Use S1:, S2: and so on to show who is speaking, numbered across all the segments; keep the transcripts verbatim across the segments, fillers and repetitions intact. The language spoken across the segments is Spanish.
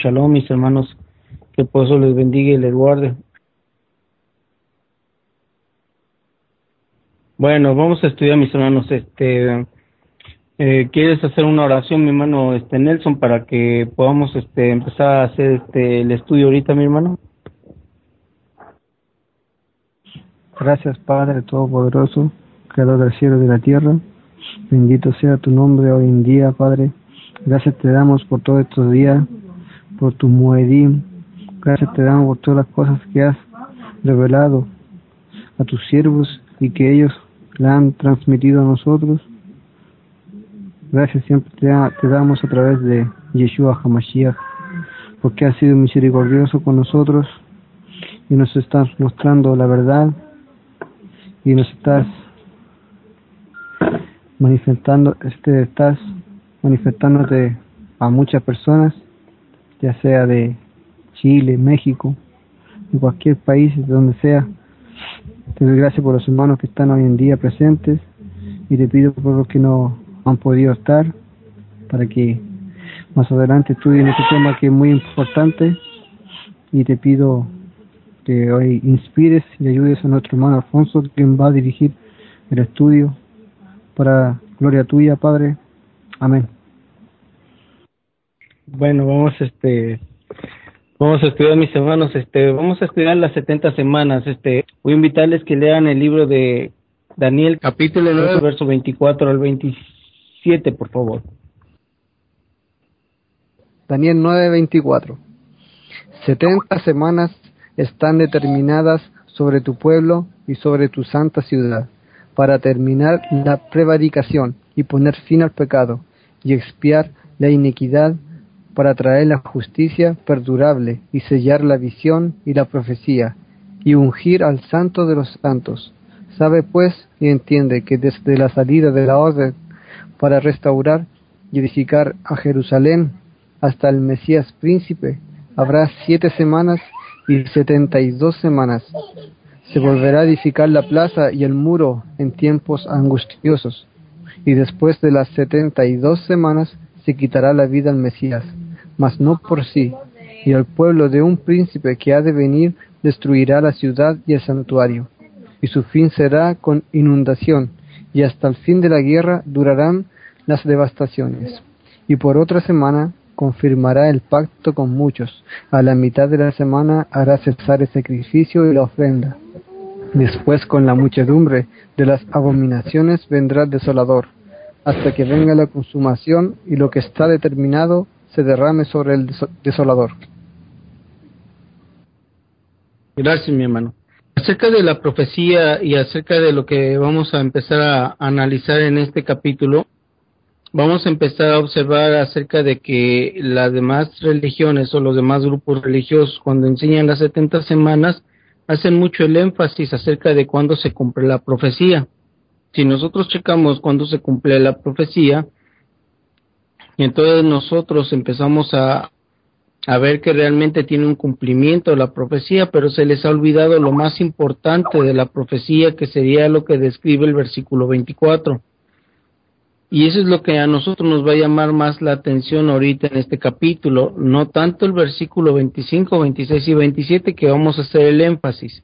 S1: Shalom, mis hermanos, que por eso les bendiga y les guarde. Bueno, vamos a estudiar, mis hermanos. Este, eh, ¿quieres hacer una oración, mi hermano este Nelson, para que podamos este empezar a hacer este el estudio ahorita, mi hermano?
S2: Gracias, Padre Todopoderoso, Creador del cielo y de la tierra. Bendito sea tu nombre hoy en día, Padre. Gracias te damos por todos estos días, por tu Moedim. Gracias te damos por todas las cosas que has revelado a tus siervos y que ellos la han transmitido a nosotros. Gracias siempre te, da, te damos a través de Yeshua HaMashiach, porque has sido misericordioso con nosotros y nos estás mostrando la verdad y nos estás manifestando, este, estás manifestándote a muchas personas, ya sea de Chile, México, de cualquier país, de donde sea. Te doy gracias por los hermanos que están hoy en día presentes y te pido por los que no han podido estar, para que más adelante estudien este tema que es muy importante, y te pido que hoy inspires y ayudes a nuestro hermano Alfonso, quien va a dirigir el estudio para gloria tuya, Padre. Amén.
S1: Bueno, vamos este vamos a estudiar, mis hermanos, este vamos a estudiar las setenta semanas. Este, voy a invitarles que lean el libro de Daniel, capítulo nueve, verso veinticuatro al veintisiete, por favor.
S2: Daniel nueve veinticuatro. Setenta semanas están determinadas sobre tu pueblo y sobre tu santa ciudad, para terminar la prevaricación y poner fin al pecado, y expiar la iniquidad, para traer la justicia perdurable y sellar la visión y la profecía, y ungir al santo de los santos. Sabe pues y entiende que desde la salida de la orden para restaurar y edificar a Jerusalén hasta el Mesías príncipe, habrá siete semanas y setenta y dos semanas. Se volverá a edificar la plaza y el muro en tiempos angustiosos, y después de las setenta y dos semanas se quitará la vida al Mesías, mas no por sí, y el pueblo de un príncipe que ha de venir destruirá la ciudad y el santuario, y su fin será con inundación, y hasta el fin de la guerra durarán las devastaciones. Y por otra semana confirmará el pacto con muchos. A la mitad de la semana hará cesar el sacrificio y la ofrenda. Después, con la muchedumbre de las abominaciones, vendrá el desolador, hasta que venga la consumación y lo que está determinado se derrame sobre el desolador.
S1: Gracias, mi hermano. Acerca de la profecía y acerca de lo que vamos a empezar a analizar en este capítulo, vamos a empezar a observar acerca de que las demás religiones o los demás grupos religiosos, cuando enseñan las setenta semanas, hacen mucho el énfasis acerca de cuándo se cumple la profecía. Si nosotros checamos cuándo se cumple la profecía, entonces nosotros empezamos a, a ver que realmente tiene un cumplimiento la profecía, pero se les ha olvidado lo más importante de la profecía, que sería lo que describe el versículo veinticuatro. Y eso es lo que a nosotros nos va a llamar más la atención ahorita en este capítulo, no tanto el versículo veinticinco, veintiséis y veintisiete, que vamos a hacer el énfasis.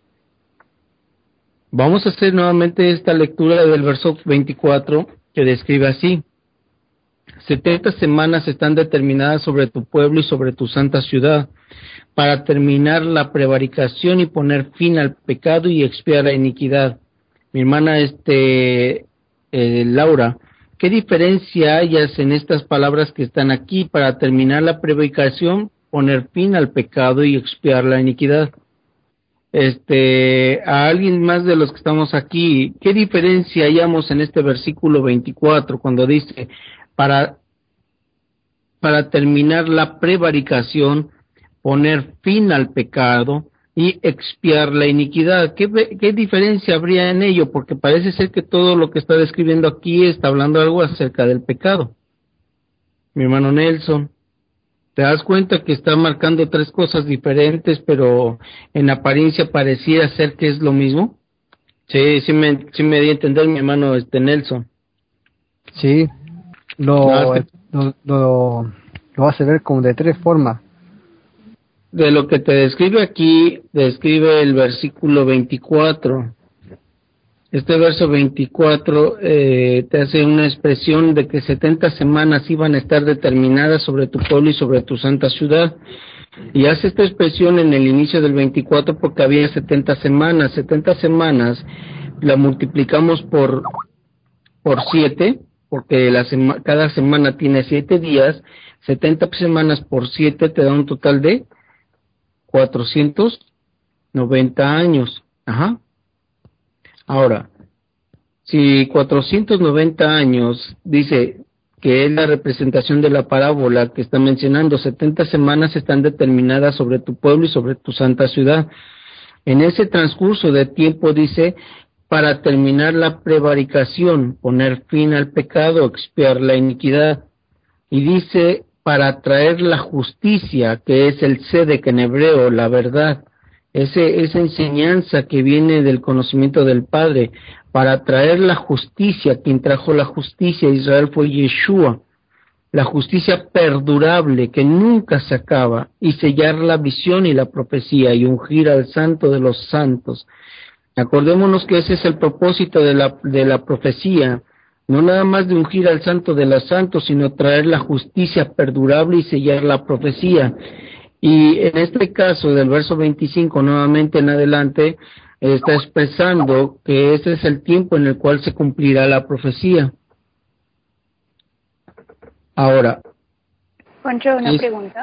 S1: Vamos a hacer nuevamente esta lectura del verso veinticuatro, que describe así: setenta semanas están determinadas sobre tu pueblo y sobre tu santa ciudad, para terminar la prevaricación y poner fin al pecado y expiar la iniquidad. Mi hermana este eh, Laura, ¿qué diferencia hayas en estas palabras que están aquí? Para terminar la prevaricación, poner fin al pecado y expiar la iniquidad. Este, a alguien más de los que estamos aquí, ¿qué diferencia hallamos en este versículo veinticuatro cuando dice para para terminar la prevaricación, poner fin al pecado y expiar la iniquidad? ¿Qué, ¿Qué diferencia habría en ello? Porque parece ser que todo lo que está describiendo aquí está hablando algo acerca del pecado. Mi hermano Nelson, ¿te das cuenta que está marcando tres cosas diferentes, pero en apariencia pareciera ser que es lo mismo? Sí, sí me, sí me di a entender, mi hermano este Nelson.
S2: Sí, lo,
S1: No, es que...
S2: lo, lo, lo hace ver como de tres formas.
S1: de lo que te describe aquí, describe el versículo veinticuatro. Este verso veinticuatro eh, te hace una expresión de que setenta semanas iban a estar determinadas sobre tu pueblo y sobre tu santa ciudad. Y hace esta expresión en el inicio del veinticuatro porque había setenta semanas. setenta semanas la multiplicamos por por siete, porque la sema, cada semana tiene siete días. setenta semanas por siete te da un total de cuatrocientos noventa años. Ajá. Ahora, si cuatrocientos noventa años dice que es la representación de la parábola que está mencionando, setenta semanas están determinadas sobre tu pueblo y sobre tu santa ciudad. En ese transcurso de tiempo dice, para terminar la prevaricación, poner fin al pecado, expiar la iniquidad. Y dice, para traer la justicia, que es el tzedek en hebreo, la verdad. Ese, esa enseñanza que viene del conocimiento del Padre, para traer la justicia. Quien trajo la justicia a Israel fue Yeshua, la justicia perdurable que nunca se acaba, y sellar la visión y la profecía y ungir al santo de los santos. Acordémonos que ese es el propósito de la, de la profecía, no nada más de ungir al santo de los santos, sino traer la justicia perdurable y sellar la profecía. Y en este caso del verso veinticinco nuevamente en adelante está expresando que ese es el tiempo en el cual se cumplirá la profecía. Ahora,
S3: Concho, una
S1: es,
S3: pregunta.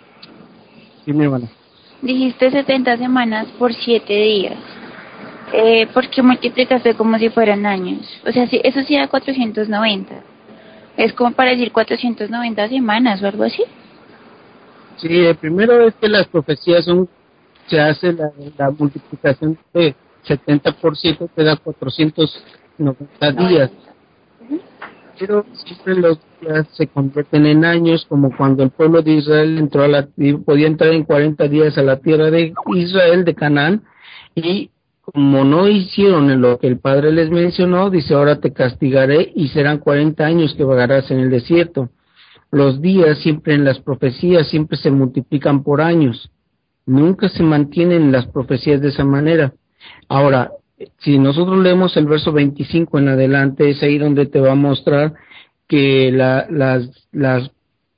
S1: Sí, mi hermana.
S3: Dijiste setenta semanas por siete días. Eh, ¿Por qué multiplicaste como si fueran años? O sea, si, eso sí da cuatrocientos noventa. Es como para decir cuatrocientos noventa semanas o algo así.
S1: Sí, el primero es que las profecías son, se hace la, la multiplicación de setenta por ciento, te da cuatrocientos noventa días. Pero siempre los días se convierten en años, como cuando el pueblo de Israel entró a la, podía entrar en cuarenta días a la tierra de Israel, de Canaán, y como no hicieron lo que el Padre les mencionó, dice, ahora te castigaré y serán cuarenta años que vagarás en el desierto. Los días siempre en las profecías siempre se multiplican por años, nunca se mantienen las profecías de esa manera. Ahora, si nosotros leemos el verso veinticinco en adelante, es ahí donde te va a mostrar que la, las, las,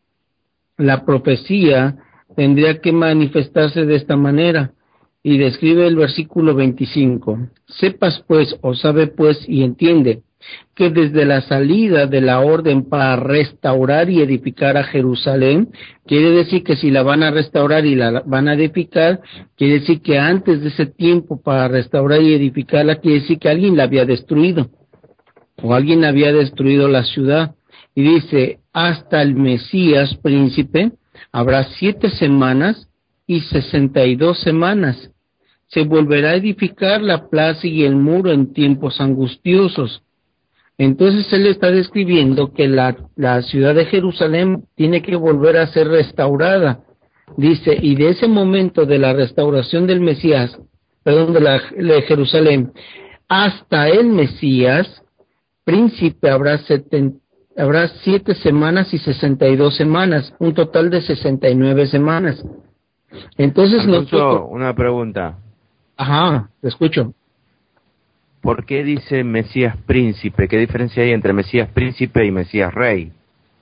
S1: la profecía tendría que manifestarse de esta manera. Y describe el versículo veinticinco. Sepas pues, o sabe pues, y entiende, que desde la salida de la orden para restaurar y edificar a Jerusalén, quiere decir que si la van a restaurar y la van a edificar, quiere decir que antes de ese tiempo para restaurar y edificarla, quiere decir que alguien la había destruido, o alguien había destruido la ciudad. Y dice, hasta el Mesías príncipe, habrá siete semanas y sesenta y dos semanas. Se volverá a edificar la plaza y el muro en tiempos angustiosos. Entonces él está describiendo que la, la ciudad de Jerusalén tiene que volver a ser restaurada. Dice, y de ese momento de la restauración del Mesías, perdón, de, la, de Jerusalén, hasta el Mesías, príncipe, habrá, seten, habrá siete semanas y sesenta y dos semanas, un total de sesenta y nueve semanas. Entonces
S4: Alfonso,
S1: nosotros...
S4: una pregunta.
S1: Ajá, te escucho.
S4: ¿Por qué dice Mesías príncipe? ¿Qué diferencia hay entre Mesías príncipe y Mesías rey?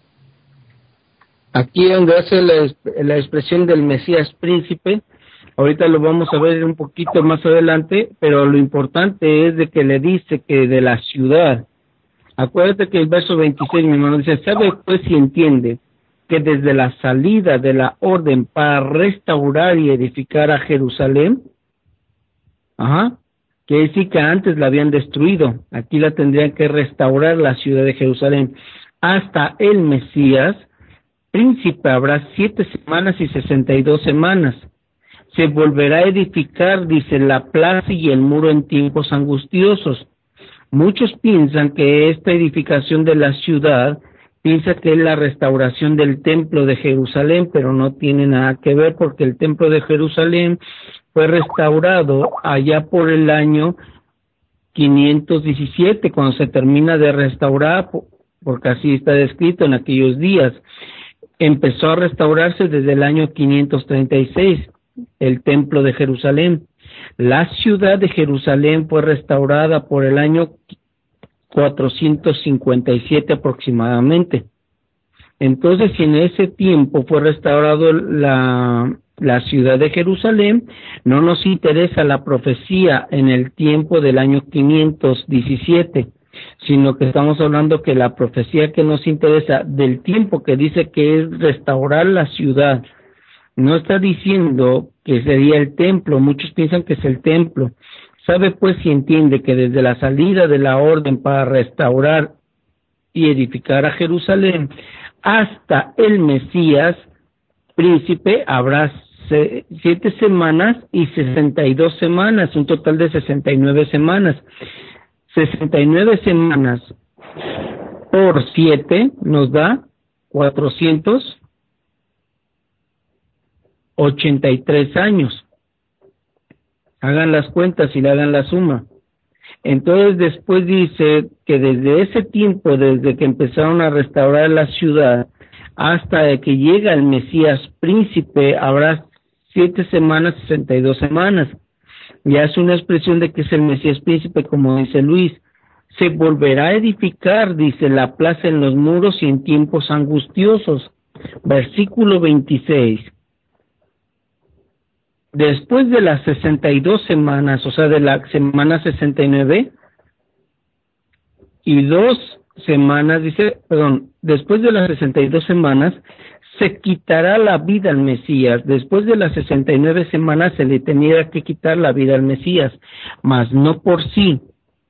S1: Aquí donde hace la, la expresión del Mesías príncipe, ahorita lo vamos a ver un poquito más adelante, pero lo importante es de que le dice que de la ciudad. Acuérdate que el verso veintiséis, mi hermano, dice, sabe pues y entiende que desde la salida de la orden para restaurar y edificar a Jerusalén, ajá, quiere decir que antes la habían destruido, aquí la tendrían que restaurar la ciudad de Jerusalén, hasta el Mesías, príncipe, habrá siete semanas y sesenta y dos semanas. Se volverá a edificar, dice, la plaza y el muro en tiempos angustiosos. Muchos piensan que esta edificación de la ciudad, piensa que es la restauración del templo de Jerusalén, pero no tiene nada que ver porque el templo de Jerusalén fue restaurado allá por el año quinientos diecisiete, cuando se termina de restaurar, porque así está descrito en aquellos días. empezó a restaurarse desde el año quinientos treinta y seis, el templo de Jerusalén. La ciudad de Jerusalén fue restaurada por el año cuatrocientos cincuenta y siete aproximadamente. Entonces, si en ese tiempo fue restaurado la, la ciudad de Jerusalén, no nos interesa la profecía en el tiempo del año quinientos diecisiete, sino que estamos hablando que la profecía que nos interesa del tiempo que dice que es restaurar la ciudad, no está diciendo que sería el templo. Muchos piensan que es el templo. Sabe pues y entiende que desde la salida de la orden para restaurar y edificar a Jerusalén hasta el Mesías príncipe habrá se, siete semanas y sesenta y dos semanas, un total de sesenta y nueve semanas. Sesenta y nueve semanas por siete nos da cuatrocientos ochenta y tres años. Hagan las cuentas y le hagan la suma. Entonces después dice que desde ese tiempo, desde que empezaron a restaurar la ciudad hasta que llega el Mesías príncipe, habrá siete semanas, sesenta y dos semanas. Ya es una expresión de que es el Mesías príncipe, como dice Luis. Se volverá a edificar, dice, la plaza en los muros y en tiempos angustiosos. Versículo veintiséis. Después de las sesenta y dos semanas, o sea, de la semana sesenta y nueve, y dos semanas, dice, perdón, después de las sesenta y dos semanas, se quitará la vida al Mesías. Después de las sesenta y nueve semanas se le tenía que quitar la vida al Mesías, mas no por sí.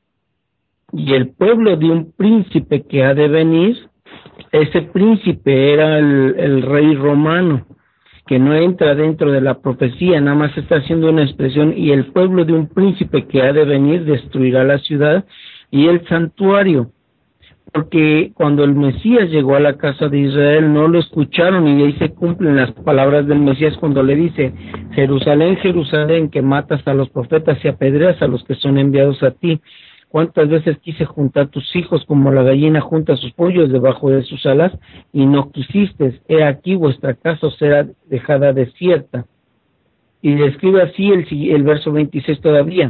S1: Y el pueblo de un príncipe que ha de venir, ese príncipe era el, el rey romano, que no entra dentro de la profecía, nada más está haciendo una expresión, y el pueblo de un príncipe que ha de venir destruirá la ciudad y el santuario. Porque cuando el Mesías llegó a la casa de Israel no lo escucharon, y ahí se cumplen las palabras del Mesías cuando le dice: Jerusalén, Jerusalén, que matas a los profetas y apedreas a los que son enviados a ti. ¿Cuántas veces quise juntar tus hijos como la gallina junta sus pollos debajo de sus alas y no quisiste? He aquí vuestra casa será dejada desierta. Y describe así el, el verso veintiséis todavía.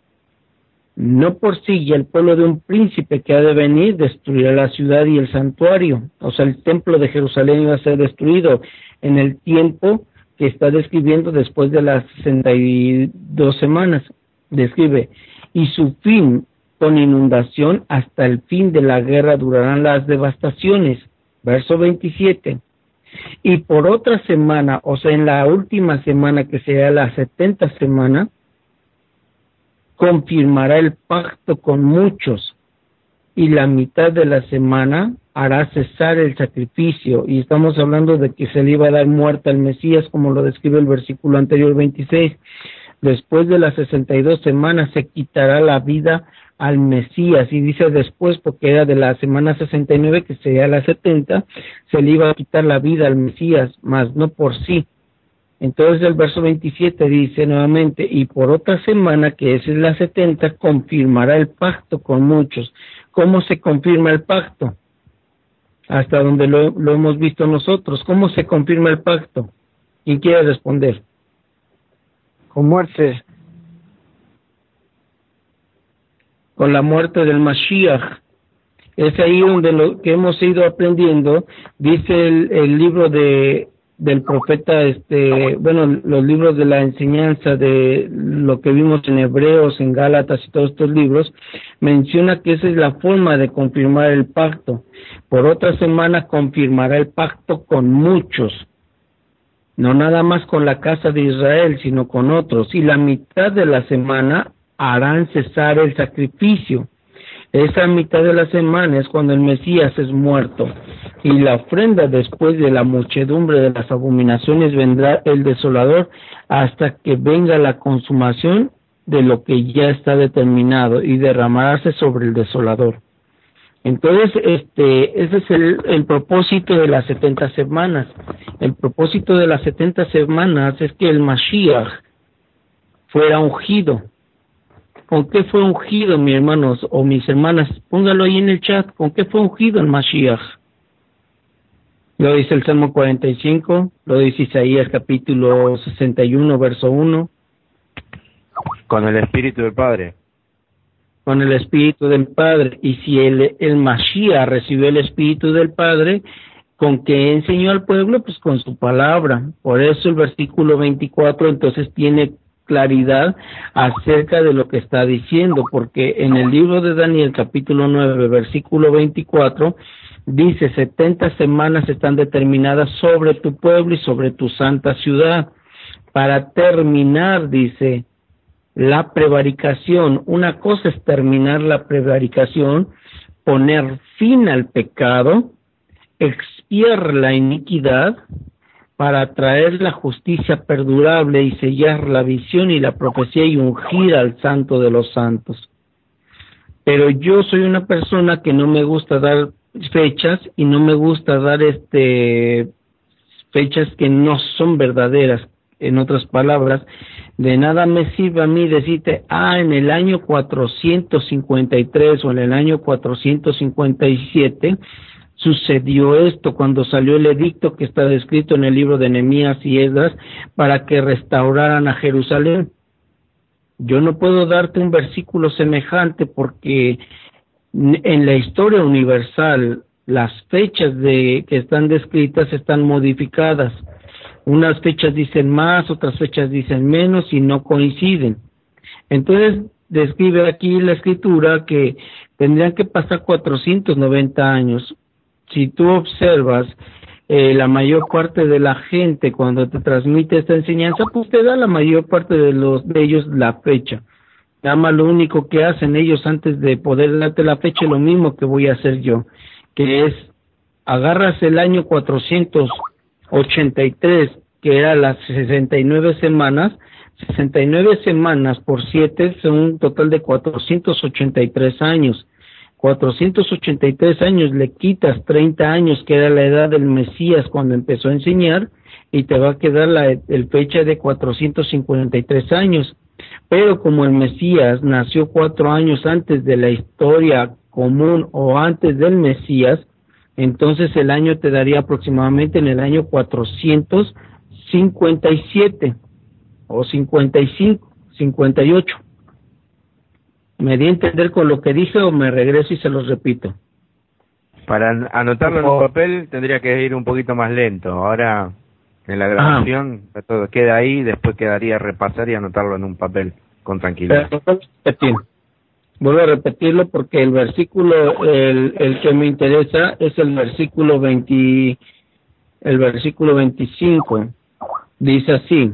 S1: No por sí, y el pueblo de un príncipe que ha de venir destruirá la ciudad y el santuario. O sea, el templo de Jerusalén iba a ser destruido en el tiempo que está describiendo después de las sesenta y dos semanas. Describe, y su fin con inundación hasta el fin de la guerra durarán las devastaciones. Verso veintisiete. Y por otra semana, o sea, en la última semana, que será la setenta semana, confirmará el pacto con muchos, y la mitad de la semana hará cesar el sacrificio. Y estamos hablando de que se le iba a dar muerte al Mesías, como lo describe el versículo anterior veintiséis. Después de las sesenta y dos semanas se quitará la vida al Mesías, y dice después porque era de la semana sesenta y nueve, que sería la setenta, se le iba a quitar la vida al Mesías, mas no por sí. Entonces el verso veintisiete dice nuevamente, y por otra semana, que esa es la setenta, confirmará el pacto con muchos. ¿Cómo se confirma el pacto? Hasta donde lo, lo hemos visto nosotros. ¿Cómo se confirma el pacto? ¿Quién quiere responder?
S2: Con muerte.
S1: Con la muerte del Mashiach. Es ahí donde lo que hemos ido aprendiendo. Dice el, el libro de del profeta, este, bueno, los libros de la enseñanza de lo que vimos en Hebreos, en Gálatas y todos estos libros, menciona que esa es la forma de confirmar el pacto. Por otra semana confirmará el pacto con muchos, no nada más con la casa de Israel, sino con otros, y la mitad de la semana harán cesar el sacrificio. Esa mitad de la semana es cuando el Mesías es muerto, y la ofrenda después de la muchedumbre de las abominaciones vendrá el desolador hasta que venga la consumación de lo que ya está determinado y derramarse sobre el desolador. Entonces, este, ese es el, el propósito de las setenta semanas. El propósito de las setenta semanas es que el Mashiach fuera ungido. ¿Con qué fue ungido, mis hermanos o mis hermanas? Póngalo ahí en el chat. ¿Con qué fue ungido el Mashiach? Lo dice el Salmo cuarenta y cinco, lo dice Isaías capítulo sesenta y uno, verso uno.
S4: Con el Espíritu del Padre.
S1: Con el Espíritu del Padre. Y si el, el Mashiach recibió el Espíritu del Padre, ¿con qué enseñó al pueblo? Pues con su palabra. Por eso el versículo veinticuatro entonces tiene claridad acerca de lo que está diciendo, porque en el libro de Daniel capítulo nueve, versículo veinticuatro, dice, setenta semanas están determinadas sobre tu pueblo y sobre tu santa ciudad, para terminar, dice, la prevaricación. Una cosa es terminar la prevaricación, poner fin al pecado, expiar la iniquidad, para traer la justicia perdurable y sellar la visión y la profecía y ungir al santo de los santos. Pero yo soy una persona que no me gusta dar fechas y no me gusta dar este fechas que no son verdaderas. En otras palabras, de nada me sirve a mí decirte, ah, en el año cuatrocientos cincuenta y tres o en el año cuatrocientos cincuenta y siete sucedió esto, cuando salió el edicto que está descrito en el libro de Nehemías y Esdras para que restauraran a Jerusalén. Yo no puedo darte un versículo semejante porque en la historia universal las fechas de que están descritas están modificadas. Unas fechas dicen más, otras fechas dicen menos y no coinciden. Entonces describe aquí la escritura que tendrían que pasar cuatrocientos noventa años. Si tú observas, eh, la mayor parte de la gente cuando te transmite esta enseñanza, pues te da la mayor parte de los de ellos la fecha. Nada más lo único que hacen ellos antes de poder darte la fecha es lo mismo que voy a hacer yo, que es agarras el año cuatrocientos ochenta y tres, que era las sesenta y nueve semanas, sesenta y nueve semanas por siete son un total de cuatrocientos ochenta y tres años. cuatrocientos ochenta y tres años, le quitas treinta años, que era la edad del Mesías cuando empezó a enseñar, y te va a quedar la el fecha de cuatrocientos cincuenta y tres años. Pero como el Mesías nació cuatro años antes de la historia común o antes del Mesías, entonces el año te daría aproximadamente en el año cuatrocientos cincuenta y siete o cincuenta y cinco, cincuenta y ocho. ¿Me di a entender con lo que dije o me regreso y se los repito?
S4: Para anotarlo en un papel tendría que ir un poquito más lento. Ahora en la grabación ah. todo queda ahí, después quedaría repasar y anotarlo en un papel con tranquilidad.
S1: Pero, vuelvo a repetirlo porque el versículo, el, el que me interesa es el versículo veinte, el versículo veinticinco. Dice así: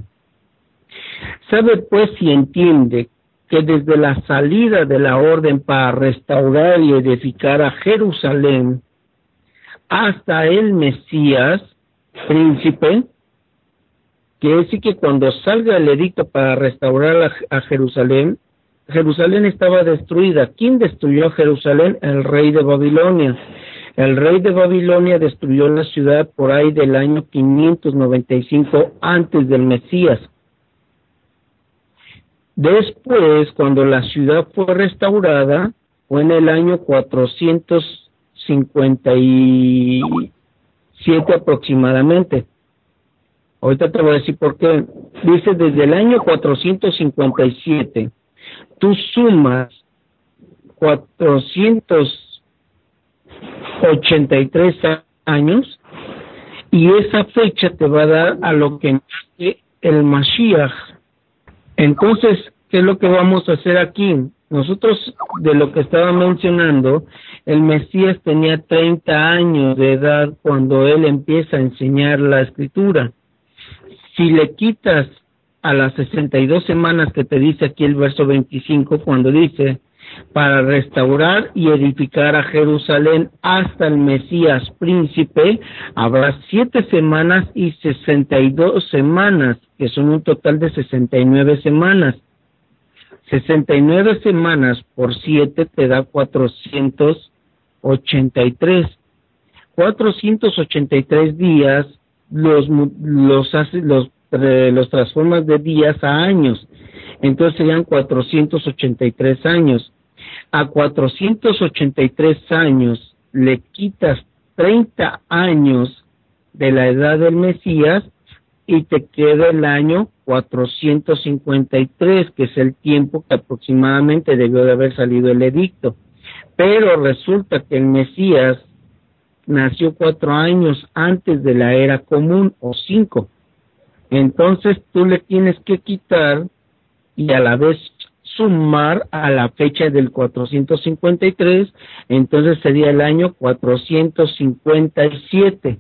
S1: sabe pues y entiende que desde la salida de la orden para restaurar y edificar a Jerusalén hasta el Mesías, príncipe, quiere decir que cuando salga el edicto para restaurar a, a Jerusalén, Jerusalén estaba destruida. ¿Quién destruyó Jerusalén? El rey de Babilonia. El rey de Babilonia destruyó la ciudad por ahí del año quinientos noventa y cinco antes del Mesías. Después, cuando la ciudad fue restaurada, fue en el año cuatrocientos cincuenta y siete aproximadamente. Ahorita te voy a decir por qué. Dice, desde el año cuatrocientos cincuenta y siete, tú sumas cuatrocientos ochenta y tres años y esa fecha te va a dar a lo que nace el Mashiach. Entonces, ¿qué es lo que vamos a hacer aquí? Nosotros, de lo que estaba mencionando, el Mesías tenía treinta años de edad cuando él empieza a enseñar la escritura. Si le quitas a las sesenta y dos semanas que te dice aquí el verso veinticinco, cuando dice, para restaurar y edificar a Jerusalén hasta el Mesías príncipe, habrá siete semanas y sesenta y dos semanas, que son un total de sesenta y nueve semanas. sesenta y nueve semanas por siete te da cuatrocientos ochenta y tres. cuatrocientos ochenta y tres días los los hace, los eh, los transformas de días a años. Entonces serían cuatrocientos ochenta y tres años. A cuatrocientos ochenta y tres años le quitas treinta años de la edad del Mesías y te queda el año cuatrocientos cincuenta y tres, que es el tiempo que aproximadamente debió de haber salido el edicto. Pero resulta que el Mesías nació cuatro años antes de la era común, o cinco. Entonces tú le tienes que quitar y a la vez sumar a la fecha del cuatrocientos cincuenta y tres, entonces sería el año cuatrocientos cincuenta y siete.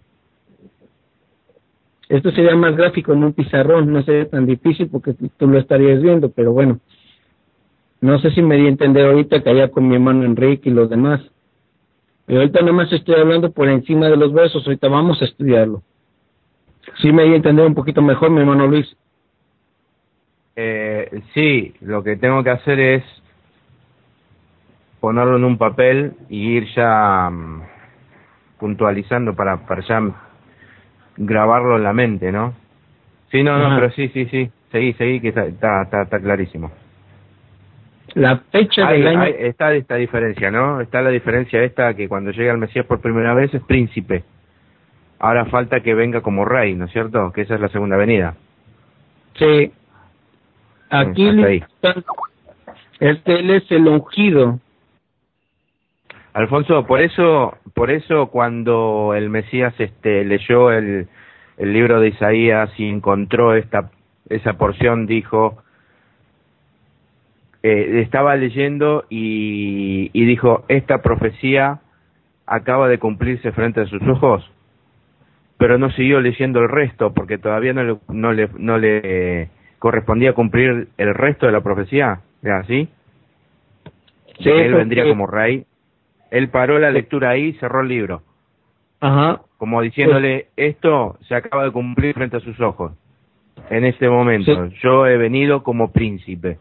S1: Esto sería más gráfico en un pizarrón, no sería tan difícil porque tú lo estarías viendo, pero bueno, no sé si me di a entender ahorita que allá con mi hermano Enrique y los demás. Pero ahorita nomás estoy hablando por encima de los versos, ahorita vamos a estudiarlo. ¿Sí me di a entender un poquito mejor, mi hermano Luis?
S4: Eh, sí, lo que tengo que hacer es ponerlo en un papel y ir ya um, puntualizando para, para ya grabarlo en la mente, ¿no? Sí, no, no,
S1: Ajá.
S4: pero sí, sí, sí, seguí, seguí, que está, está, está, está clarísimo.
S1: La fecha
S4: Hay,
S1: del año...
S4: hay, está esta diferencia, ¿no? Está la diferencia esta que cuando llega el Mesías por primera vez es príncipe. Ahora falta que venga como rey, ¿no es cierto? Que esa es la segunda venida.
S1: Sí. Aquí
S4: Hasta ahí.
S1: es que él es el ungido.
S4: Alfonso, por eso, por eso cuando el Mesías este leyó el, el libro de Isaías y encontró esta esa porción, dijo, eh, estaba leyendo y, y dijo, esta profecía acaba de cumplirse frente a sus ojos, pero no siguió leyendo el resto porque todavía no le, no le, no le correspondía cumplir el resto de la profecía, ¿es así?
S1: Sí,
S4: De que él
S1: porque...
S4: vendría como rey. Él paró la lectura ahí y cerró el libro.
S1: Ajá.
S4: Como diciéndole, esto se acaba de cumplir frente a sus ojos. En este momento,
S1: Sí.
S4: yo he venido como príncipe.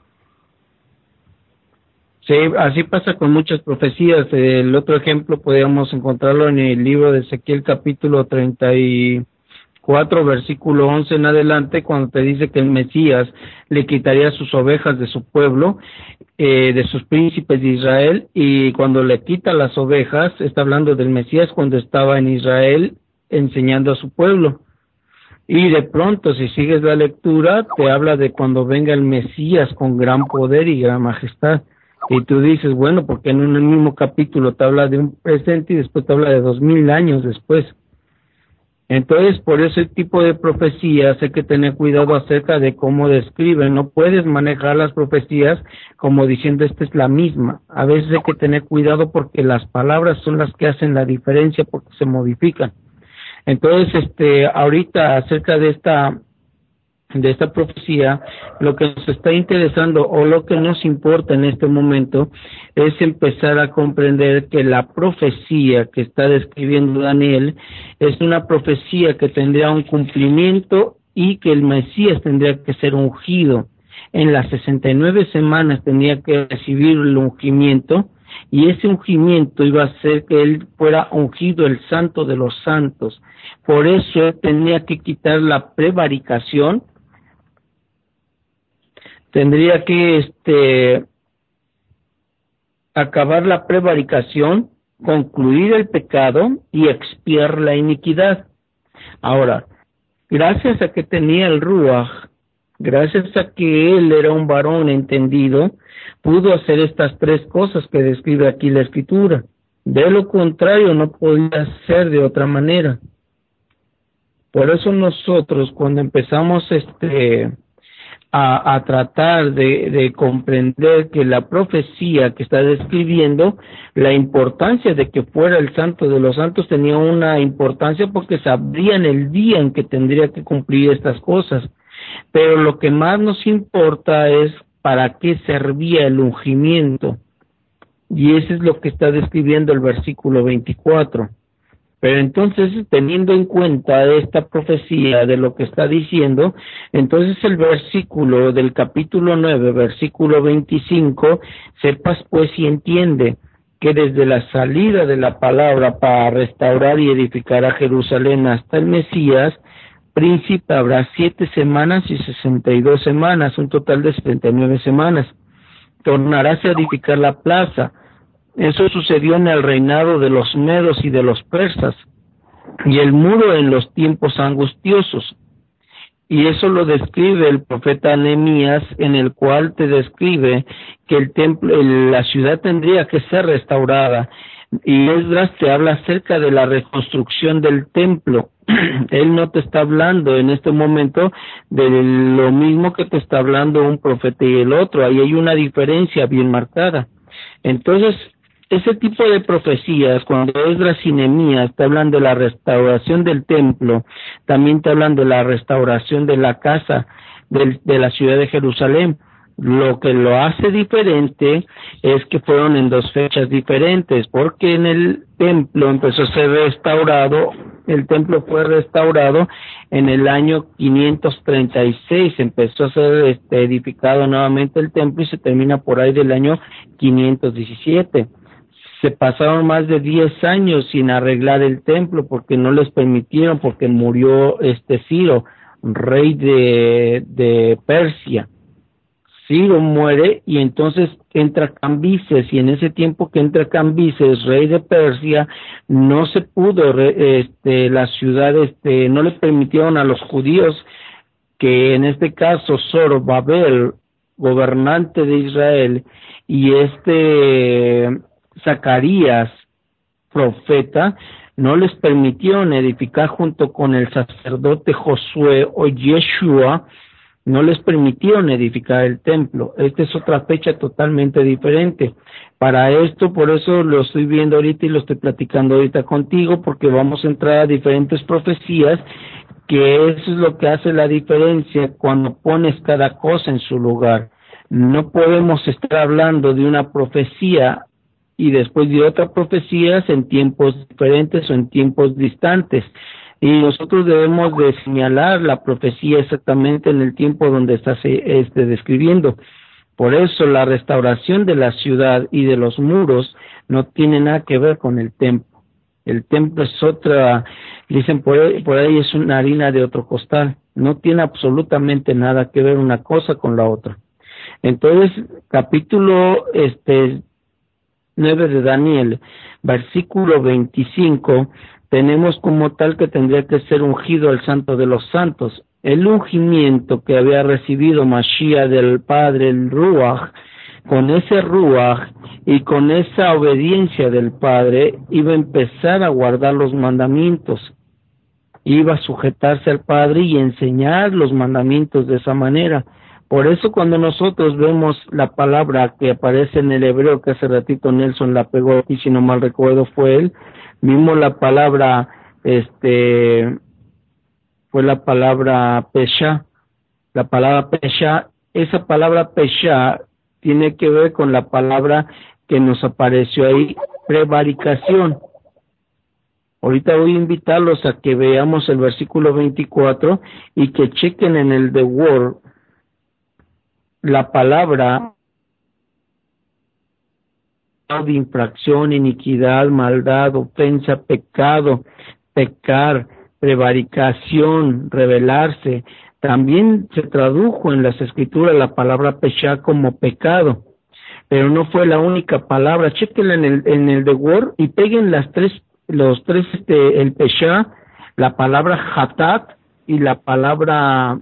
S1: Sí, así pasa con muchas profecías. El otro ejemplo podríamos encontrarlo en el libro de Ezequiel capítulo treinta y cuatro, versículo once en adelante, cuando te dice que el Mesías le quitaría sus ovejas de su pueblo, eh, de sus príncipes de Israel, y cuando le quita las ovejas, está hablando del Mesías cuando estaba en Israel enseñando a su pueblo. Y de pronto, si sigues la lectura, te habla de cuando venga el Mesías con gran poder y gran majestad. Y tú dices, bueno, porque en un mismo capítulo te habla de un presente y después te habla de dos mil años después. Entonces, por ese tipo de profecías hay que tener cuidado acerca de cómo describen. No puedes manejar las profecías como diciendo esta es la misma. A veces hay que tener cuidado porque las palabras son las que hacen la diferencia porque se modifican. Entonces, este, ahorita acerca de esta de esta profecía, lo que nos está interesando o lo que nos importa en este momento es empezar a comprender que la profecía que está describiendo Daniel es una profecía que tendría un cumplimiento y que el Mesías tendría que ser ungido. En las sesenta y nueve semanas tendría que recibir el ungimiento y ese ungimiento iba a hacer que él fuera ungido el santo de los santos. Por eso él tenía que quitar la prevaricación, tendría que este acabar la prevaricación, concluir el pecado y expiar la iniquidad. Ahora, gracias a que tenía el Ruach, gracias a que él era un varón entendido, pudo hacer estas tres cosas que describe aquí la Escritura. De lo contrario, no podía ser de otra manera. Por eso nosotros, cuando empezamos este a, a tratar de, de comprender que la profecía que está describiendo, la importancia de que fuera el santo de los santos tenía una importancia porque sabrían el día en que tendría que cumplir estas cosas. Pero lo que más nos importa es para qué servía el ungimiento. Y eso es lo que está describiendo el versículo veinticuatro. Pero entonces, teniendo en cuenta esta profecía de lo que está diciendo, entonces el versículo del capítulo nueve, versículo veinticinco, sepas pues y entiende que desde la salida de la palabra para restaurar y edificar a Jerusalén hasta el Mesías, príncipe, habrá siete semanas y sesenta y dos semanas, un total de setenta y nueve semanas. Tornarás a edificar la plaza. Eso sucedió en el reinado de los medos y de los persas. y el muro en los tiempos angustiosos. Y eso lo describe el profeta Nehemías, en el cual te describe que el templo, la ciudad tendría que ser restaurada. Y Esdras te habla acerca de la reconstrucción del templo. Él no te está hablando en este momento de lo mismo que te está hablando un profeta y el otro. Ahí hay una diferencia bien marcada. Entonces, ese tipo de profecías, cuando Esdras y Nehemías te hablan de la restauración del templo, también te hablan de la restauración de la casa de, de la ciudad de Jerusalén. Lo que lo hace diferente es que fueron en dos fechas diferentes, porque en el templo empezó a ser restaurado, el templo fue restaurado en el año quinientos treinta y seis, empezó a ser este, edificado nuevamente el templo y se termina por ahí del año quinientos diecisiete. Se pasaron más de diez años sin arreglar el templo porque no les permitieron, porque murió este Ciro, rey de, de Persia. Ciro muere y entonces entra Cambises, y en ese tiempo que entra Cambises, rey de Persia, no se pudo, este, la ciudad, este, no le permitieron a los judíos, que en este caso Zorobabel, gobernante de Israel, y este Zacarías, profeta, no les permitieron edificar junto con el sacerdote Josué o Yeshua, no les permitieron edificar el templo. Esta es otra fecha totalmente diferente. Para esto, por eso lo estoy viendo ahorita y lo estoy platicando ahorita contigo, porque vamos a entrar a diferentes profecías, que eso es lo que hace la diferencia cuando pones cada cosa en su lugar. No podemos estar hablando de una profecía y después de otra profecía en tiempos diferentes o en tiempos distantes. Y nosotros debemos de señalar la profecía exactamente en el tiempo donde está este, describiendo. Por eso la restauración de la ciudad y de los muros no tiene nada que ver con el templo. El templo es otra, dicen por ahí, por ahí es una harina de otro costal. No tiene absolutamente nada que ver una cosa con la otra. Entonces, capítulo este nueve de Daniel, versículo veinticinco, tenemos como tal que tendría que ser ungido el Santo de los Santos. El ungimiento que había recibido Mashiach del Padre, el Ruach, con ese Ruach y con esa obediencia del Padre, iba a empezar a guardar los mandamientos, iba a sujetarse al Padre y enseñar los mandamientos de esa manera. Por eso cuando nosotros vemos la palabra que aparece en el hebreo, que hace ratito Nelson la pegó y si no mal recuerdo fue él, vimos la palabra, este, fue la palabra pesha, la palabra pesha, esa palabra pesha tiene que ver con la palabra que nos apareció ahí, prevaricación. Ahorita voy a invitarlos a que veamos el versículo veinticuatro y que chequen en el The Word la palabra de infracción, iniquidad, maldad, ofensa, pecado, pecar, prevaricación, rebelarse. También se tradujo en las escrituras la palabra pechá como pecado, pero no fue la única palabra. Chequenla en el en el The Word y peguen las tres, los tres, este, el pechá, la palabra hatat y la palabra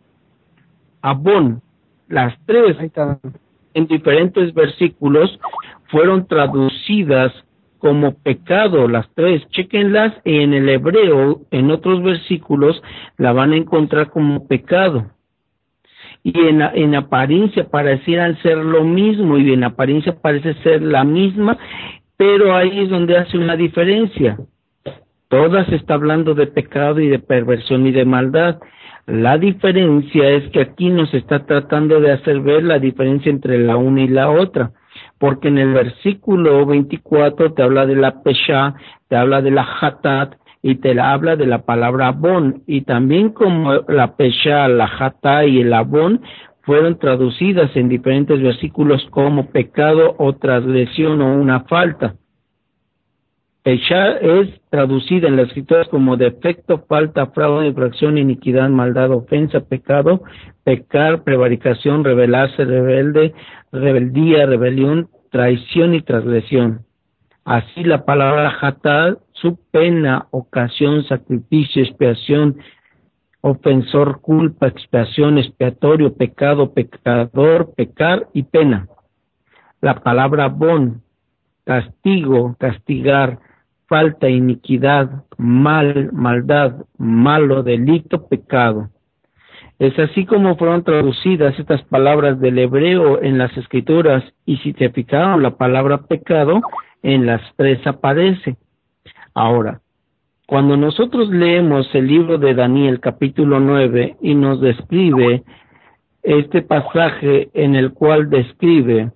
S1: abón. Las tres en diferentes versículos fueron traducidas como pecado, las tres, chéquenlas, en el hebreo, en otros versículos, la van a encontrar como pecado. Y en, en apariencia parecieran ser lo mismo, y en apariencia parece ser la misma, pero ahí es donde hace una diferencia. Todas está hablando de pecado y de perversión y de maldad. La diferencia es que aquí nos está tratando de hacer ver la diferencia entre la una y la otra, porque en el versículo veinticuatro te habla de la pesha, te habla de la hatat y te habla de la palabra abón, y también como la pesha, la hatat y el abón fueron traducidas en diferentes versículos como pecado o transgresión o una falta. Pesha es traducida en las escrituras como defecto, falta, fraude, infracción, iniquidad, maldad, ofensa, pecado, pecar, prevaricación, rebelarse, rebelde, rebeldía, rebelión, traición y transgresión. Así la palabra hatat su pena, ocasión, sacrificio, expiación, ofensor, culpa, expiación, expiatorio, pecado, pecador, pecar y pena. La palabra bon, castigo, castigar, falta, iniquidad, mal, maldad, malo, delito, pecado. Es así como fueron traducidas estas palabras del hebreo en las escrituras, y si te fijaron, la palabra pecado en las tres aparece. Ahora, cuando nosotros leemos el libro de Daniel capítulo nueve y nos describe este pasaje en el cual describe: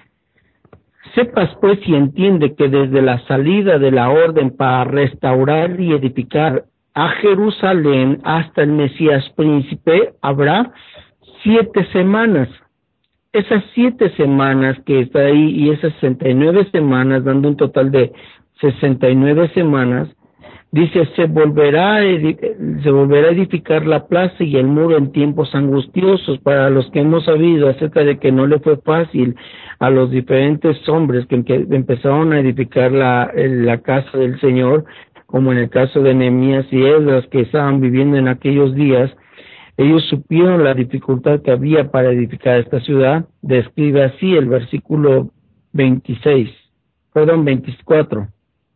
S1: sepas pues y entiende que desde la salida de la orden para restaurar y edificar a Jerusalén hasta el Mesías príncipe habrá siete semanas. Esas siete semanas que está ahí y esas sesenta y nueve semanas, dando un total de sesenta y nueve semanas, dice, se volverá, a se volverá a edificar la plaza y el muro en tiempos angustiosos. Para los que hemos sabido acerca de que no le fue fácil a los diferentes hombres que empezaron a edificar la, la casa del Señor, como en el caso de Nehemías y Esdras, que estaban viviendo en aquellos días, ellos supieron la dificultad que había para edificar esta ciudad. Describe así el versículo veintiséis, perdón, veinticuatro.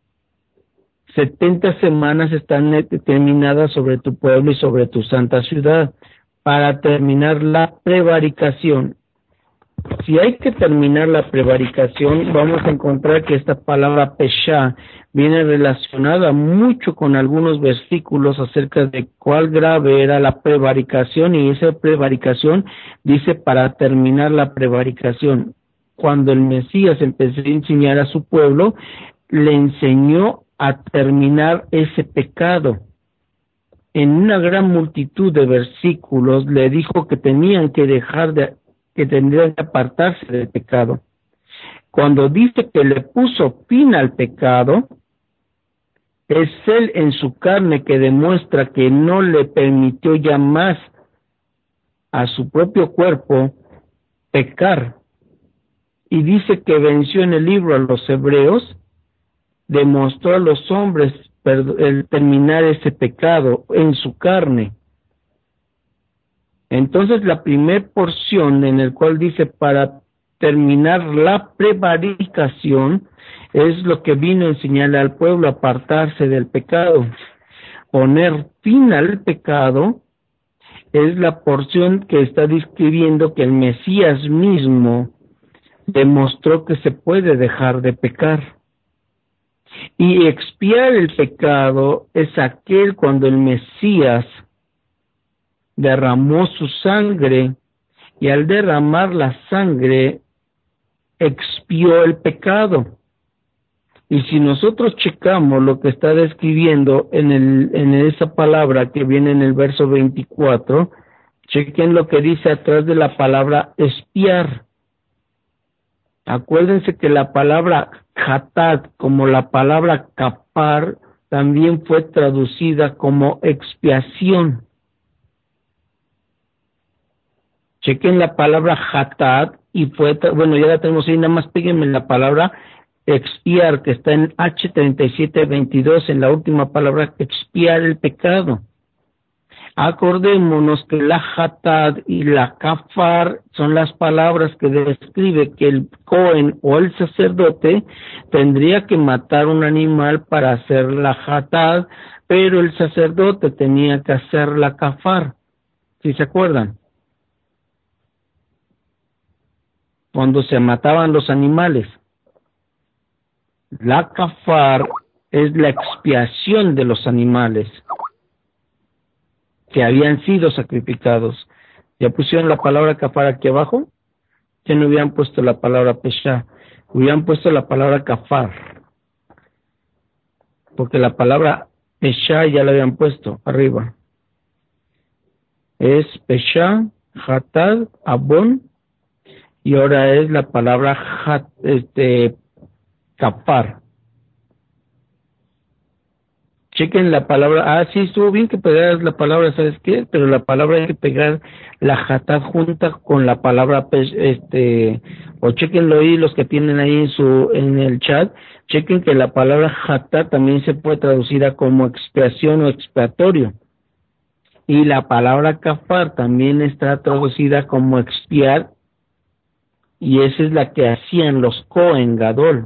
S1: Setenta semanas están determinadas sobre tu pueblo y sobre tu santa ciudad para terminar la prevaricación. Si hay que terminar la prevaricación, vamos a encontrar que esta palabra pesha viene relacionada mucho con algunos versículos acerca de cuál grave era la prevaricación, y esa prevaricación dice para terminar la prevaricación. Cuando el Mesías empezó a enseñar a su pueblo, le enseñó a terminar ese pecado. En una gran multitud de versículos le dijo que tenían que dejar de, que tendrían que apartarse del pecado. Cuando dice que le puso fin al pecado, es él en su carne que demuestra que no le permitió ya más a su propio cuerpo pecar. Y dice que venció en el libro a los hebreos, demostró a los hombres el terminar ese pecado en su carne. Entonces la primera porción en el cual dice para terminar la prevaricación es lo que vino a enseñarle al pueblo, apartarse del pecado. Poner fin al pecado es la porción que está describiendo que el Mesías mismo demostró que se puede dejar de pecar. Y expiar el pecado es aquel cuando el Mesías derramó su sangre, y al derramar la sangre expió el pecado. Y si nosotros checamos lo que está describiendo en el en esa palabra que viene en el verso veinticuatro, chequen lo que dice atrás de la palabra expiar. Acuérdense que la palabra hatat, como la palabra kapar, también fue traducida como expiación. Chequen la palabra hatat y fue, bueno, ya la tenemos ahí, nada más péguenme la palabra expiar, que está en H treinta y siete veintidós, en la última palabra, expiar el pecado. Acordémonos que la hatat y la kafar son las palabras que describe que el cohen o el sacerdote tendría que matar un animal para hacer la hatat, pero el sacerdote tenía que hacer la kafar. ¿Sí se acuerdan? Cuando se mataban los animales. La kafar es la expiación de los animales que habían sido sacrificados. ¿Ya pusieron la palabra kafar aquí abajo? Ya no hubieran puesto la palabra pesha, hubieran puesto la palabra kafar, porque la palabra pesha ya la habían puesto arriba. Es pesha, hatat, abon, y ahora es la palabra hat, este, kafar. chequen la palabra, ah, sí, estuvo bien que pegaras la palabra, ¿sabes qué? Pero la palabra hay que pegar la jatá junta con la palabra, este, o chequenlo ahí los que tienen ahí en su, en el chat, chequen que la palabra jatá también se puede traducir como expiación o expiatorio. Y la palabra kafar también está traducida como expiar, y esa es la que hacían los Cohen Gadol.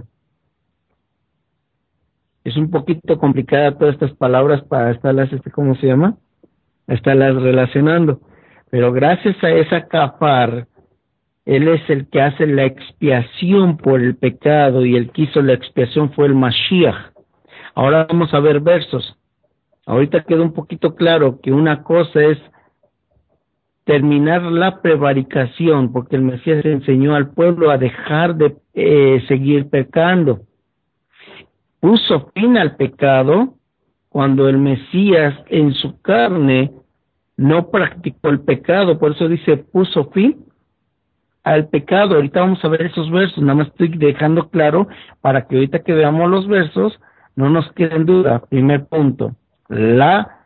S1: Es un poquito complicada todas estas palabras para estarlas, este, ¿cómo se llama? Estarlas relacionando. Pero gracias a esa kafar, él es el que hace la expiación por el pecado, y el que hizo la expiación fue el Mashiach. Ahora vamos a ver versos. Ahorita queda un poquito claro que una cosa es terminar la prevaricación, porque el Mesías enseñó al pueblo a dejar de eh, seguir pecando. Puso fin al pecado cuando el Mesías en su carne no practicó el pecado, por eso dice puso fin al pecado. Ahorita vamos a ver esos versos, nada más estoy dejando claro para que ahorita que veamos los versos no nos quede en duda. Primer punto, la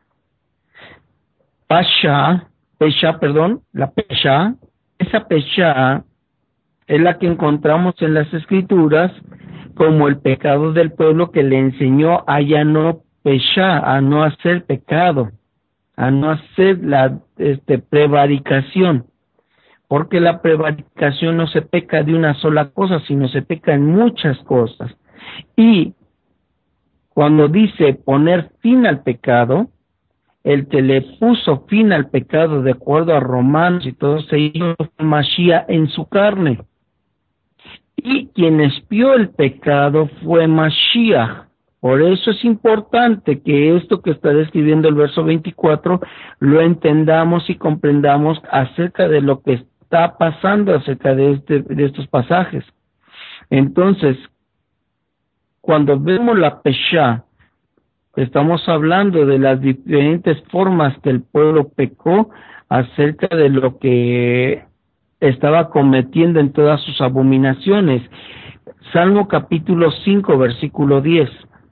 S1: Pasha, Pesha, perdón, la Pesha, esa Pesha es la que encontramos en las Escrituras como el pecado del pueblo que le enseñó a ya no Pesha, a no hacer pecado, a no hacer la este, prevaricación, porque la prevaricación no se peca de una sola cosa, sino se peca en muchas cosas. Y cuando dice poner fin al pecado, el que le puso fin al pecado de acuerdo a Romanos y todos ellos fue Mashiach en su carne, y quien expió el pecado fue Mashiach. Por eso es importante que esto que está describiendo el verso veinticuatro lo entendamos y comprendamos acerca de lo que está pasando acerca de este de estos pasajes. Entonces, cuando vemos la Pesha, estamos hablando de las diferentes formas que el pueblo pecó acerca de lo que estaba cometiendo en todas sus abominaciones. Salmo capítulo cinco, versículo diez.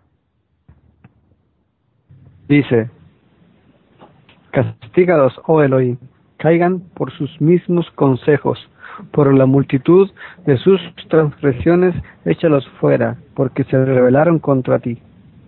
S2: Dice: Castígalos, oh Elohim, caigan por sus mismos consejos, por la multitud de sus transgresiones, échalos fuera, porque se rebelaron contra ti.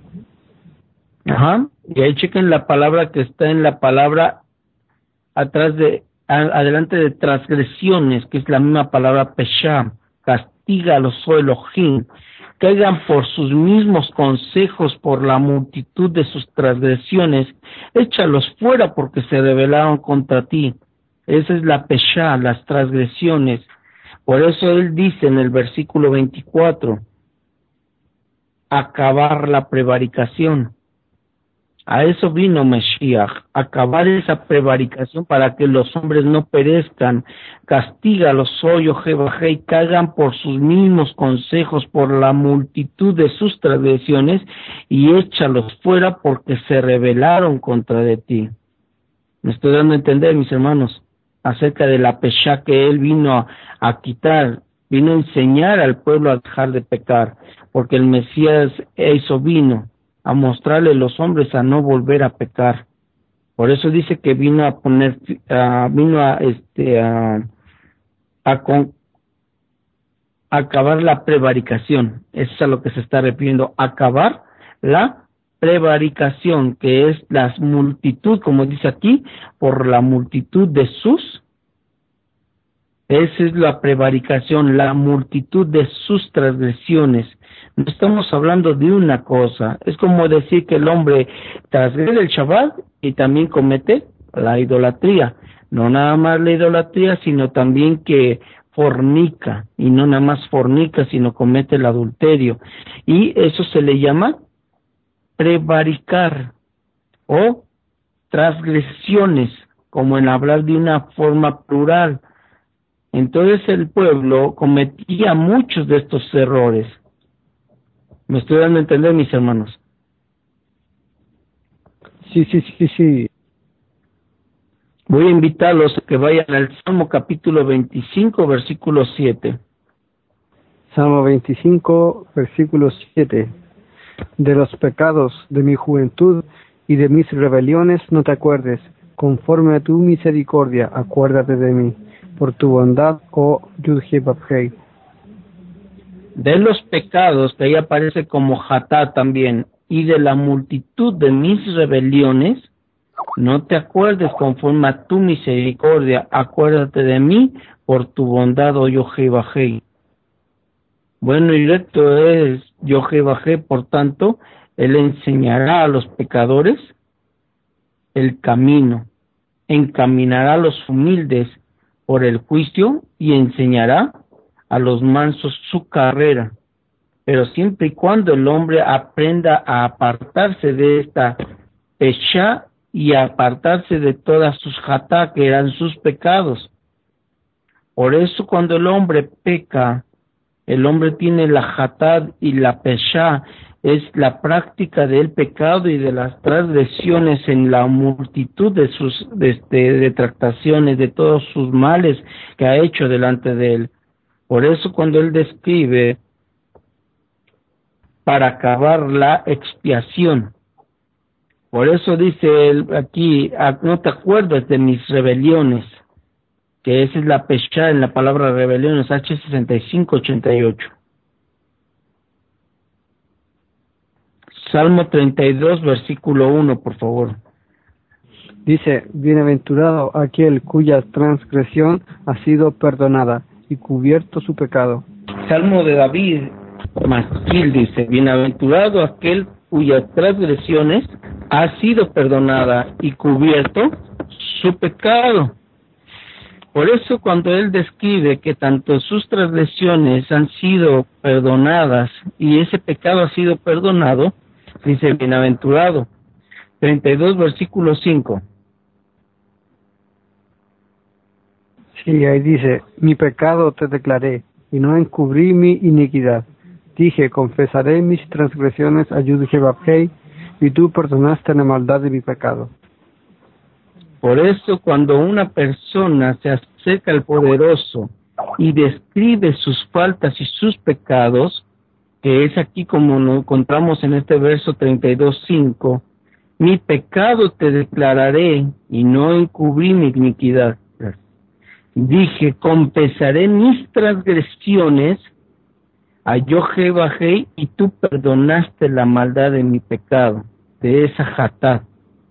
S1: Ajá, y ahí chequen la palabra que está en la palabra atrás de, a, adelante de transgresiones, que es la misma palabra Pesha, castígalos, oh Elohim, caigan por sus mismos consejos, por la multitud de sus transgresiones, échalos fuera porque se rebelaron contra ti. Esa es la Pesha, las transgresiones. Por eso él dice en el versículo veinticuatro, acabar la prevaricación. A eso vino Mashiach, acabar esa prevaricación para que los hombres no perezcan. Castígalos, oh Jehová, y caigan por sus mismos consejos, por la multitud de sus transgresiones, y échalos fuera porque se rebelaron contra de ti. Me estoy dando a entender, mis hermanos, acerca de la pesha que él vino a, a quitar, vino a enseñar al pueblo a dejar de pecar, porque el Mesías eso vino a mostrarle a los hombres a no volver a pecar. Por eso dice que vino a poner, uh, vino a este a, a, con, a acabar la prevaricación. Eso es a lo que se está refiriendo, acabar la prevaricación, que es la multitud, como dice aquí, por la multitud de sus. Esa es la prevaricación, la multitud de sus transgresiones. No estamos hablando de una cosa. Es como decir que el hombre transgrede el Shabbat y también comete la idolatría. No nada más la idolatría, sino también que fornica. Y no nada más fornica, sino comete el adulterio. Y eso se le llama prevaricar o transgresiones, como en hablar de una forma plural. Entonces el pueblo cometía muchos de estos errores. ¿Me estoy dando a entender, mis hermanos?
S2: Sí, sí, sí, sí.
S1: Voy a invitarlos a que vayan al Salmo capítulo veinticinco, versículo siete.
S2: Salmo veinticinco, versículo siete. De los pecados de mi juventud y de mis rebeliones no te acuerdes. Conforme a tu misericordia, acuérdate de mí. Por tu bondad, oh Yud-Heh-Vav-Heh.
S1: De los pecados, que ahí aparece como Hatá también, y de la multitud de mis rebeliones, no te acuerdes conforme a tu misericordia, acuérdate de mí por tu bondad, oh Yod-Heh-Vav-Heh. Bueno y recto es Yod-Heh-Vav-Heh, por tanto, él enseñará a los pecadores el camino, encaminará a los humildes por el juicio y enseñará a los mansos su carrera, pero siempre y cuando el hombre aprenda a apartarse de esta pesha y a apartarse de todas sus hatá, que eran sus pecados. Por eso cuando el hombre peca, el hombre tiene la hatá y la pesha, es la práctica del pecado y de las transgresiones en la multitud de sus de, de, de tractaciones, de todos sus males que ha hecho delante de él. Por eso cuando él describe para acabar la expiación, por eso dice él aquí, no te acuerdas de mis rebeliones, que esa es la pesha en la palabra rebeliones, H sesenta y cinco ochenta y ocho. Salmo treinta y dos, versículo uno, por favor.
S2: Dice, bienaventurado aquel cuya transgresión ha sido perdonada y cubierto su pecado.
S1: Salmo de David, Masquil dice, bienaventurado aquel cuyas transgresiones ha sido perdonada y cubierto su pecado. Por eso cuando él describe que tanto sus transgresiones han sido perdonadas y ese pecado ha sido perdonado, dice bienaventurado. treinta y dos, versículo cinco.
S2: Sí, ahí dice, mi pecado te declaré, y no encubrí mi iniquidad. Dije, confesaré mis transgresiones a Yud-Heh-Vav-Heh, y tú perdonaste la maldad de mi pecado.
S1: Por eso cuando una persona se acerca al Poderoso y describe sus faltas y sus pecados, que es aquí como lo encontramos en este verso treinta y dos, cinco, mi pecado te declararé y no encubrí mi iniquidad. Dije, confesaré mis transgresiones a Yod-Heh-Vav-Heh y tú perdonaste la maldad de mi pecado, de esa hatá.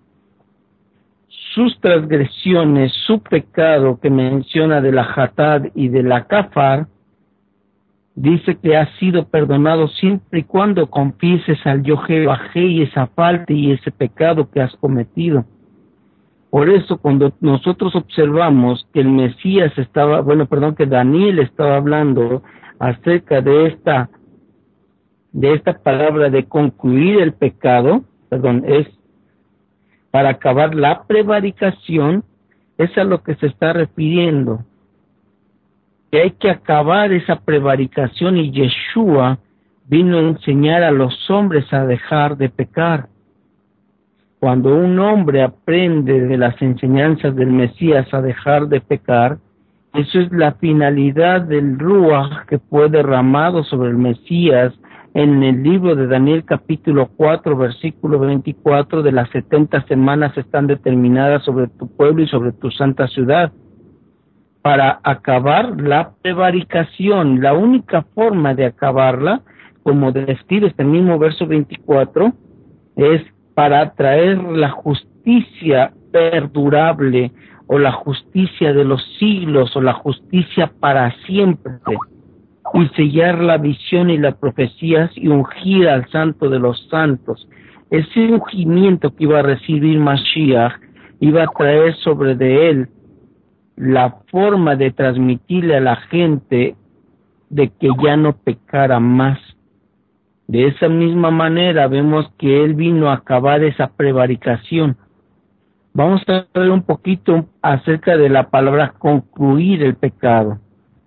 S1: Sus transgresiones, su pecado que menciona de la hatá y de la kafar, dice que ha sido perdonado siempre y cuando confieses al Yod-Heh-Vav-Heh esa falta y ese pecado que has cometido. Por eso cuando nosotros observamos que el Mesías estaba, bueno, perdón, que Daniel estaba hablando acerca de esta, de esta palabra de concluir el pecado, perdón, es para acabar la prevaricación, es a lo que se está refiriendo. Que hay que acabar esa prevaricación y Yeshua vino a enseñar a los hombres a dejar de pecar. Cuando un hombre aprende de las enseñanzas del Mesías a dejar de pecar, eso es la finalidad del Ruach que fue derramado sobre el Mesías en el libro de Daniel capítulo cuatro, versículo veinticuatro, de las setenta semanas están determinadas sobre tu pueblo y sobre tu santa ciudad, para acabar la prevaricación. La única forma de acabarla, como describe este mismo verso veinticuatro, es para traer la justicia perdurable, o la justicia de los siglos, o la justicia para siempre, y sellar la visión y las profecías y ungir al santo de los santos. Ese ungimiento que iba a recibir Mashiach iba a traer sobre de él la forma de transmitirle a la gente de que ya no pecara más. De esa misma manera vemos que él vino a acabar esa prevaricación. Vamos a ver un poquito acerca de la palabra concluir el pecado.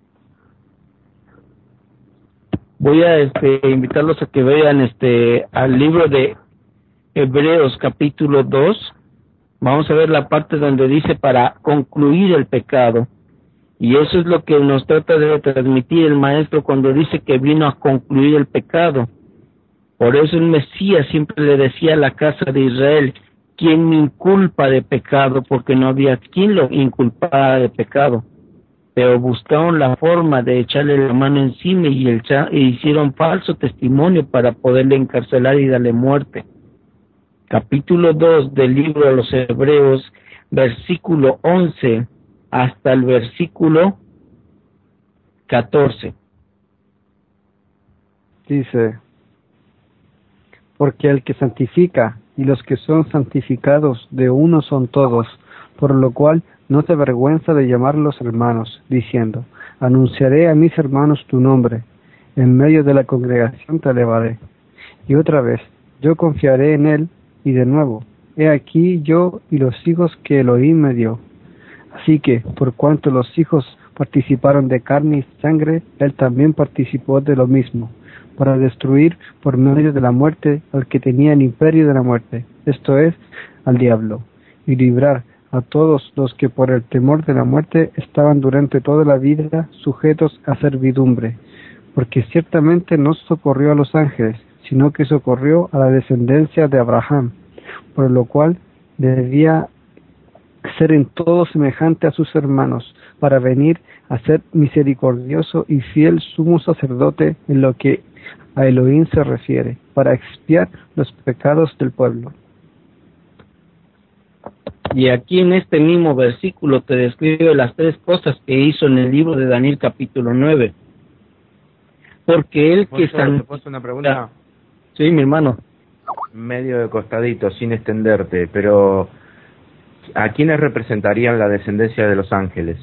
S1: Voy a este, invitarlos a que vean este al libro de Hebreos capítulo dos. Vamos a ver la parte donde dice para concluir el pecado. Y eso es lo que nos trata de transmitir el maestro cuando dice que vino a concluir el pecado. Por eso el Mesías siempre le decía a la casa de Israel: ¿quién me inculpa de pecado? Porque no había quien lo inculpara de pecado. Pero buscaron la forma de echarle la mano encima y, el, e hicieron falso testimonio para poderle encarcelar y darle muerte. Capítulo dos del libro de los Hebreos, versículo once hasta el versículo catorce.
S2: Dice: porque el que santifica y los que son santificados de uno son todos, por lo cual no se avergüenza de llamarlos hermanos, diciendo: anunciaré a mis hermanos tu nombre, en medio de la congregación te elevaré. Y otra vez, yo confiaré en él, y de nuevo, he aquí yo y los hijos que Elohim me dio. Así que, por cuanto los hijos participaron de carne y sangre, él también participó de lo mismo, para destruir por medio de la muerte al que tenía el imperio de la muerte, esto es, al diablo, y librar a todos los que por el temor de la muerte estaban durante toda la vida sujetos a servidumbre, porque ciertamente no socorrió a los ángeles, sino que socorrió a la descendencia de Abraham, por lo cual debía ser en todo semejante a sus hermanos, para venir a ser misericordioso y fiel sumo sacerdote en lo que a Elohim se refiere, para expiar los pecados del pueblo.
S1: Y aquí en este mismo versículo te describe las tres cosas que hizo en el libro de Daniel capítulo nueve. Porque él que
S4: san... ¿Te puedo hacer una pregunta?
S1: Sí, mi hermano.
S4: Medio de costadito, sin extenderte, pero ¿a quiénes representarían la descendencia de los ángeles?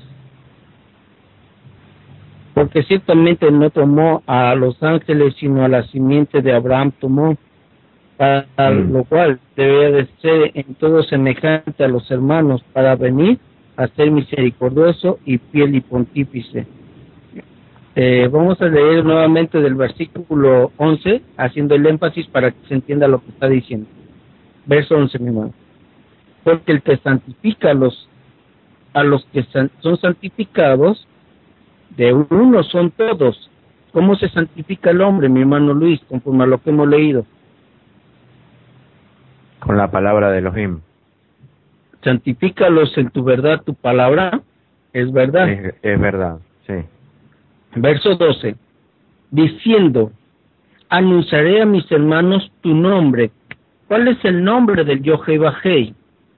S1: Porque ciertamente no tomó a los ángeles, sino a la simiente de Abraham tomó, para mm. lo cual debía de ser en todo semejante a los hermanos, para venir a ser misericordioso y fiel y pontífice. Eh, vamos a leer nuevamente del versículo once, haciendo el énfasis para que se entienda lo que está diciendo. Verso once, mi hermano. Porque el que santifica a los, a los que san, son santificados, de uno son todos. ¿Cómo se santifica el hombre, mi hermano Luis, conforme a lo que hemos leído?
S4: Con la palabra de Elohim.
S1: Santifícalos en tu verdad, tu palabra es verdad.
S4: Es, es verdad, sí.
S1: Verso doce, diciendo: anunciaré a mis hermanos tu nombre. ¿Cuál es el nombre del Yohevahei?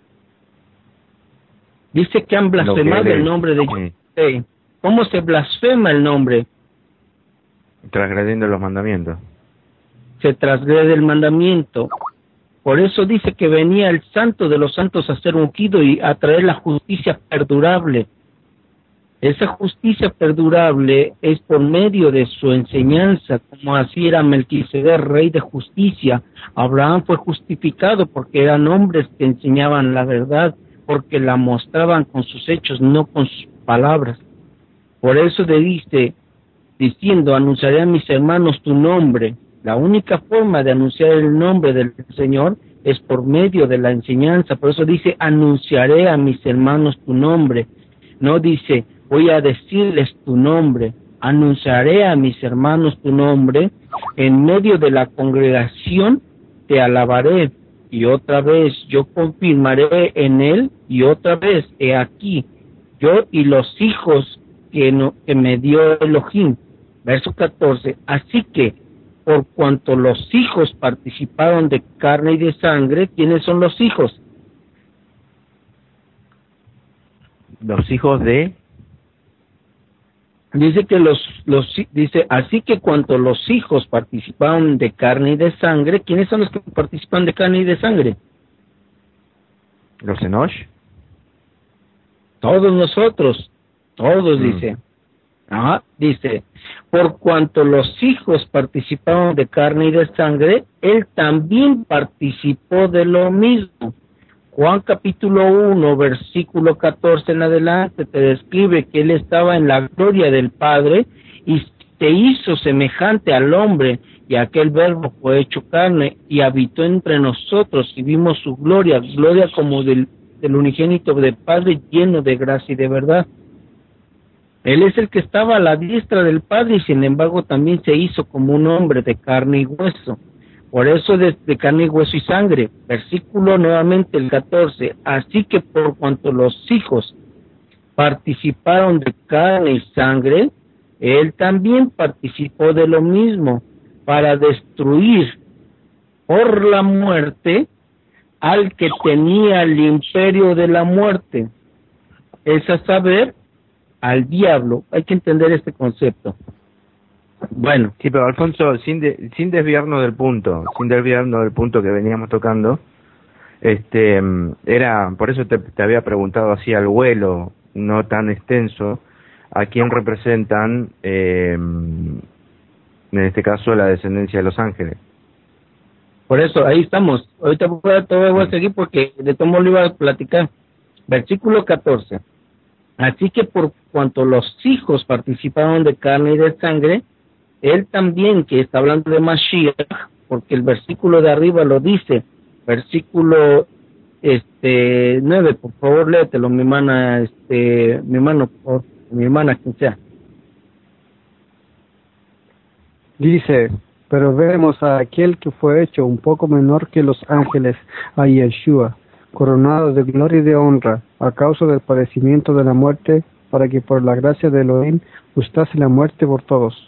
S1: Dice que han blasfemado que el nombre de Yohevahei. ¿Cómo se blasfema el nombre?
S4: Transgrediendo los mandamientos.
S1: Se transgrede el mandamiento. Por eso dice que venía el santo de los santos a ser ungido y a traer la justicia perdurable. Esa justicia perdurable es por medio de su enseñanza, como así era Melquisedec, rey de justicia. Abraham fue justificado porque eran hombres que enseñaban la verdad, porque la mostraban con sus hechos, no con sus palabras. Por eso le dice, diciendo: anunciaré a mis hermanos tu nombre. La única forma de anunciar el nombre del Señor es por medio de la enseñanza. Por eso dice: anunciaré a mis hermanos tu nombre. No dice: voy a decirles tu nombre. Anunciaré a mis hermanos tu nombre. En medio de la congregación te alabaré. Y otra vez yo confirmaré en él. Y otra vez, he aquí, yo y los hijos que, no, que me dio Elohim. Verso catorce, así que por cuanto los hijos participaron de carne y de sangre, ¿quiénes son los hijos?
S4: Los hijos de...
S1: Dice que los, los dice, así que cuanto los hijos participaron de carne y de sangre, ¿quiénes son los que participan de carne y de sangre?
S4: Los Enosh.
S1: Todos nosotros, todos, mm. dice. Ah, dice, por cuanto los hijos participaron de carne y de sangre, él también participó de lo mismo. Juan capítulo uno, versículo catorce en adelante, te describe que él estaba en la gloria del Padre y se hizo semejante al hombre, y aquel verbo fue hecho carne y habitó entre nosotros y vimos su gloria, gloria como del, del unigénito del Padre, lleno de gracia y de verdad. Él es el que estaba a la diestra del Padre y sin embargo también se hizo como un hombre de carne y hueso. por eso de, de carne y hueso y sangre. Versículo nuevamente el catorce, así que por cuanto los hijos participaron de carne y sangre, él también participó de lo mismo, para destruir por la muerte al que tenía el imperio de la muerte, es a saber, al diablo. Hay que entender este concepto. Bueno.
S4: Sí, pero Alfonso, sin de, sin desviarnos del punto, sin desviarnos del punto que veníamos tocando, este, era, por eso te, te había preguntado así al vuelo, no tan extenso, a quién representan, eh, en este caso, la descendencia de los ángeles.
S1: Por eso, ahí estamos. Ahorita voy a, todo voy a seguir porque de todo modo lo iba a platicar. Versículo catorce. Así que por cuanto los hijos participaron de carne y de sangre, él también, que está hablando de Mashiach, porque el versículo de arriba lo dice, versículo este nueve, por favor léetelo, mi hermana, este, mi hermano, por, mi hermana, quien sea.
S2: Dice, pero vemos a aquel que fue hecho un poco menor que los ángeles, a Yeshua, coronado de gloria y de honra, a causa del padecimiento de la muerte, para que por la gracia de Elohim gustase la muerte por todos.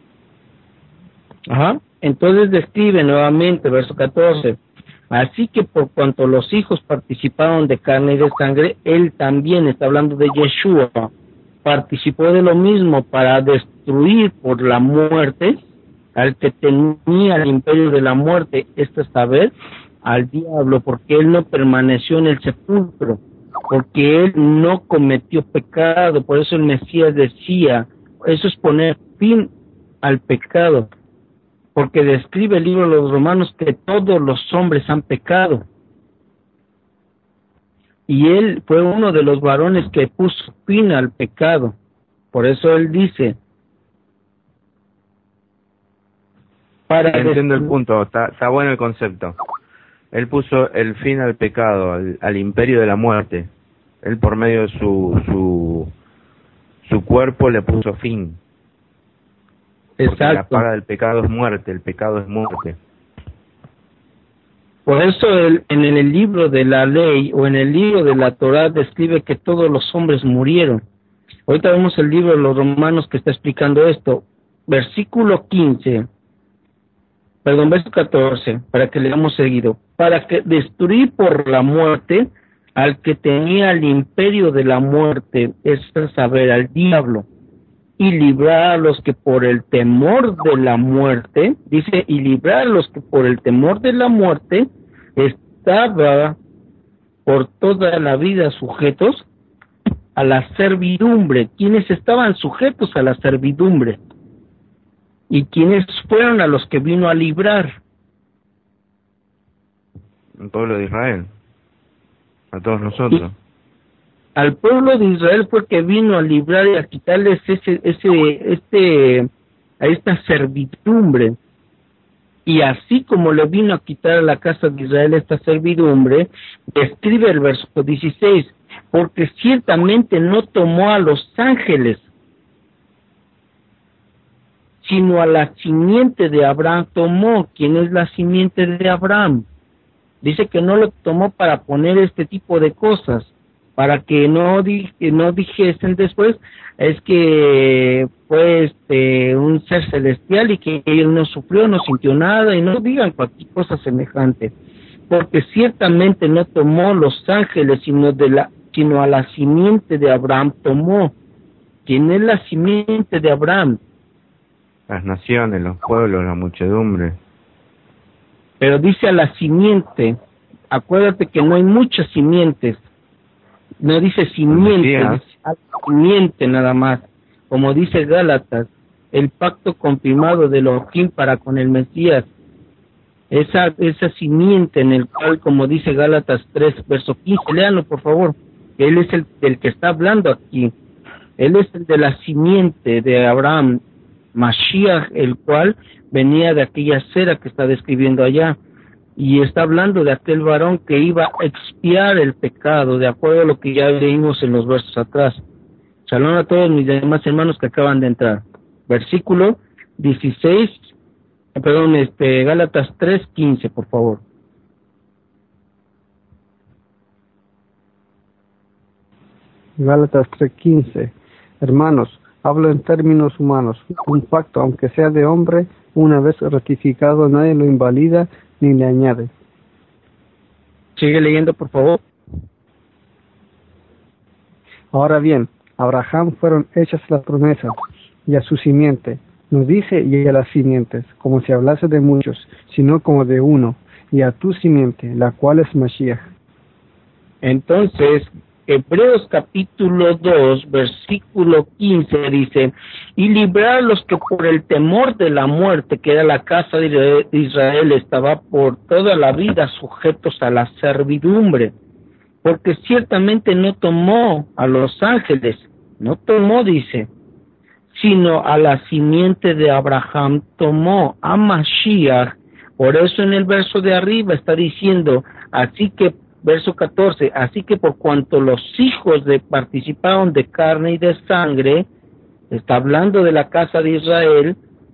S1: Ajá. Entonces describe nuevamente, verso catorce, así que por cuanto los hijos participaron de carne y de sangre, él también, está hablando de Yeshua, participó de lo mismo para destruir por la muerte al que tenía el imperio de la muerte, esto es saber, al diablo, porque él no permaneció en el sepulcro, porque él no cometió pecado. Por eso el Mesías decía, eso es poner fin al pecado, porque describe el libro de los Romanos que todos los hombres han pecado, y él fue uno de los varones que puso fin al pecado. Por eso él dice, para
S4: entiendo el punto, está, está bueno el concepto. Él puso el fin al pecado, al, al imperio de la muerte. Él por medio de su su su cuerpo le puso fin. Porque
S1: exacto.
S4: la paga del pecado es muerte, el pecado es muerte.
S1: Por eso el, en el libro de la ley o en el libro de la Torá describe que todos los hombres murieron. Ahorita vemos el libro de los Romanos que está explicando esto. Versículo quince, perdón, verso catorce, para que leamos seguido. Para que destruir por la muerte al que tenía el imperio de la muerte, es saber, al diablo, y librar a los que por el temor de la muerte, dice, y librar a los que por el temor de la muerte estaba por toda la vida sujetos a la servidumbre. ¿Quiénes estaban sujetos a la servidumbre? ¿Y quiénes fueron a los que vino a librar?
S4: El pueblo de Israel, a todos nosotros.
S1: Y al pueblo de Israel fue que vino a librar y a quitarles ese, ese, este, a esta servidumbre. Y así como le vino a quitar a la casa de Israel esta servidumbre, describe el verso dieciséis, porque ciertamente no tomó a los ángeles, sino a la simiente de Abraham tomó. ¿Quién es la simiente de Abraham? Dice que no lo tomó para poner este tipo de cosas, para que no di, no dijesen después, es que fue este, un ser celestial y que él no sufrió, no sintió nada, y no digan cualquier cosa semejante, porque ciertamente no tomó los ángeles, sino de la sino a la simiente de Abraham tomó. ¿Quién es la simiente de Abraham?
S4: Las naciones, los pueblos, la muchedumbre.
S1: Pero dice a la simiente, acuérdate que no hay muchas simientes, no dice simiente, dice a la simiente nada más, como dice Gálatas, el pacto confirmado de Elohim para con el Mesías, esa esa simiente en el cual, como dice Gálatas tres, verso quince, léanlo por favor, él es el, el que está hablando aquí, él es el de la simiente de Abraham, Mashiach, el cual venía de aquella cera que está describiendo allá, y está hablando de aquel varón que iba a expiar el pecado, de acuerdo a lo que ya leímos en los versos atrás. Shalom a todos mis demás hermanos que acaban de entrar. Versículo dieciséis Eh, Perdón, este, Gálatas tres quince, por favor.
S2: Gálatas tres quince. Hermanos, hablo en términos humanos. Un pacto, aunque sea de hombre, una vez ratificado, nadie lo invalida ni le añade.
S1: Sigue leyendo, por favor.
S2: Ahora bien, a Abraham fueron hechas las promesas, y a su simiente. No dice y a las simientes, como si hablase de muchos, sino como de uno, y a tu simiente, la cual es Mashiach.
S1: Entonces, Hebreos capítulo dos, versículo quince dice, y librar a los que por el temor de la muerte, que era la casa de Israel, estaba por toda la vida sujetos a la servidumbre, porque ciertamente no tomó a los ángeles, no tomó, dice, sino a la simiente de Abraham tomó, a Mashiach. Por eso en el verso de arriba está diciendo, así que, verso catorce, así que por cuanto los hijos de participaron de carne y de sangre, está hablando de la casa de Israel,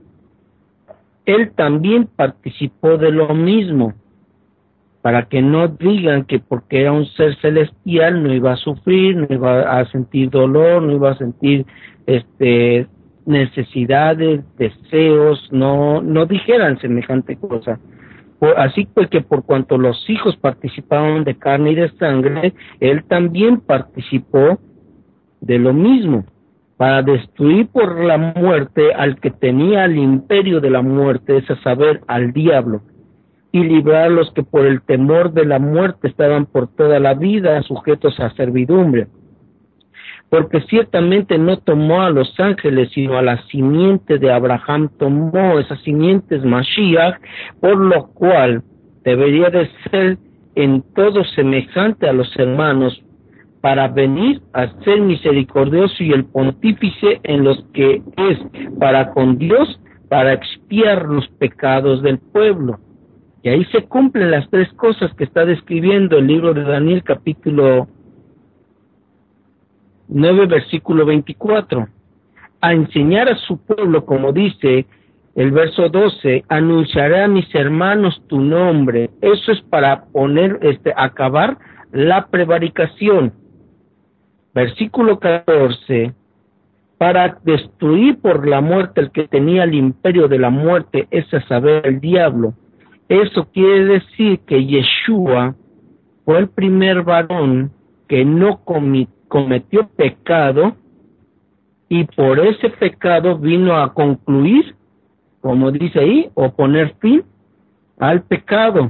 S1: él también participó de lo mismo, para que no digan que porque era un ser celestial no iba a sufrir, no iba a sentir dolor, no iba a sentir este necesidades, deseos, no no dijeran semejante cosa. Por, así pues que por cuanto los hijos participaron de carne y de sangre, él también participó de lo mismo, para destruir por la muerte al que tenía el imperio de la muerte, es a saber, al diablo, y librar a los que por el temor de la muerte estaban por toda la vida sujetos a servidumbre. Porque ciertamente no tomó a los ángeles, sino a la simiente de Abraham tomó, esa simiente es Mashiach, por lo cual debería de ser en todo semejante a los hermanos, para venir a ser misericordioso y el pontífice en los que es para con Dios, para expiar los pecados del pueblo. Y ahí se cumplen las tres cosas que está describiendo el libro de Daniel, capítulo nueve, versículo veinticuatro. A enseñar a su pueblo, como dice el verso doce, anunciaré a mis hermanos tu nombre. Eso es para poner, este, acabar la prevaricación. Versículo catorce, para destruir por la muerte el que tenía el imperio de la muerte, es a saber, el diablo. Eso quiere decir que Yeshua fue el primer varón que no comi- cometió pecado, y por ese pecado vino a concluir, como dice ahí, o poner fin al pecado.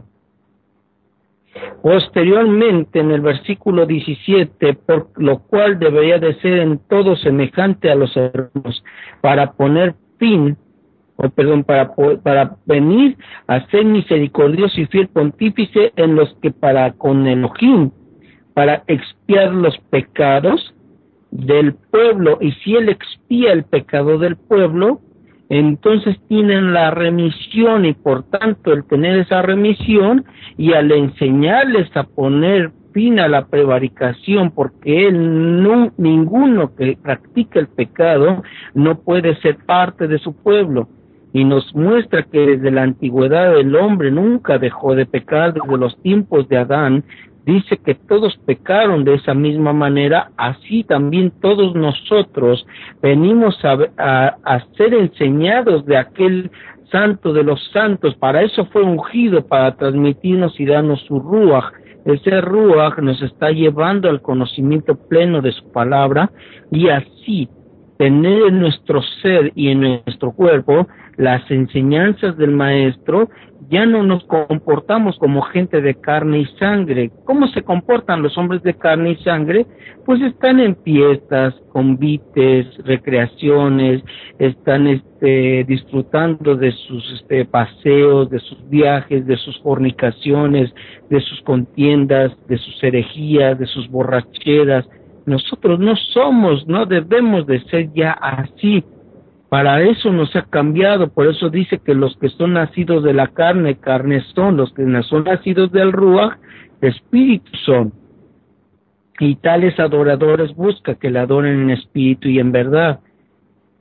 S1: Posteriormente, en el versículo diecisiete, por lo cual debería de ser en todo semejante a los hermanos, para poner fin, o perdón, para, para venir a ser misericordioso y fiel pontífice en los que para con Elohim, para expiar los pecados del pueblo, y si él expía el pecado del pueblo, entonces tienen la remisión, y por tanto el tener esa remisión y al enseñarles a poner fin a la prevaricación, porque él no, ninguno que practica el pecado no puede ser parte de su pueblo, y nos muestra que desde la antigüedad el hombre nunca dejó de pecar. Desde los tiempos de Adán dice que todos pecaron de esa misma manera, así también todos nosotros venimos a, a, a ser enseñados de aquel santo de los santos. Para eso fue ungido, para transmitirnos y darnos su ruaj. Ese ruaj nos está llevando al conocimiento pleno de su palabra, y así tener en nuestro ser y en nuestro cuerpo las enseñanzas del maestro. Ya no nos comportamos como gente de carne y sangre. ¿Cómo se comportan los hombres de carne y sangre? Pues están en fiestas, convites, recreaciones, están este, disfrutando de sus este, paseos, de sus viajes, de sus fornicaciones, de sus contiendas, de sus herejías, de sus borracheras. Nosotros no somos, no debemos de ser ya así. Para eso nos ha cambiado. Por eso dice que los que son nacidos de la carne, carne son; los que son nacidos del Ruach, espíritu son. Y tales adoradores busca que le adoren en espíritu y en verdad.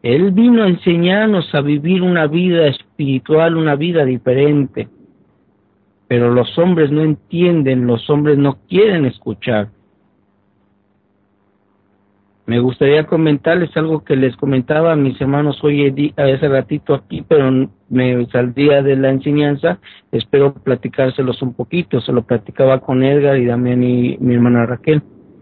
S1: Él vino a enseñarnos a vivir una vida espiritual, una vida diferente. Pero los hombres no entienden, los hombres no quieren escuchar. Me gustaría comentarles algo que les comentaba a mis hermanos hoy hace ratito aquí, pero me saldría de la enseñanza. Espero platicárselos un poquito. Se lo platicaba con Edgar y Damián y mi hermana Raquel.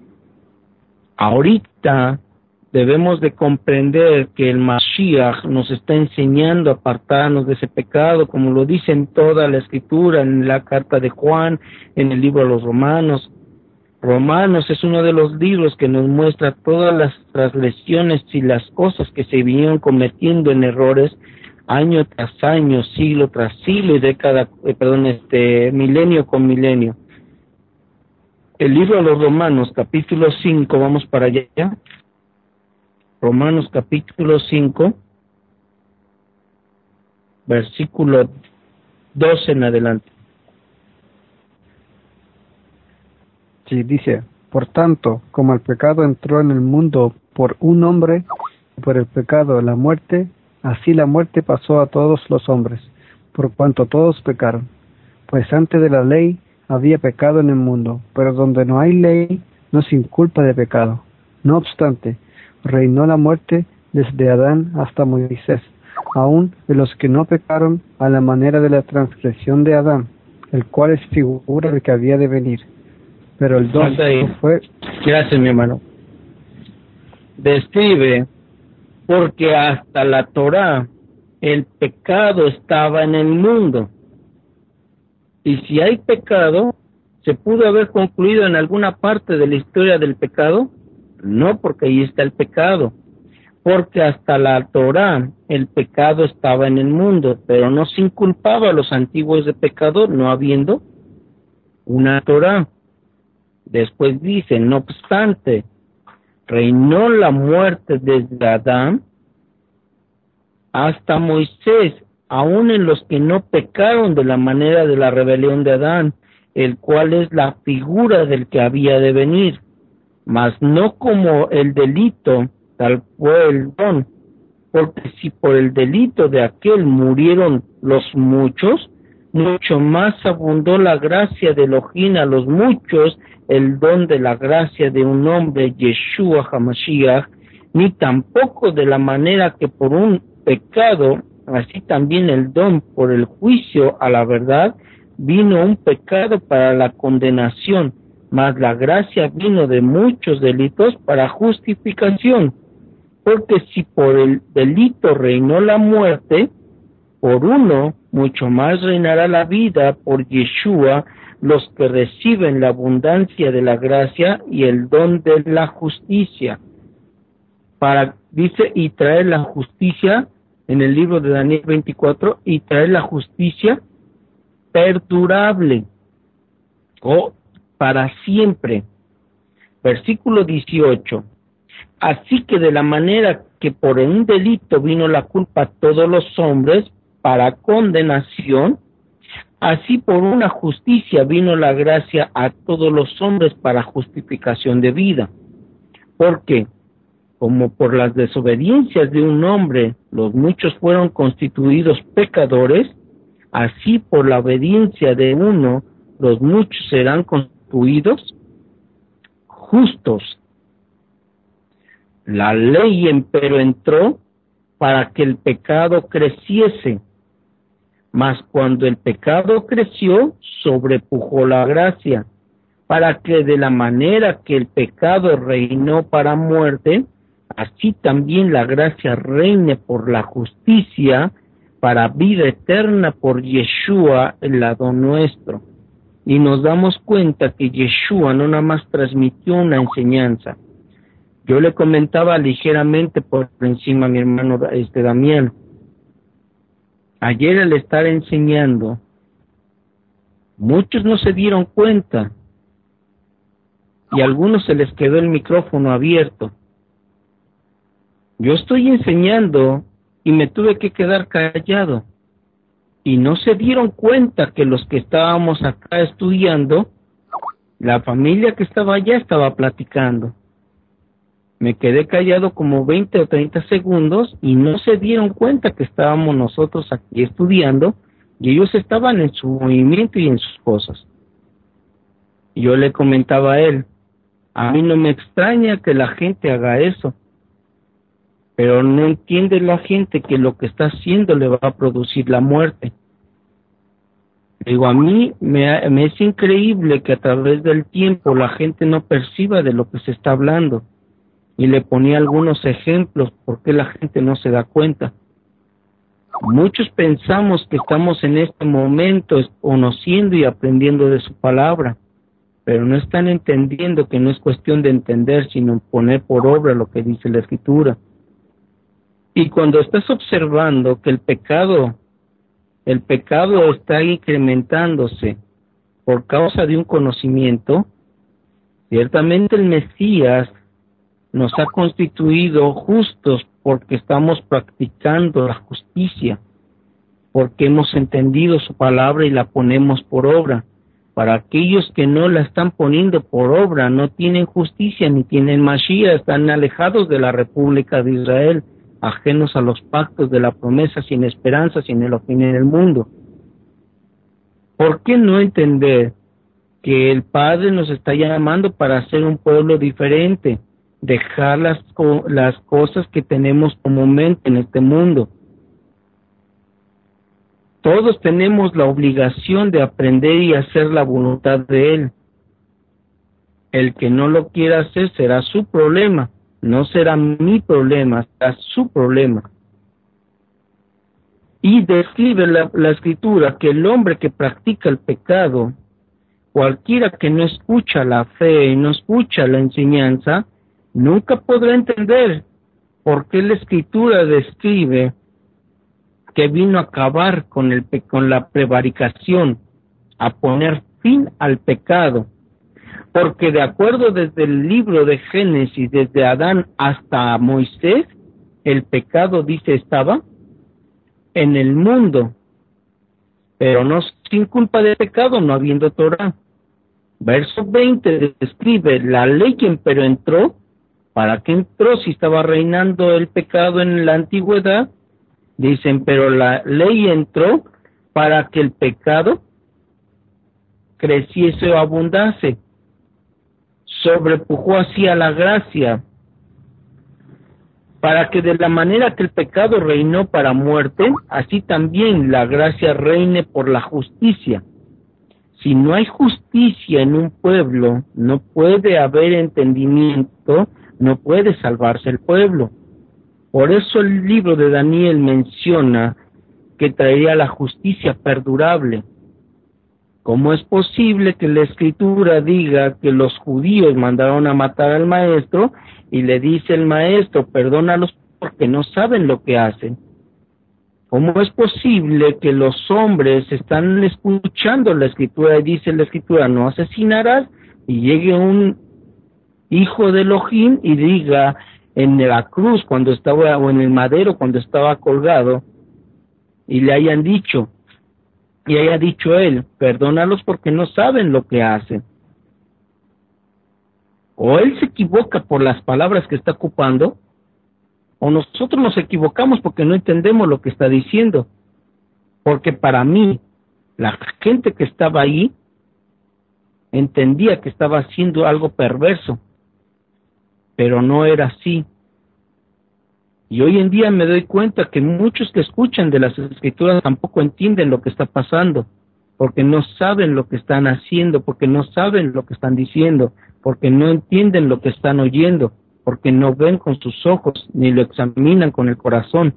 S1: Ahorita debemos de comprender que el Mashiach nos está enseñando a apartarnos de ese pecado, como lo dice en toda la escritura, en la carta de Juan, en el libro de los Romanos. Romanos es uno de los libros que nos muestra todas las transgresiones y las cosas que se vinieron cometiendo en errores año tras año, siglo tras siglo y década, eh, perdón, este milenio con milenio. El libro de los Romanos, capítulo cinco, vamos para allá. Romanos capítulo cinco, versículo doce en adelante.
S2: Sí, dice, por tanto, como el pecado entró en el mundo por un hombre, y por el pecado la muerte, así la muerte pasó a todos los hombres, por cuanto todos pecaron. Pues antes de la ley había pecado en el mundo, pero donde no hay ley no se inculpa de pecado. No obstante, reinó la muerte desde Adán hasta Moisés, aun de los que no pecaron a la manera de la transgresión de Adán, el cual es figura de que había de venir. Pero el don fue...
S1: Gracias, mi hermano. Describe, porque hasta la Torá el pecado estaba en el mundo. Y si hay pecado, ¿se pudo haber concluido en alguna parte de la historia del pecado? No, porque ahí está el pecado. Porque hasta la Torá el pecado estaba en el mundo, pero no se inculpaba a los antiguos de pecador, no habiendo una Torá. Después dice, no obstante, reinó la muerte desde Adán hasta Moisés, aun en los que no pecaron de la manera de la rebelión de Adán, el cual es la figura del que había de venir, mas no como el delito, tal fue el don, porque si por el delito de aquel murieron los muchos, mucho más abundó la gracia de Elohim a los muchos, el don de la gracia de un hombre, Yeshua HaMashiach, ni tampoco de la manera que por un pecado, así también el don por el juicio a la verdad, vino un pecado para la condenación, mas la gracia vino de muchos delitos para justificación, porque si por el delito reinó la muerte, por uno mucho más reinará la vida por Yeshua, los que reciben la abundancia de la gracia y el don de la justicia. Para, dice, y traer la justicia, en el libro de Daniel veinticuatro, y traer la justicia perdurable, o para siempre. Versículo dieciocho. Así que de la manera que por un delito vino la culpa a todos los hombres para condenación, así por una justicia vino la gracia a todos los hombres para justificación de vida. Porque, como por las desobediencias de un hombre los muchos fueron constituidos pecadores, así por la obediencia de uno los muchos serán constituidos justos. La ley empero entró para que el pecado creciese, mas cuando el pecado creció, sobrepujó la gracia, para que de la manera que el pecado reinó para muerte, así también la gracia reine por la justicia para vida eterna por Yeshua, el lado nuestro. Y nos damos cuenta que Yeshua no nada más transmitió una enseñanza. Yo le comentaba ligeramente por encima a mi hermano este Damián. Ayer al estar enseñando, muchos no se dieron cuenta y a algunos se les quedó el micrófono abierto. Yo estoy enseñando y me tuve que quedar callado y no se dieron cuenta que los que estábamos acá estudiando, la familia que estaba allá estaba platicando. Me quedé callado como veinte o treinta segundos y no se dieron cuenta que estábamos nosotros aquí estudiando y ellos estaban en su movimiento y en sus cosas. Y yo le comentaba a él, a mí no me extraña que la gente haga eso, pero no entiende la gente que lo que está haciendo le va a producir la muerte. Digo, a mí me, me es increíble que a través del tiempo la gente no perciba de lo que se está hablando. Y le ponía algunos ejemplos porque la gente no se da cuenta. Muchos pensamos que estamos en este momento conociendo y aprendiendo de su palabra, pero no están entendiendo que no es cuestión de entender, sino poner por obra lo que dice la Escritura. Y cuando estás observando que el pecado, el pecado está incrementándose por causa de un conocimiento, ciertamente el Mesías nos ha constituido justos porque estamos practicando la justicia, porque hemos entendido su palabra y la ponemos por obra. Para aquellos que no la están poniendo por obra, no tienen justicia ni tienen Mashiach, están alejados de la República de Israel, ajenos a los pactos de la promesa, sin esperanza, sin el fin en el mundo. ¿Por qué no entender que el Padre nos está llamando para ser un pueblo diferente? Dejar las, las cosas que tenemos comúnmente en este mundo. Todos tenemos la obligación de aprender y hacer la voluntad de Él. El que no lo quiera hacer será su problema, no será mi problema, será su problema. Y describe la, la Escritura que el hombre que practica el pecado, cualquiera que no escucha la fe y no escucha la enseñanza, nunca podrá entender por qué la Escritura describe que vino a acabar con, el, con la prevaricación, a poner fin al pecado. Porque de acuerdo desde el libro de Génesis, desde Adán hasta Moisés, el pecado, dice, estaba en el mundo, pero no sin culpa de pecado, no habiendo Torah. Verso veinte describe, la ley pero entró. ¿Para qué entró si estaba reinando el pecado en la antigüedad? Dicen, pero la ley entró para que el pecado creciese o abundase. Sobrepujó así a la gracia, para que de la manera que el pecado reinó para muerte, así también la gracia reine por la justicia. Si no hay justicia en un pueblo, no puede haber entendimiento, no puede salvarse el pueblo. Por eso el libro de Daniel menciona que traería la justicia perdurable. ¿Cómo es posible que la Escritura diga que los judíos mandaron a matar al maestro y le dice el maestro, perdónalos porque no saben lo que hacen? ¿Cómo es posible que los hombres están escuchando la Escritura y dice la Escritura, no asesinarás, y llegue un hijo de Elohim y diga en la cruz cuando estaba, o en el madero cuando estaba colgado, y le hayan dicho, y haya dicho él, perdónalos porque no saben lo que hacen? O él se equivoca por las palabras que está ocupando, o nosotros nos equivocamos porque no entendemos lo que está diciendo. Porque para mí, la gente que estaba ahí entendía que estaba haciendo algo perverso, pero no era así. Y hoy en día me doy cuenta que muchos que escuchan de las Escrituras tampoco entienden lo que está pasando, porque no saben lo que están haciendo, porque no saben lo que están diciendo, porque no entienden lo que están oyendo, porque no ven con sus ojos ni lo examinan con el corazón.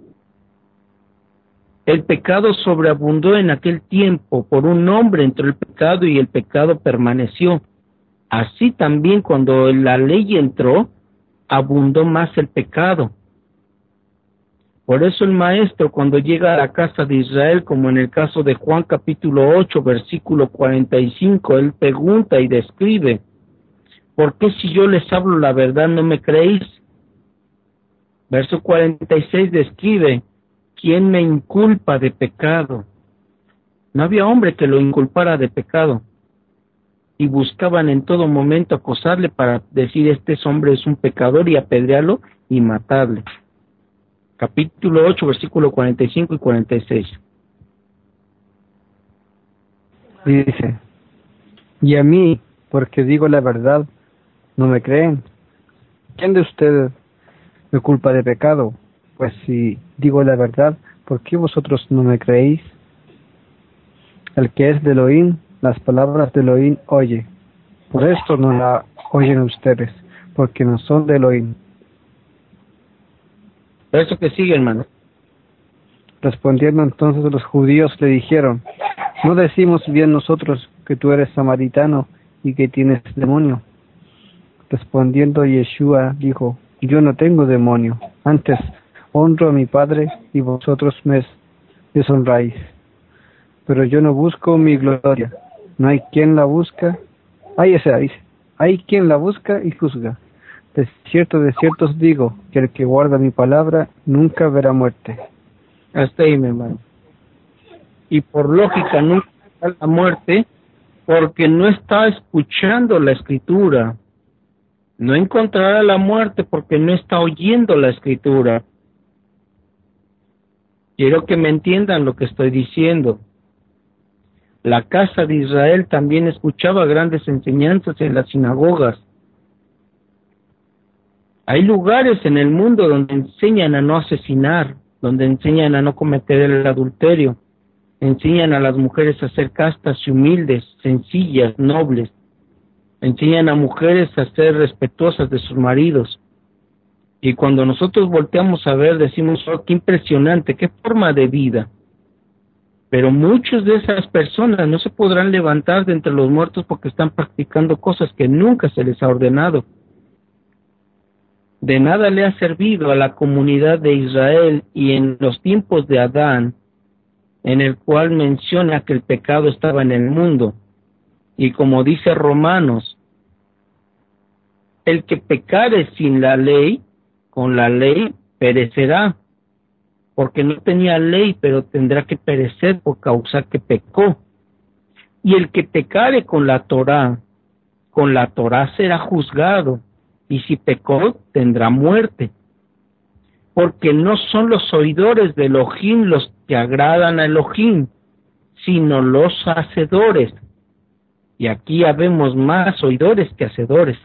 S1: El pecado sobreabundó en aquel tiempo, por un hombre entró el pecado y el pecado permaneció. Así también cuando la ley entró, abundó más el pecado. Por eso el maestro, cuando llega a la casa de Israel, como en el caso de Juan capítulo ocho, versículo cuarenta y cinco, él pregunta y describe, ¿por qué si yo les hablo la verdad no me creéis? Verso cuarenta y seis describe, ¿quién me inculpa de pecado? No había hombre que lo inculpara de pecado. y buscaban en todo momento acosarle para decir este hombre es un pecador y apedrearlo y matarle. Capítulo ocho, versículo cuarenta y cinco y cuarenta y seis.
S2: Dice, y a mí, porque digo la verdad, no me creen. ¿Quién de ustedes me culpa de pecado? Pues si digo la verdad, ¿por qué vosotros no me creéis? El que es de Elohim, las palabras de Elohim oye. Por esto no la oyen ustedes, porque no son de Elohim.
S1: Eso que sigue, hermano.
S2: Respondiendo entonces los judíos le dijeron, ¿no decimos bien nosotros que tú eres samaritano y que tienes demonio? Respondiendo Yeshua dijo, yo no tengo demonio, antes honro a mi Padre y vosotros me deshonráis. Pero yo no busco mi gloria, no hay quien la busca, hay ese ahí, hay quien la busca y juzga. De cierto, de cierto os digo, que el que guarda mi palabra nunca verá muerte.
S1: Hasta ahí, mi hermano. Y por lógica nunca verá la muerte, porque no está escuchando la escritura. No encontrará la muerte porque no está oyendo la escritura. Quiero que me entiendan lo que estoy diciendo. La casa de Israel también escuchaba grandes enseñanzas en las sinagogas. Hay lugares en el mundo donde enseñan a no asesinar, donde enseñan a no cometer el adulterio, enseñan a las mujeres a ser castas y humildes, sencillas, nobles, enseñan a mujeres a ser respetuosas de sus maridos. Y cuando nosotros volteamos a ver, decimos, oh, qué impresionante, qué forma de vida. Pero muchas de esas personas no se podrán levantar de entre los muertos porque están practicando cosas que nunca se les ha ordenado. De nada le ha servido a la comunidad de Israel y en los tiempos de Adán, en el cual menciona que el pecado estaba en el mundo. Y como dice Romanos, el que pecare sin la ley, con la ley perecerá, porque no tenía ley, pero tendrá que perecer por causa que pecó. Y el que pecare con la Torá, con la Torá será juzgado, y si pecó, tendrá muerte. Porque no son los oidores de Elohim los que agradan a Elohim, sino los hacedores. Y aquí habemos más oidores que hacedores.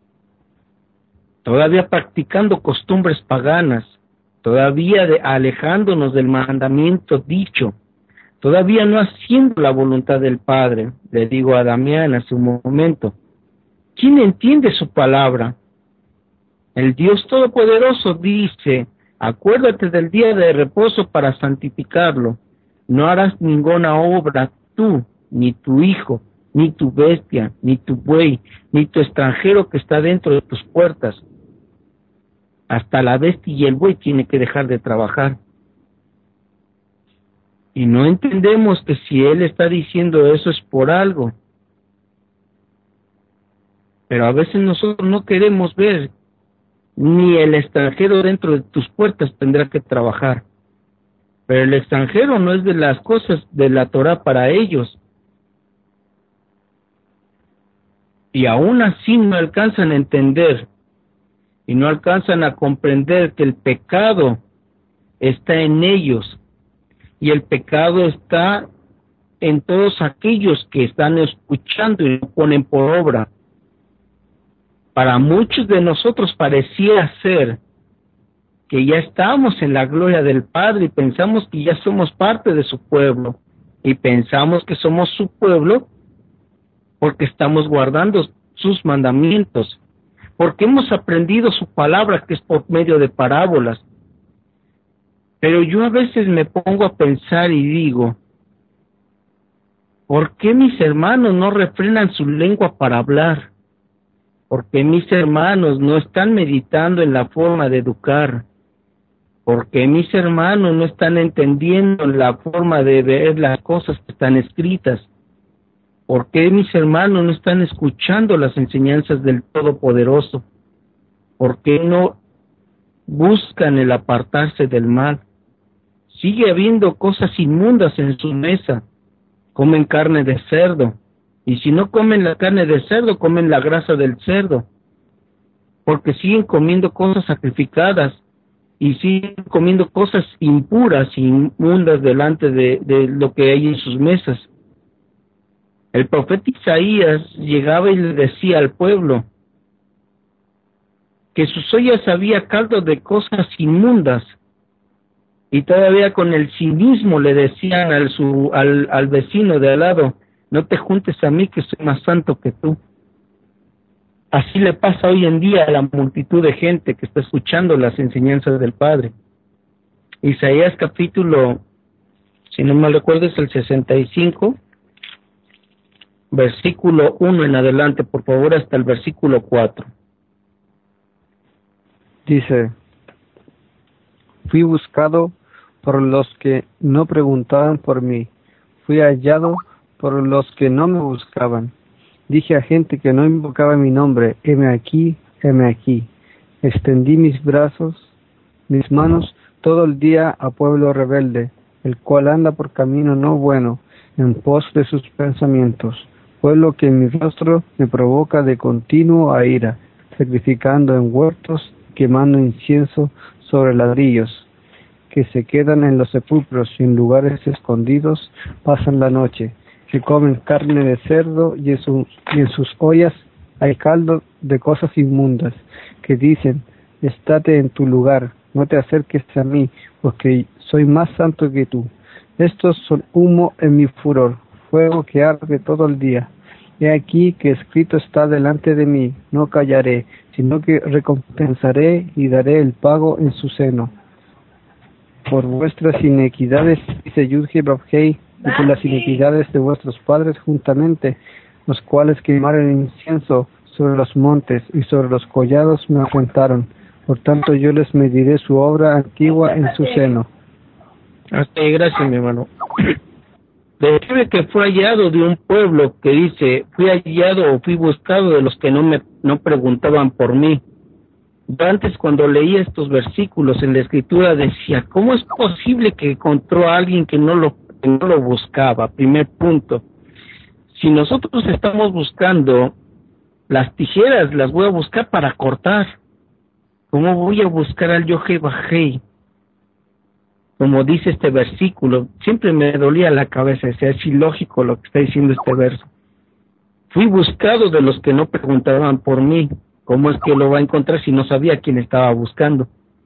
S1: Todavía practicando costumbres paganas, todavía de, alejándonos del mandamiento dicho, todavía no haciendo la voluntad del Padre. Le digo a Damián hace un momento, ¿quién entiende su palabra? El Dios Todopoderoso dice, acuérdate del día de reposo para santificarlo. No harás ninguna obra tú, ni tu hijo, ni tu bestia, ni tu buey, ni tu extranjero que está dentro de tus puertas. Hasta la bestia y el buey tienen que dejar de trabajar. Y no entendemos que si Él está diciendo eso es por algo. Pero a veces nosotros no queremos ver, ni el extranjero dentro de tus puertas tendrá que trabajar. Pero el extranjero no es de las cosas de la Torá para ellos. Y aún así no alcanzan a entender y no alcanzan a comprender que el pecado está en ellos y el pecado está en todos aquellos que están escuchando y lo ponen por obra. Para muchos de nosotros parecía ser que ya estamos en la gloria del Padre y pensamos que ya somos parte de su pueblo y pensamos que somos su pueblo porque estamos guardando sus mandamientos, porque hemos aprendido su palabra que es por medio de parábolas. Pero yo a veces me pongo a pensar y digo, ¿por qué mis hermanos no refrenan su lengua para hablar? ¿Por qué mis hermanos no están meditando en la forma de educar? ¿Por qué mis hermanos no están entendiendo la forma de ver las cosas que están escritas? ¿Por qué mis hermanos no están escuchando las enseñanzas del Todopoderoso? ¿Por qué no buscan el apartarse del mal? Sigue habiendo cosas inmundas en su mesa. Comen carne de cerdo Y si no comen la carne del cerdo, comen la grasa del cerdo, porque siguen comiendo cosas sacrificadas y siguen comiendo cosas impuras y inmundas delante de, de lo que hay en sus mesas. El profeta Isaías llegaba y le decía al pueblo que sus ollas había caldo de cosas inmundas, y todavía con el cinismo le decían al, su, al, al vecino de al lado: no te juntes a mí, que soy más santo que tú. Así le pasa hoy en día a la multitud de gente que está escuchando las enseñanzas del Padre. Isaías capítulo, si no mal recuerdo, es el sesenta y cinco, versículo uno en adelante, por favor, hasta el versículo cuatro.
S2: Dice: fui buscado por los que no preguntaban por mí, fui hallado por los que no me buscaban. Dije a gente que no invocaba mi nombre: heme aquí, heme aquí. Extendí mis brazos, mis manos todo el día a pueblo rebelde, el cual anda por camino no bueno, en pos de sus pensamientos. Pueblo que en mi rostro me provoca de continuo a ira, sacrificando en huertos, quemando incienso sobre ladrillos, que se quedan en los sepulcros y en lugares escondidos pasan la noche, que comen carne de cerdo y en, su, y en sus ollas hay caldo de cosas inmundas, que dicen: estate en tu lugar, no te acerques a mí, porque soy más santo que tú. Estos son humo en mi furor, fuego que arde todo el día. He aquí que escrito está delante de mí, no callaré, sino que recompensaré y daré el pago en su seno. Por vuestras iniquidades, dice Yud-Heh-Vav-Heh, y por las iniquidades de vuestros padres juntamente, los cuales quemaron incienso sobre los montes y sobre los collados me afrentaron. Por tanto yo les mediré su obra antigua en su seno.
S1: Hasta ahí, gracias, mi hermano. Describe que fue hallado de un pueblo que dice: fui hallado o fui buscado de los que no me no preguntaban por mí. Yo antes, cuando leía estos versículos en la escritura, decía: ¿cómo es posible que encontró a alguien que no lo, que no lo buscaba? Primer punto. Si nosotros estamos buscando las tijeras, las voy a buscar para cortar. ¿Cómo voy a buscar al Yod-Heh-Vav-Heh? Como dice este versículo, siempre me dolía la cabeza, es es ilógico lo que está diciendo este verso. Fui buscado de los que no preguntaban por mí. ¿Cómo es que lo va a encontrar si no sabía quién estaba buscando?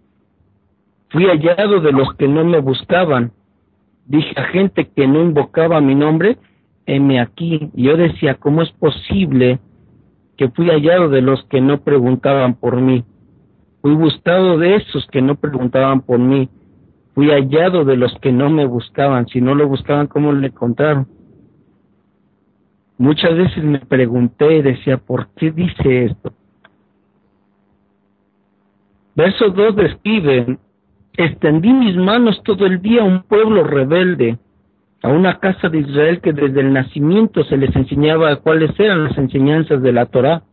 S1: Fui hallado de los que no me buscaban. Dije a gente que no invocaba mi nombre: heme aquí. Y yo decía: ¿cómo es posible que fui hallado de los que no preguntaban por mí? Fui buscado de esos que no preguntaban por mí. Fui hallado de los que no me buscaban. Si no lo buscaban, ¿cómo lo encontraron? Muchas veces me pregunté y decía: ¿por qué dice esto? Verso dos describe: extendí mis manos todo el día a un pueblo rebelde, a una casa de Israel que desde el nacimiento se les enseñaba cuáles eran las enseñanzas de la Torá,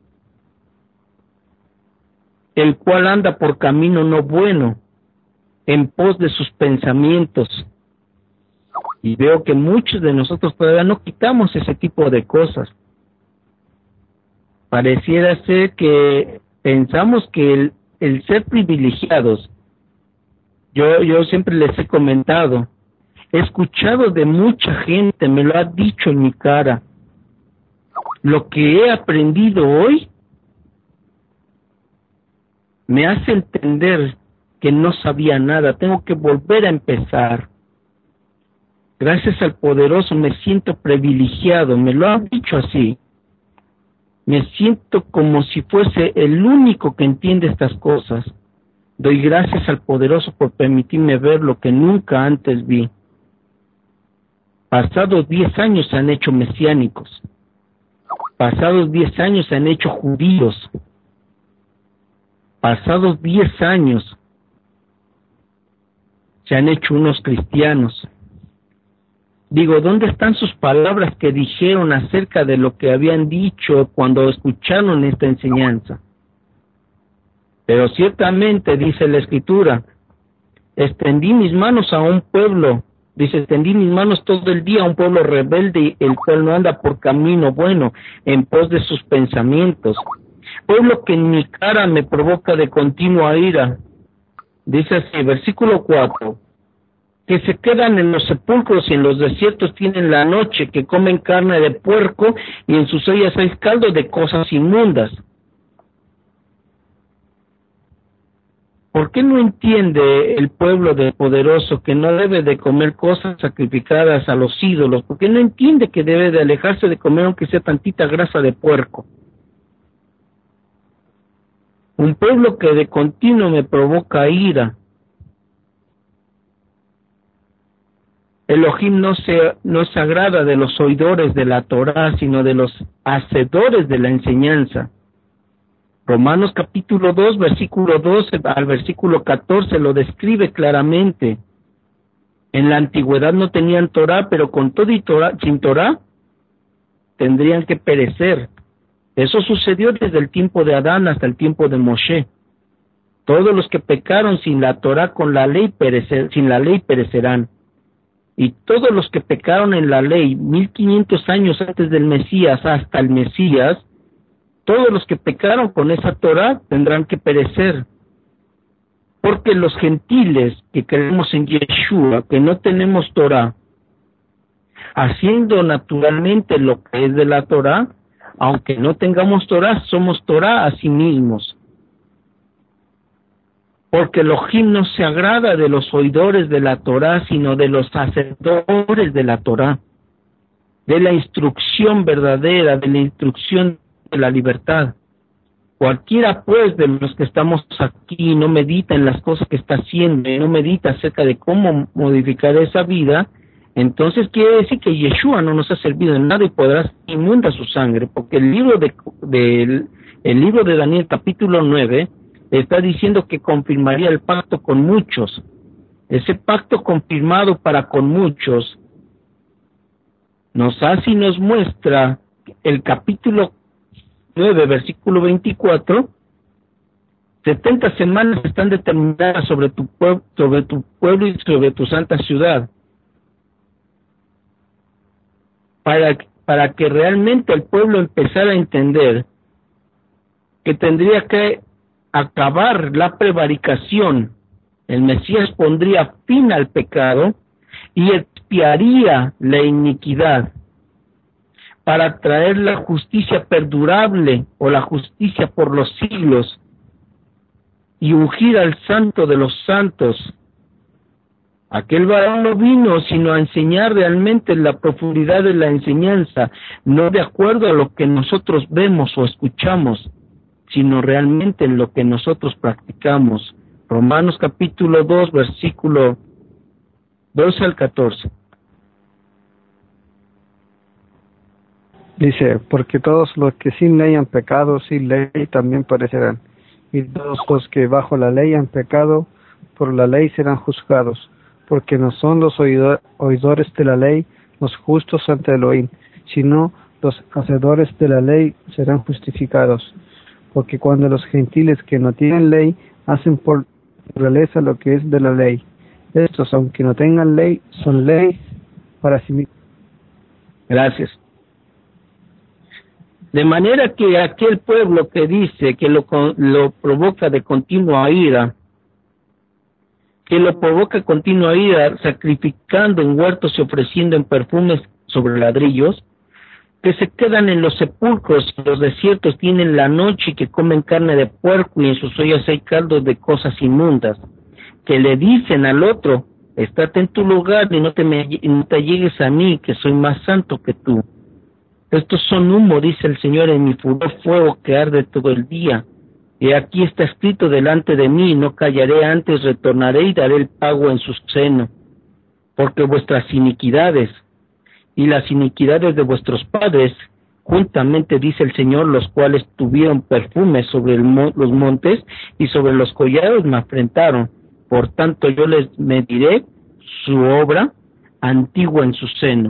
S1: el cual anda por camino no bueno, en pos de sus pensamientos. Y veo que muchos de nosotros todavía no quitamos ese tipo de cosas. Pareciera ser que pensamos que el, el ser privilegiados, yo, yo siempre les he comentado, he escuchado de mucha gente, me lo ha dicho en mi cara, lo que he aprendido hoy me hace entender que no sabía nada, tengo que volver a empezar. Gracias al poderoso me siento privilegiado, me lo han dicho así. Me siento como si fuese el único que entiende estas cosas. Doy gracias al poderoso por permitirme ver lo que nunca antes vi. Pasados diez años se han hecho mesiánicos. Pasados diez años se han hecho judíos. Pasados diez años se han hecho unos cristianos. Digo, ¿dónde están sus palabras que dijeron acerca de lo que habían dicho cuando escucharon esta enseñanza? Pero ciertamente, dice la Escritura, extendí mis manos a un pueblo Dice, extendí mis manos todo el día a un pueblo rebelde, el cual no anda por camino bueno, en pos de sus pensamientos. Pueblo que en mi cara me provoca de continua ira. Dice así, versículo cuatro, que se quedan en los sepulcros y en los desiertos tienen la noche, que comen carne de puerco y en sus ollas hay caldo de cosas inmundas. ¿Por qué no entiende el pueblo de poderoso que no debe de comer cosas sacrificadas a los ídolos? ¿Por qué no entiende que debe de alejarse de comer aunque sea tantita grasa de puerco? Un pueblo que de continuo me provoca ira. Elohim no se, no se agrada de los oidores de la Torá, sino de los hacedores de la enseñanza. Romanos capítulo dos, versículo doce al versículo catorce lo describe claramente. En la antigüedad no tenían Torá, pero con todo y Torá, sin Torá tendrían que perecer. Eso sucedió desde el tiempo de Adán hasta el tiempo de Moshe. Todos los que pecaron sin la Torá con la ley perecer, sin la ley perecerán. Y todos los que pecaron en la ley mil quinientos años antes del Mesías hasta el Mesías, todos los que pecaron con esa Torá tendrán que perecer. Porque los gentiles que creemos en Yeshua, que no tenemos Torá, haciendo naturalmente lo que es de la Torá, aunque no tengamos Torá, somos Torá a sí mismos. Porque Elohim no se agrada de los oidores de la Torá, sino de los hacedores de la Torá, de la instrucción verdadera, de la instrucción de la libertad. Cualquiera pues de los que estamos aquí no medita en las cosas que está haciendo, y no medita acerca de cómo modificar esa vida, entonces quiere decir que Yeshua no nos ha servido en nada y podrá ser inmunda su sangre, porque el libro de, de el, el libro de Daniel capítulo nueve está diciendo que confirmaría el pacto con muchos. Ese pacto confirmado para con muchos nos hace y nos muestra el capítulo nueve, versículo veinticuatro, setenta semanas están determinadas sobre tu pueblo, sobre tu pueblo y sobre tu santa ciudad, para, para que realmente el pueblo empezara a entender que tendría que acabar la prevaricación. El Mesías pondría fin al pecado y expiaría la iniquidad para traer la justicia perdurable o la justicia por los siglos y ungir al santo de los santos. Aquel varón no vino sino a enseñar realmente la profundidad de la enseñanza, no de acuerdo a lo que nosotros vemos o escuchamos, sino realmente en lo que nosotros practicamos. Romanos capítulo dos, versículo doce al catorce.
S2: Dice, porque todos los que sin ley han pecado, sin ley también perecerán. Y todos los que bajo la ley han pecado, por la ley serán juzgados. Porque no son los oidor, oidores de la ley los justos ante Elohim, sino los hacedores de la ley serán justificados. Porque cuando los gentiles que no tienen ley hacen por naturaleza lo que es de la ley, estos, aunque no tengan ley, son ley para sí mismos.
S1: Gracias. De manera que aquel pueblo que dice que lo, lo provoca de continua ira, que lo provoca continua ira, sacrificando en huertos y ofreciendo en perfumes sobre ladrillos, que se quedan en los sepulcros y los desiertos tienen la noche y que comen carne de puerco y en sus ollas hay caldos de cosas inmundas, que le dicen al otro, estate en tu lugar y no te, me, no te llegues a mí, que soy más santo que tú. Estos son humo, dice el Señor, en mi furor fuego que arde todo el día. Y aquí está escrito delante de mí, no callaré antes, retornaré y daré el pago en su seno. Porque vuestras iniquidades y las iniquidades de vuestros padres, juntamente dice el Señor, los cuales tuvieron perfume sobre el mo- los montes y sobre los collados me afrentaron. Por tanto yo les mediré su obra antigua en su seno.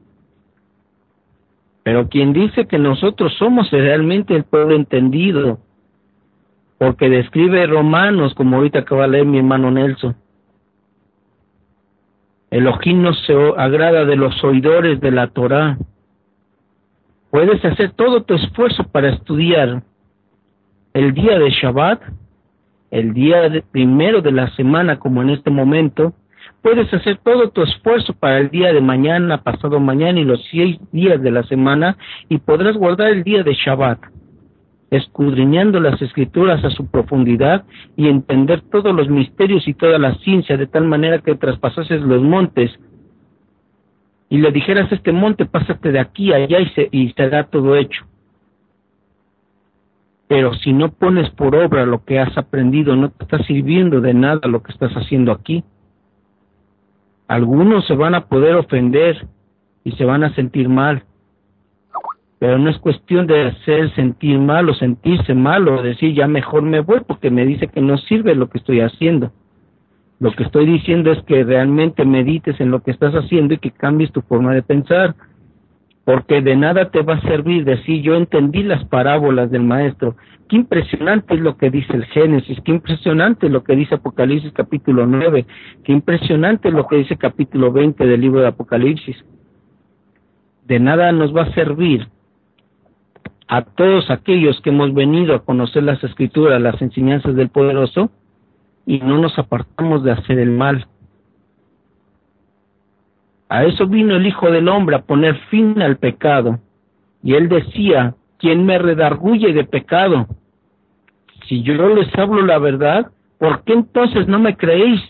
S1: Pero quien dice que nosotros somos realmente el pueblo entendido, porque describe Romanos, como ahorita acaba de leer mi hermano Nelson, Elohim no se agrada de los oidores de la Torá. Puedes hacer todo tu esfuerzo para estudiar el día de Shabbat, el día de primero de la semana, como en este momento. Puedes hacer todo tu esfuerzo para el día de mañana, pasado mañana y los seis días de la semana, y podrás guardar el día de Shabbat, escudriñando las escrituras a su profundidad y entender todos los misterios y toda la ciencia, de tal manera que traspasases los montes y le dijeras a este monte, pásate de aquí a allá, y, se, y será todo hecho. Pero si no pones por obra lo que has aprendido, no te está sirviendo de nada lo que estás haciendo aquí. Algunos se van a poder ofender y se van a sentir mal, pero no es cuestión de hacer sentir mal o sentirse mal o decir ya mejor me voy porque me dice que no sirve lo que estoy haciendo. Lo que estoy diciendo es que realmente medites en lo que estás haciendo y que cambies tu forma de pensar, porque de nada te va a servir decir yo entendí las parábolas del maestro. Qué impresionante es lo que dice el Génesis, qué impresionante es lo que dice Apocalipsis capítulo nueve, qué impresionante es lo que dice capítulo veinte del libro de Apocalipsis. De nada nos va a servir a todos aquellos que hemos venido a conocer las escrituras, las enseñanzas del Poderoso, y no nos apartamos de hacer el mal. A eso vino el Hijo del Hombre, a poner fin al pecado. Y él decía, ¿quién me redarguye de pecado? Si yo les hablo la verdad, ¿por qué entonces no me creéis?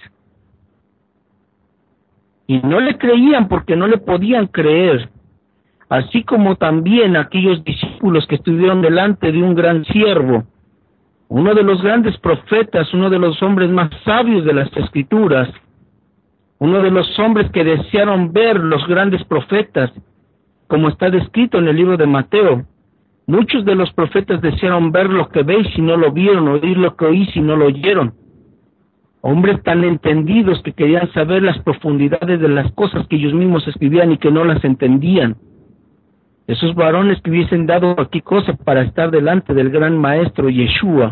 S1: Y no le creían porque no le podían creer. Así como también aquellos discípulos que estuvieron delante de un gran siervo, uno de los grandes profetas, uno de los hombres más sabios de las Escrituras, uno de los hombres que desearon ver los grandes profetas, como está descrito en el libro de Mateo. Muchos de los profetas desearon ver lo que veis y no lo vieron, oír lo que oís y no lo oyeron. Hombres tan entendidos que querían saber las profundidades de las cosas que ellos mismos escribían y que no las entendían. Esos varones que hubiesen dado cualquier cosa para estar delante del gran maestro Yeshua.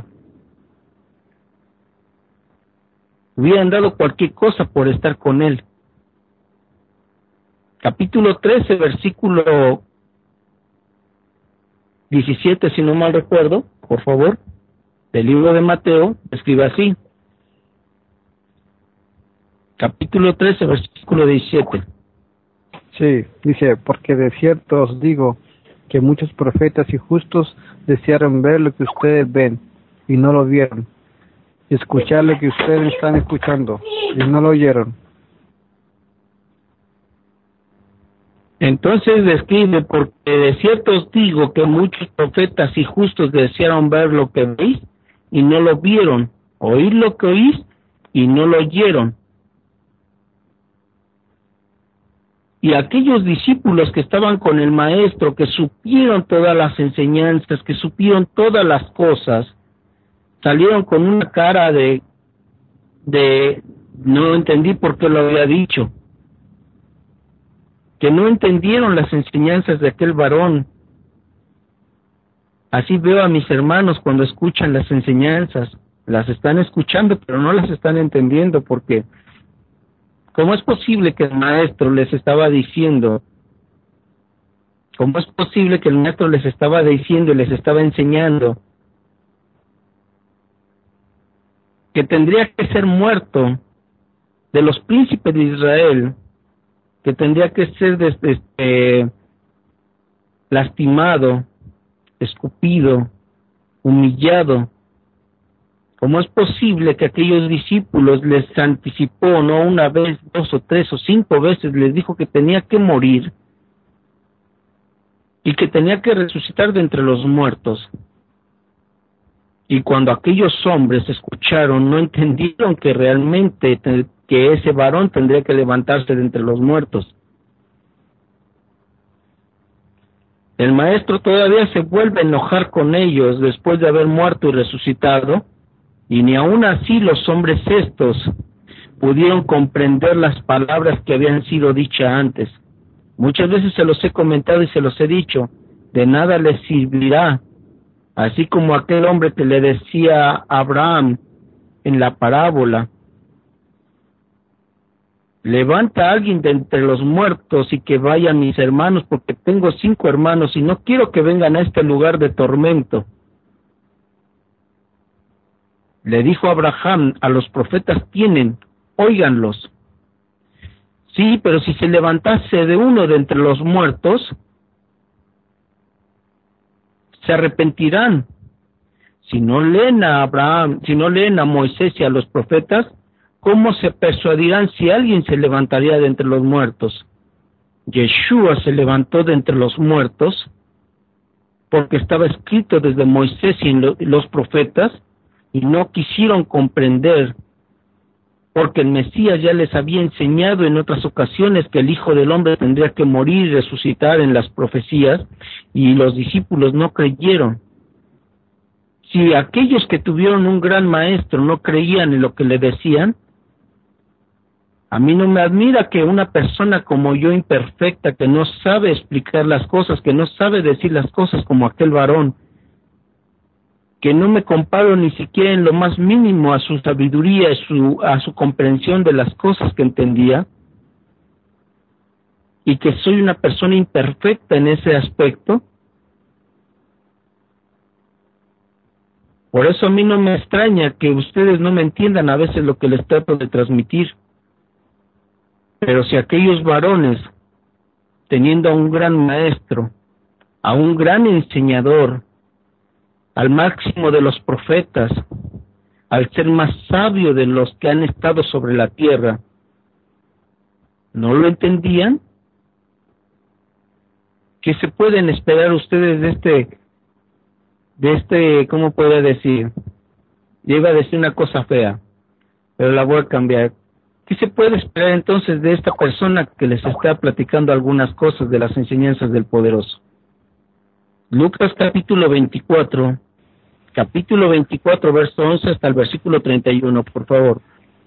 S1: Hubieran dado cualquier cosa por estar con él. Capítulo trece, versículo diecisiete, si no mal recuerdo, por favor, del libro de Mateo, escribe así. Capítulo trece, versículo diecisiete.
S2: Sí, dice, porque de cierto os digo que muchos profetas y justos desearon ver lo que ustedes ven y no lo vieron, y escuchar lo que ustedes están escuchando y no lo oyeron.
S1: Entonces describe, porque de cierto os digo que muchos profetas y justos desearon ver lo que veis y no lo vieron, oír lo que oís y no lo oyeron. Y aquellos discípulos que estaban con el maestro, que supieron todas las enseñanzas, que supieron todas las cosas, salieron con una cara de, de no entendí por qué lo había dicho, que no entendieron las enseñanzas de aquel varón. Así veo a mis hermanos cuando escuchan las enseñanzas, las están escuchando pero no las están entendiendo, porque ¿cómo es posible que el maestro les estaba diciendo, cómo es posible que el maestro les estaba diciendo y les estaba enseñando que tendría que ser muerto de los príncipes de Israel, que tendría que ser desde, este, lastimado, escupido, humillado? ¿Cómo es posible que aquellos discípulos les anticipó, no una vez, dos o tres o cinco veces, les dijo que tenía que morir y que tenía que resucitar de entre los muertos? Y cuando aquellos hombres escucharon, no entendieron que realmente que ese varón tendría que levantarse de entre los muertos. El maestro todavía se vuelve a enojar con ellos después de haber muerto y resucitado, y ni aun así los hombres estos pudieron comprender las palabras que habían sido dichas antes. Muchas veces se los he comentado y se los he dicho, de nada les servirá, así como aquel hombre que le decía a Abraham en la parábola, levanta a alguien de entre los muertos y que vayan mis hermanos, porque tengo cinco hermanos y no quiero que vengan a este lugar de tormento. Le dijo Abraham, a los profetas tienen, óiganlos. Sí, pero si se levantase de uno de entre los muertos, se arrepentirán. Si no leen a Abraham, si no leen a Moisés y a los profetas, ¿cómo se persuadirán si alguien se levantaría de entre los muertos? Yeshua se levantó de entre los muertos porque estaba escrito desde Moisés y los profetas, y no quisieron comprender, porque el Mesías ya les había enseñado en otras ocasiones que el Hijo del Hombre tendría que morir y resucitar en las profecías, y los discípulos no creyeron. Si aquellos que tuvieron un gran maestro no creían en lo que le decían, a mí no me admira que una persona como yo, imperfecta, que no sabe explicar las cosas, que no sabe decir las cosas como aquel varón, que no me comparo ni siquiera en lo más mínimo a su sabiduría, a su, a su comprensión de las cosas que entendía, y que soy una persona imperfecta en ese aspecto. Por eso a mí no me extraña que ustedes no me entiendan a veces lo que les trato de transmitir. Pero si aquellos varones, teniendo a un gran maestro, a un gran enseñador, al máximo de los profetas, al ser más sabio de los que han estado sobre la tierra, ¿no lo entendían? ¿Qué se pueden esperar ustedes de este, de este, cómo puedo decir? Yo iba a decir una cosa fea, pero la voy a cambiar. ¿Qué se puede esperar entonces de esta persona que les está platicando algunas cosas de las enseñanzas del Poderoso? Lucas capítulo veinticuatro, capítulo veinticuatro, verso once hasta el versículo treinta y uno, por favor.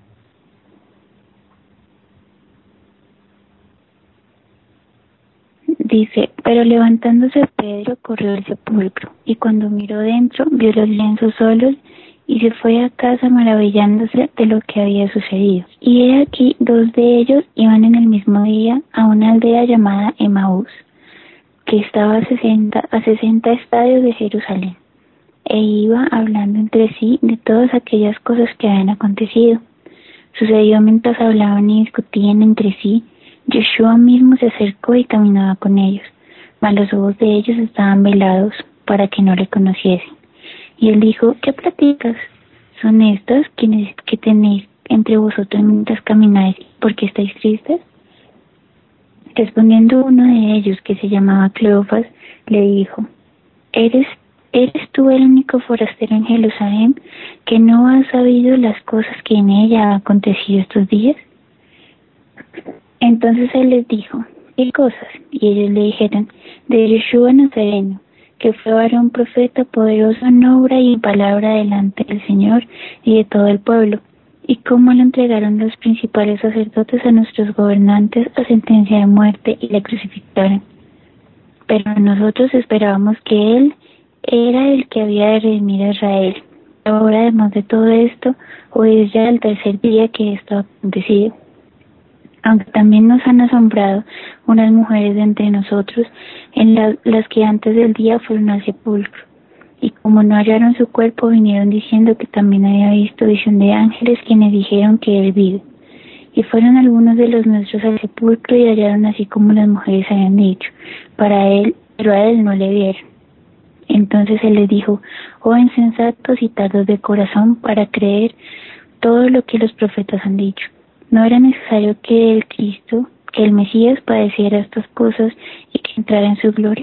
S3: Dice, pero levantándose Pedro corrió al sepulcro, y cuando miró dentro, vio los lienzos solos, y se fue a casa maravillándose de lo que había sucedido. Y he aquí, dos de ellos iban en el mismo día a una aldea llamada Emaús, que estaba a sesenta, a sesenta estadios de Jerusalén, e iba hablando entre sí de todas aquellas cosas que habían acontecido. Sucedió mientras hablaban y discutían entre sí, Yeshua mismo se acercó y caminaba con ellos, mas los ojos de ellos estaban velados para que no le conociesen. Y él dijo, ¿qué platicas? ¿Son estas quienes que tenéis entre vosotros mientras camináis? ¿Por qué estáis tristes? Respondiendo uno de ellos, que se llamaba Cleofas, le dijo, ¿Eres, ¿eres tú el único forastero en Jerusalén que no has sabido las cosas que en ella han acontecido estos días? Entonces él les dijo, ¿qué cosas? Y ellos le dijeron, de Yeshua Nazareno, que fue varón profeta poderoso en obra y en palabra delante del Señor y de todo el pueblo, y cómo le entregaron los principales sacerdotes a nuestros gobernantes a sentencia de muerte y le crucificaron. Pero nosotros esperábamos que él era el que había de redimir a Israel. Ahora, además de todo esto, hoy es ya el tercer día que esto ha acontecido. Aunque también nos han asombrado unas mujeres de entre nosotros, en la, las que antes del día fueron al sepulcro, y como no hallaron su cuerpo, vinieron diciendo que también había visto visión de ángeles quienes dijeron que él vive. Y fueron algunos de los nuestros al sepulcro y hallaron así como las mujeres habían dicho, para él, pero a él no le vieron. Entonces él les dijo, oh insensatos y tardos de corazón para creer todo lo que los profetas han dicho. ¿No era necesario que el Cristo, que el Mesías padeciera estas cosas y que entrara en su gloria?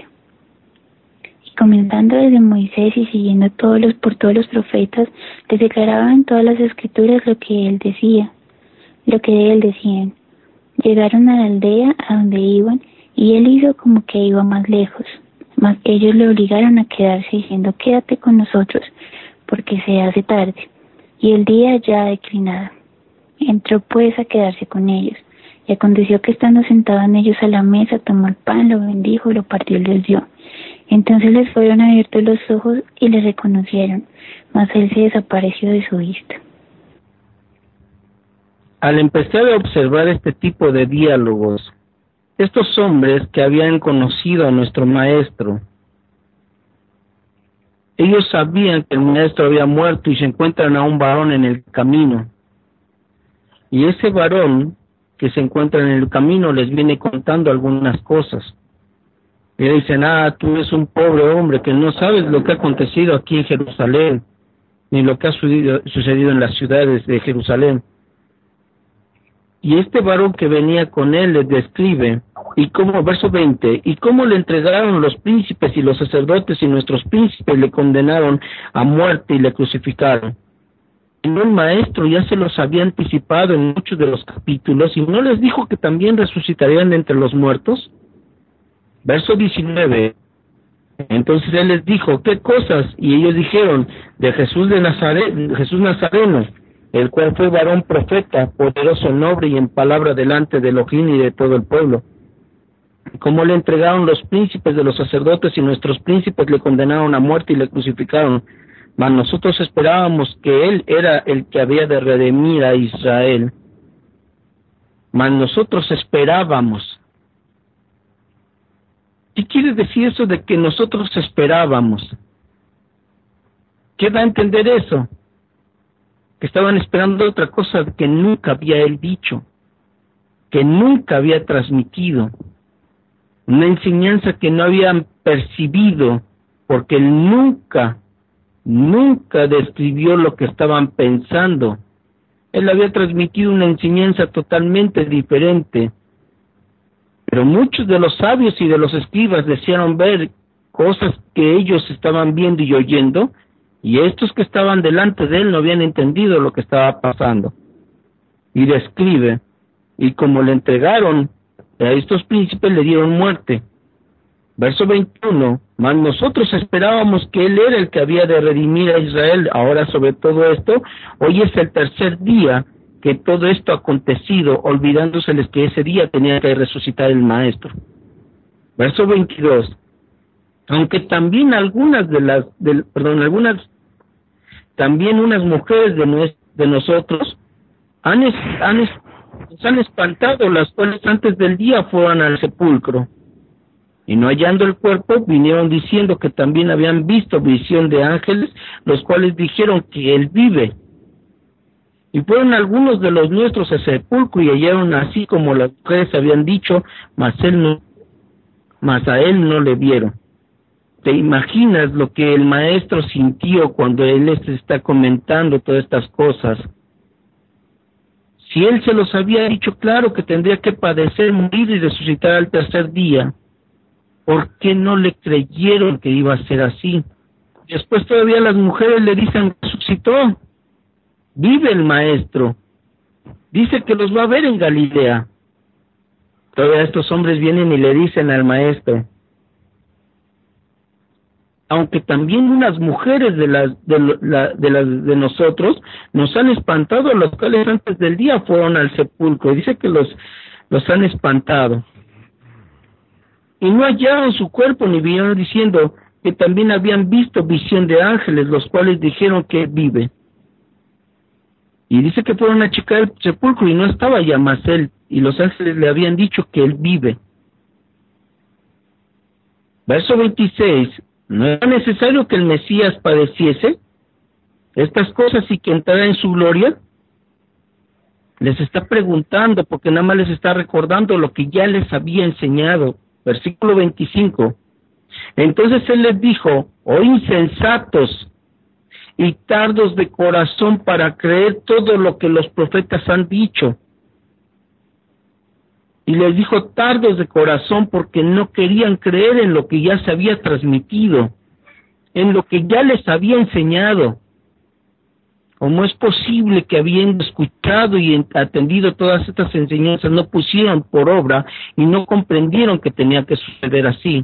S3: Y comenzando desde Moisés y siguiendo todos los, por todos los profetas, les declaraban en todas las escrituras lo que él decía, lo que de él decían. Llegaron a la aldea a donde iban y él hizo como que iba más lejos, mas ellos le obligaron a quedarse diciendo, quédate con nosotros, porque se hace tarde, y el día ya ha declinado. Entró pues a quedarse con ellos, y aconteció que estando sentados ellos a la mesa, tomó el pan, lo bendijo, lo partió y les dio. Entonces les fueron abiertos los ojos y le reconocieron, mas él se desapareció de su vista.
S1: al empezar a observar este tipo de diálogos, estos hombres que habían conocido a nuestro maestro, ellos sabían que el maestro había muerto y se encuentran a un varón en el camino. Y ese varón que se encuentra en el camino les viene contando algunas cosas. Y le dicen, ah, tú eres un pobre hombre que no sabes lo que ha acontecido aquí en Jerusalén, ni lo que ha sucedido, sucedido en las ciudades de Jerusalén. Y este varón que venía con él les describe, y como, verso veinte, y cómo le entregaron los príncipes y los sacerdotes y nuestros príncipes le condenaron a muerte y le crucificaron. Y el maestro ya se los había anticipado en muchos de los capítulos, y no les dijo que también resucitarían de entre los muertos. Verso diecinueve, entonces él les dijo, ¿qué cosas? Y ellos dijeron, de Jesús de Nazaret, Jesús Nazareno, el cual fue varón profeta, poderoso, noble y en palabra delante de Elohim y de todo el pueblo. Como le entregaron los príncipes de los sacerdotes y nuestros príncipes le condenaron a muerte y le crucificaron. Mas nosotros esperábamos que él era el que había de redimir a Israel. Mas nosotros esperábamos. ¿Qué quiere decir eso de que nosotros esperábamos? ¿Qué da a entender eso? Que estaban esperando otra cosa que nunca había él dicho, que nunca había transmitido, una enseñanza que no habían percibido, porque él nunca, nunca describió lo que estaban pensando. Él había transmitido una enseñanza totalmente diferente, pero muchos de los sabios y de los escribas desearon ver cosas que ellos estaban viendo y oyendo, y estos que estaban delante de él no habían entendido lo que estaba pasando. Y describe, y como le entregaron a estos príncipes, le dieron muerte. Verso veintiuno, mas nosotros esperábamos que él era el que había de redimir a Israel. Ahora sobre todo esto, hoy es el tercer día que todo esto ha acontecido, olvidándoseles que ese día tenía que resucitar el maestro. Verso veintidós, aunque también algunas de las, de, perdón, algunas, también unas mujeres de, nues, de nosotros han, es, han, es, han espantado, las cuales antes del día fueron al sepulcro. Y no hallando el cuerpo, vinieron diciendo que también habían visto visión de ángeles, los cuales dijeron que él vive. Y fueron algunos de los nuestros al sepulcro y hallaron así como las mujeres habían dicho, mas él no, mas a él no le vieron. ¿Te imaginas lo que el maestro sintió cuando él les está comentando todas estas cosas? Si él se los había dicho claro que tendría que padecer, morir y resucitar al tercer día, ¿por qué no le creyeron que iba a ser así? Después todavía las mujeres le dicen, resucitó, vive el maestro, dice que los va a ver en Galilea. Todavía estos hombres vienen y le dicen al maestro, aunque también unas mujeres de las de, la, de las de nosotros nos han espantado, los cuales antes del día fueron al sepulcro. Dice que los los han espantado y no hallaron su cuerpo, ni vinieron diciendo que también habían visto visión de ángeles, los cuales dijeron que vive. Y dice que fueron a checar el sepulcro y no estaba ya más él, y los ángeles le habían dicho que él vive. Verso veintiséis, ¿no era necesario que el Mesías padeciese estas cosas y que entrara en su gloria? Les está preguntando porque nada más les está recordando lo que ya les había enseñado. Versículo veinticinco. Entonces él les dijo, oh insensatos y tardos de corazón para creer todo lo que los profetas han dicho. Y les dijo tardos de corazón porque no querían creer en lo que ya se había transmitido, en lo que ya les había enseñado. ¿Cómo es posible que habiendo escuchado y atendido todas estas enseñanzas no pusieron por obra y no comprendieron que tenía que suceder así?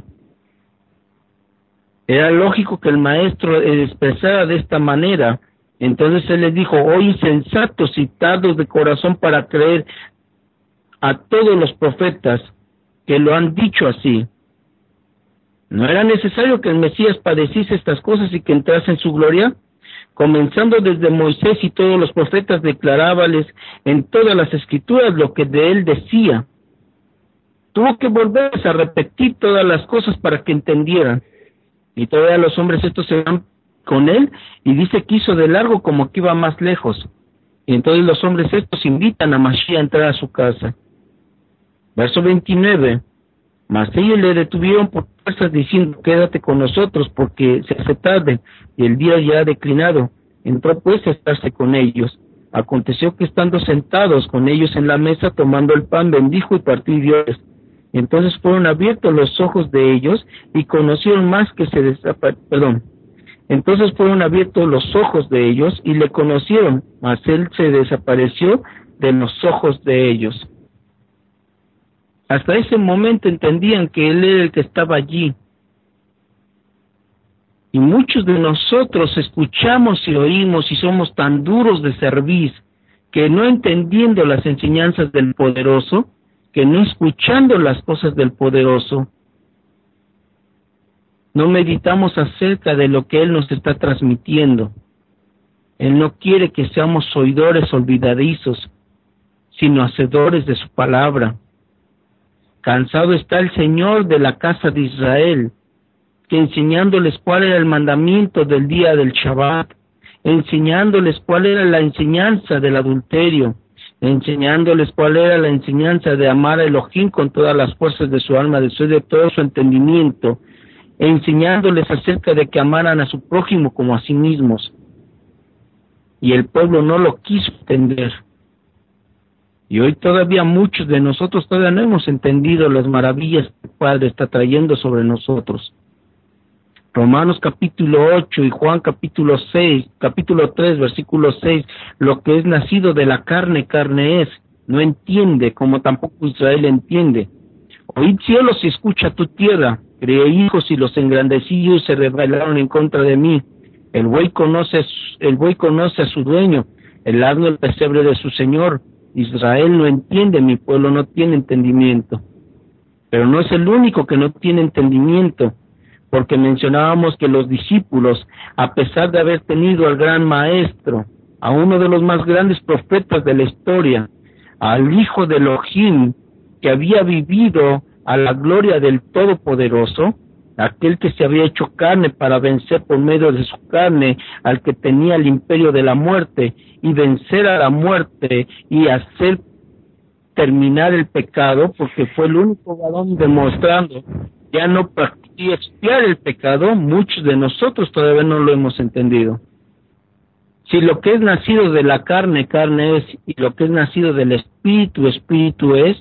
S1: Era lógico que el maestro expresara de esta manera. Entonces él les dijo, oh insensatos y tardos de corazón para creer a todos los profetas que lo han dicho así. ¿No era necesario que el Mesías padeciese estas cosas y que entrase en su gloria? comenzando desde Moisés y todos los profetas, declarábales en todas las escrituras lo que de él decía. Tuvo que volverse a repetir todas las cosas para que entendieran. Y todavía los hombres estos se van con él, y dice que hizo de largo como que iba más lejos. Y entonces los hombres estos invitan a Mashiach a entrar a su casa. Verso veintinueve. Mas ellos le detuvieron por fuerzas diciendo, quédate con nosotros, porque se hace tarde, y el día ya ha declinado. Entró pues a estarse con ellos. Aconteció que estando sentados con ellos en la mesa, tomando el pan, bendijo y partió y dióles. Entonces fueron abiertos los ojos de ellos, y conocieron más que se desapareció, perdón. Entonces fueron abiertos los ojos de ellos, y le conocieron, mas él se desapareció de los ojos de ellos. Hasta ese momento entendían que él era el que estaba allí. Y muchos de nosotros escuchamos y oímos y somos tan duros de servir que no entendiendo las enseñanzas del Poderoso, que no escuchando las cosas del Poderoso, no meditamos acerca de lo que Él nos está transmitiendo. Él no quiere que seamos oidores olvidadizos, sino hacedores de su palabra. Cansado está el Señor de la casa de Israel, que enseñándoles cuál era el mandamiento del día del Shabbat, enseñándoles cuál era la enseñanza del adulterio, enseñándoles cuál era la enseñanza de amar a Elohim con todas las fuerzas de su alma, de su de todo su entendimiento, enseñándoles acerca de que amaran a su prójimo como a sí mismos. Y el pueblo no lo quiso entender. Y hoy todavía muchos de nosotros todavía no hemos entendido las maravillas que el Padre está trayendo sobre nosotros. Romanos capítulo ocho y Juan capítulo seis, capítulo tres, versículo seis, lo que es nacido de la carne, carne es. No entiende, como tampoco Israel entiende. Oíd cielos y escucha tu tierra. Crié hijos y los engrandecí y se rebelaron en contra de mí. El buey conoce, el buey conoce a su dueño, el asno el pesebre de su señor. Israel no entiende, mi pueblo no tiene entendimiento. Pero no es el único que no tiene entendimiento, porque mencionábamos que los discípulos, a pesar de haber tenido al gran maestro, a uno de los más grandes profetas de la historia, al hijo de Elohim, que había vivido a la gloria del Todopoderoso, aquel que se había hecho carne para vencer por medio de su carne al que tenía el imperio de la muerte, y vencer a la muerte y hacer terminar el pecado, porque fue el único varón demostrando ya no y expiar el pecado. Muchos de nosotros todavía no lo hemos entendido. Si lo que es nacido de la carne, carne es, y lo que es nacido del espíritu, espíritu es,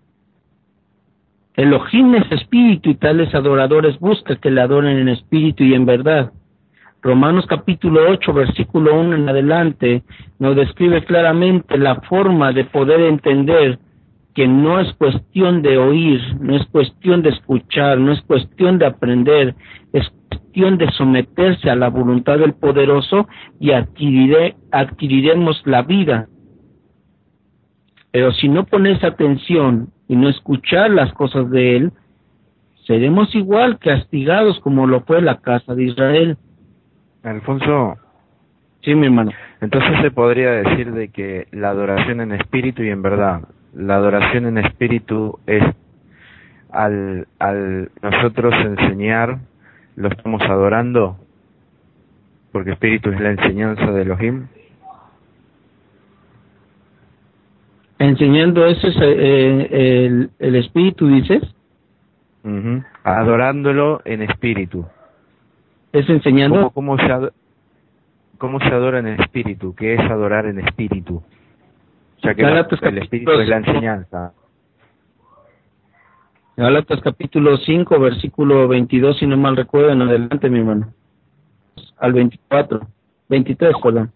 S1: Elohim es espíritu, y tales adoradores busca que le adoren en espíritu y en verdad. Romanos capítulo ocho, versículo uno en adelante, nos describe claramente la forma de poder entender que no es cuestión de oír, no es cuestión de escuchar, no es cuestión de aprender, es cuestión de someterse a la voluntad del Poderoso y adquiriré, adquiriremos la vida. Pero si no pones atención y no escuchar las cosas de Él, seremos igual castigados como lo fue la casa de Israel.
S4: Alfonso.
S1: Sí, mi hermano.
S4: Entonces se podría decir de que la adoración en espíritu y en verdad, la adoración en espíritu es al, al nosotros enseñar, lo estamos adorando, porque espíritu es la enseñanza de Elohim.
S1: Enseñando eso es eh, el, el espíritu, dices.
S4: Uh-huh. Adorándolo en espíritu.
S1: ¿Es enseñando?
S4: ¿Cómo, cómo, se ad- ¿Cómo se adora en espíritu? ¿Qué es adorar en espíritu? Ya que
S1: Gálatas
S4: el espíritu es la enseñanza.
S1: Gálatas capítulo cinco, versículo veintidós, si no mal recuerdo, en adelante, mi hermano. Al veinticuatro, veintitrés, perdón.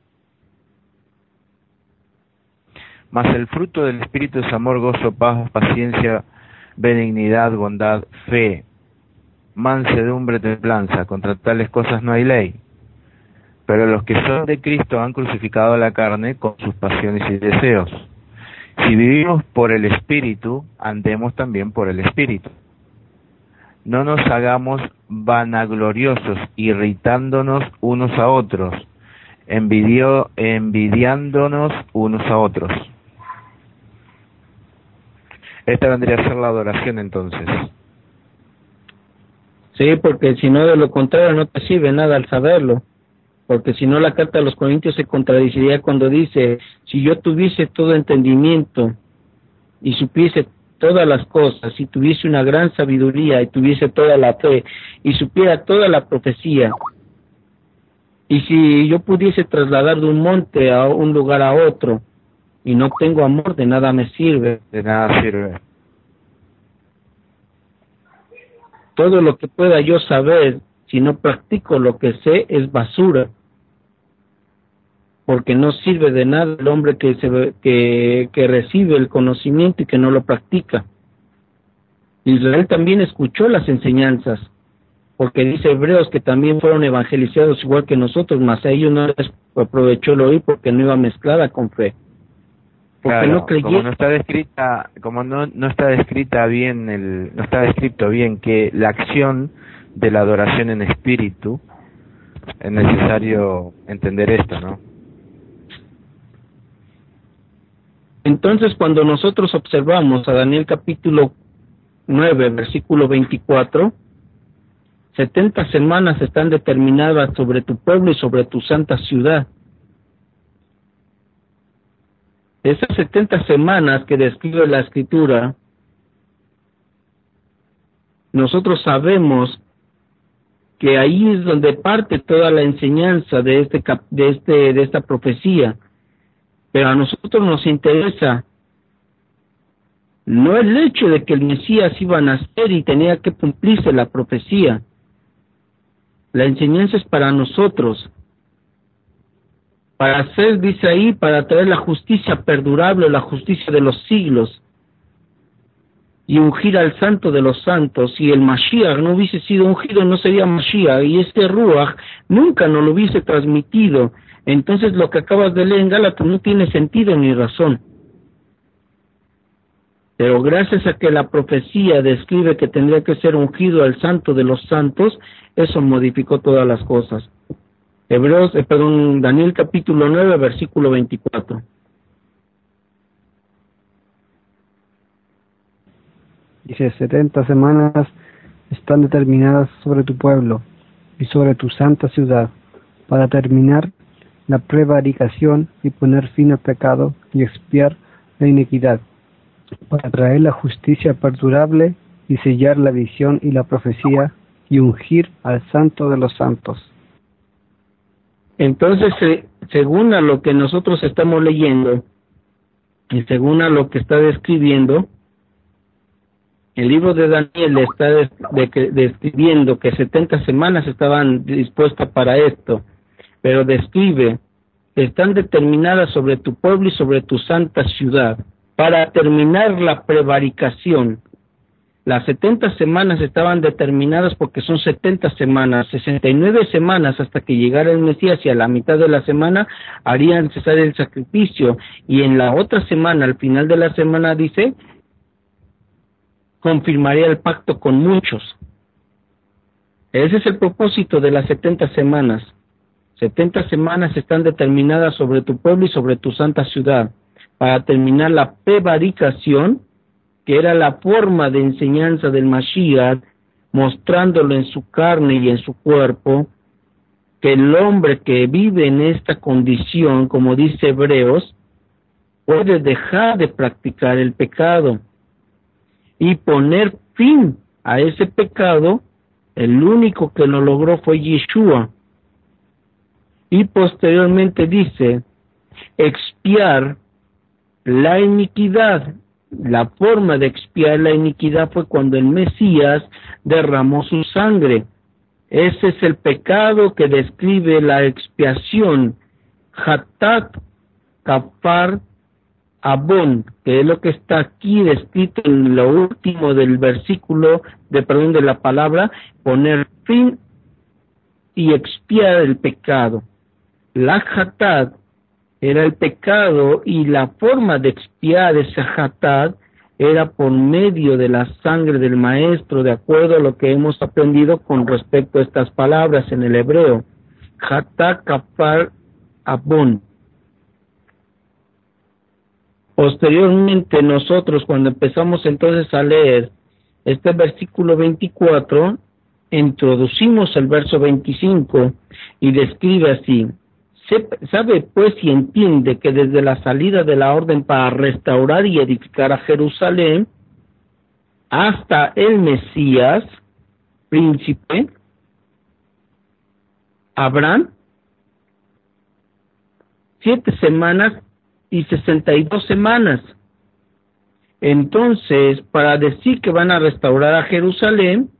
S4: Mas el fruto del espíritu es amor, gozo, paz, paciencia, benignidad, bondad, fe, mansedumbre, templanza. Contra tales cosas no hay ley. Pero los que son de Cristo han crucificado la carne con sus pasiones y deseos. Si vivimos por el Espíritu, andemos también por el Espíritu. No nos hagamos vanagloriosos, irritándonos unos a otros. envidió, envidiándonos unos a otros. Esta vendría a ser la adoración entonces.
S1: Sí, porque si no, de lo contrario no te sirve nada al saberlo. Porque si no, la carta a los Corintios se contradiciría cuando dice, si yo tuviese todo entendimiento y supiese todas las cosas, si tuviese una gran sabiduría y tuviese toda la fe y supiera toda la profecía, y si yo pudiese trasladar de un monte a un lugar a otro y no tengo amor, de nada me sirve.
S4: De nada sirve.
S1: Todo lo que pueda yo saber, si no practico lo que sé, es basura. Porque no sirve de nada el hombre que, se, que, que recibe el conocimiento y que no lo practica. Israel también escuchó las enseñanzas, porque dice Hebreos que también fueron evangelizados igual que nosotros, mas a ellos no les aprovechó el oír porque no iba mezclada con fe. Porque
S4: claro,
S1: no creyeron.
S4: Como no está descrita, como no no está descrita bien el, no está descrito bien que la acción de la adoración en espíritu, es necesario entender esto, ¿no?
S1: Entonces, cuando nosotros observamos a Daniel capítulo nueve, versículo veinticuatro, setenta semanas están determinadas sobre tu pueblo y sobre tu santa ciudad. Esas setenta semanas que describe la Escritura, nosotros sabemos que ahí es donde parte toda la enseñanza de este cap- de este de esta profecía. Pero a nosotros nos interesa no el hecho de que el Mesías iba a nacer y tenía que cumplirse la profecía. La enseñanza es para nosotros, para hacer, dice ahí, para traer la justicia perdurable, la justicia de los siglos, y ungir al santo de los santos. Si el Mashiach no hubiese sido ungido, no sería Mashiach, y este Ruach nunca nos lo hubiese transmitido. Entonces lo que acabas de leer en Gálatas no tiene sentido ni razón. Pero gracias a que la profecía describe que tendría que ser ungido al santo de los santos, eso modificó todas las cosas. Hebreos, eh, perdón, Daniel capítulo nueve, versículo veinticuatro.
S2: Dice, setenta semanas están determinadas sobre tu pueblo y sobre tu santa ciudad, para terminar la prevaricación y poner fin al pecado y expiar la iniquidad, para traer la justicia perdurable y sellar la visión y la profecía y ungir al santo de los santos.
S1: Entonces, eh, según a lo que nosotros estamos leyendo y según a lo que está describiendo, el libro de Daniel está de, de, describiendo que setenta semanas estaban dispuestas para esto, pero describe, están determinadas sobre tu pueblo y sobre tu santa ciudad, para terminar la prevaricación. Las setenta semanas estaban determinadas porque son setenta semanas, sesenta y nueve semanas hasta que llegara el Mesías, y a la mitad de la semana harían cesar el sacrificio, y en la otra semana, al final de la semana, dice, confirmaría el pacto con muchos. Ese es el propósito de las setenta semanas. setenta semanas están determinadas sobre tu pueblo y sobre tu santa ciudad, para terminar la prevaricación, que era la forma de enseñanza del Mashiach, mostrándolo en su carne y en su cuerpo, que el hombre que vive en esta condición, como dice Hebreos, puede dejar de practicar el pecado y poner fin a ese pecado. El único que lo logró fue Yeshua. Y posteriormente dice, expiar la iniquidad. La forma de expiar la iniquidad fue cuando el Mesías derramó su sangre. Ese es el pecado que describe la expiación. Hatat Kafar Abón, que es lo que está aquí descrito en lo último del versículo, de perdón, de la palabra, poner fin y expiar el pecado. La Hatat era el pecado, y la forma de expiar ese Hatat era por medio de la sangre del Maestro, de acuerdo a lo que hemos aprendido con respecto a estas palabras en el hebreo. Hatat Kafar Abón. Posteriormente nosotros, cuando empezamos entonces a leer este versículo veinticuatro, introducimos el verso veinticinco y describe así: sabe pues y entiende que desde la salida de la orden para restaurar y edificar a Jerusalén hasta el Mesías, príncipe, habrán siete semanas y sesenta y dos semanas. Entonces, para decir que van a restaurar a Jerusalén,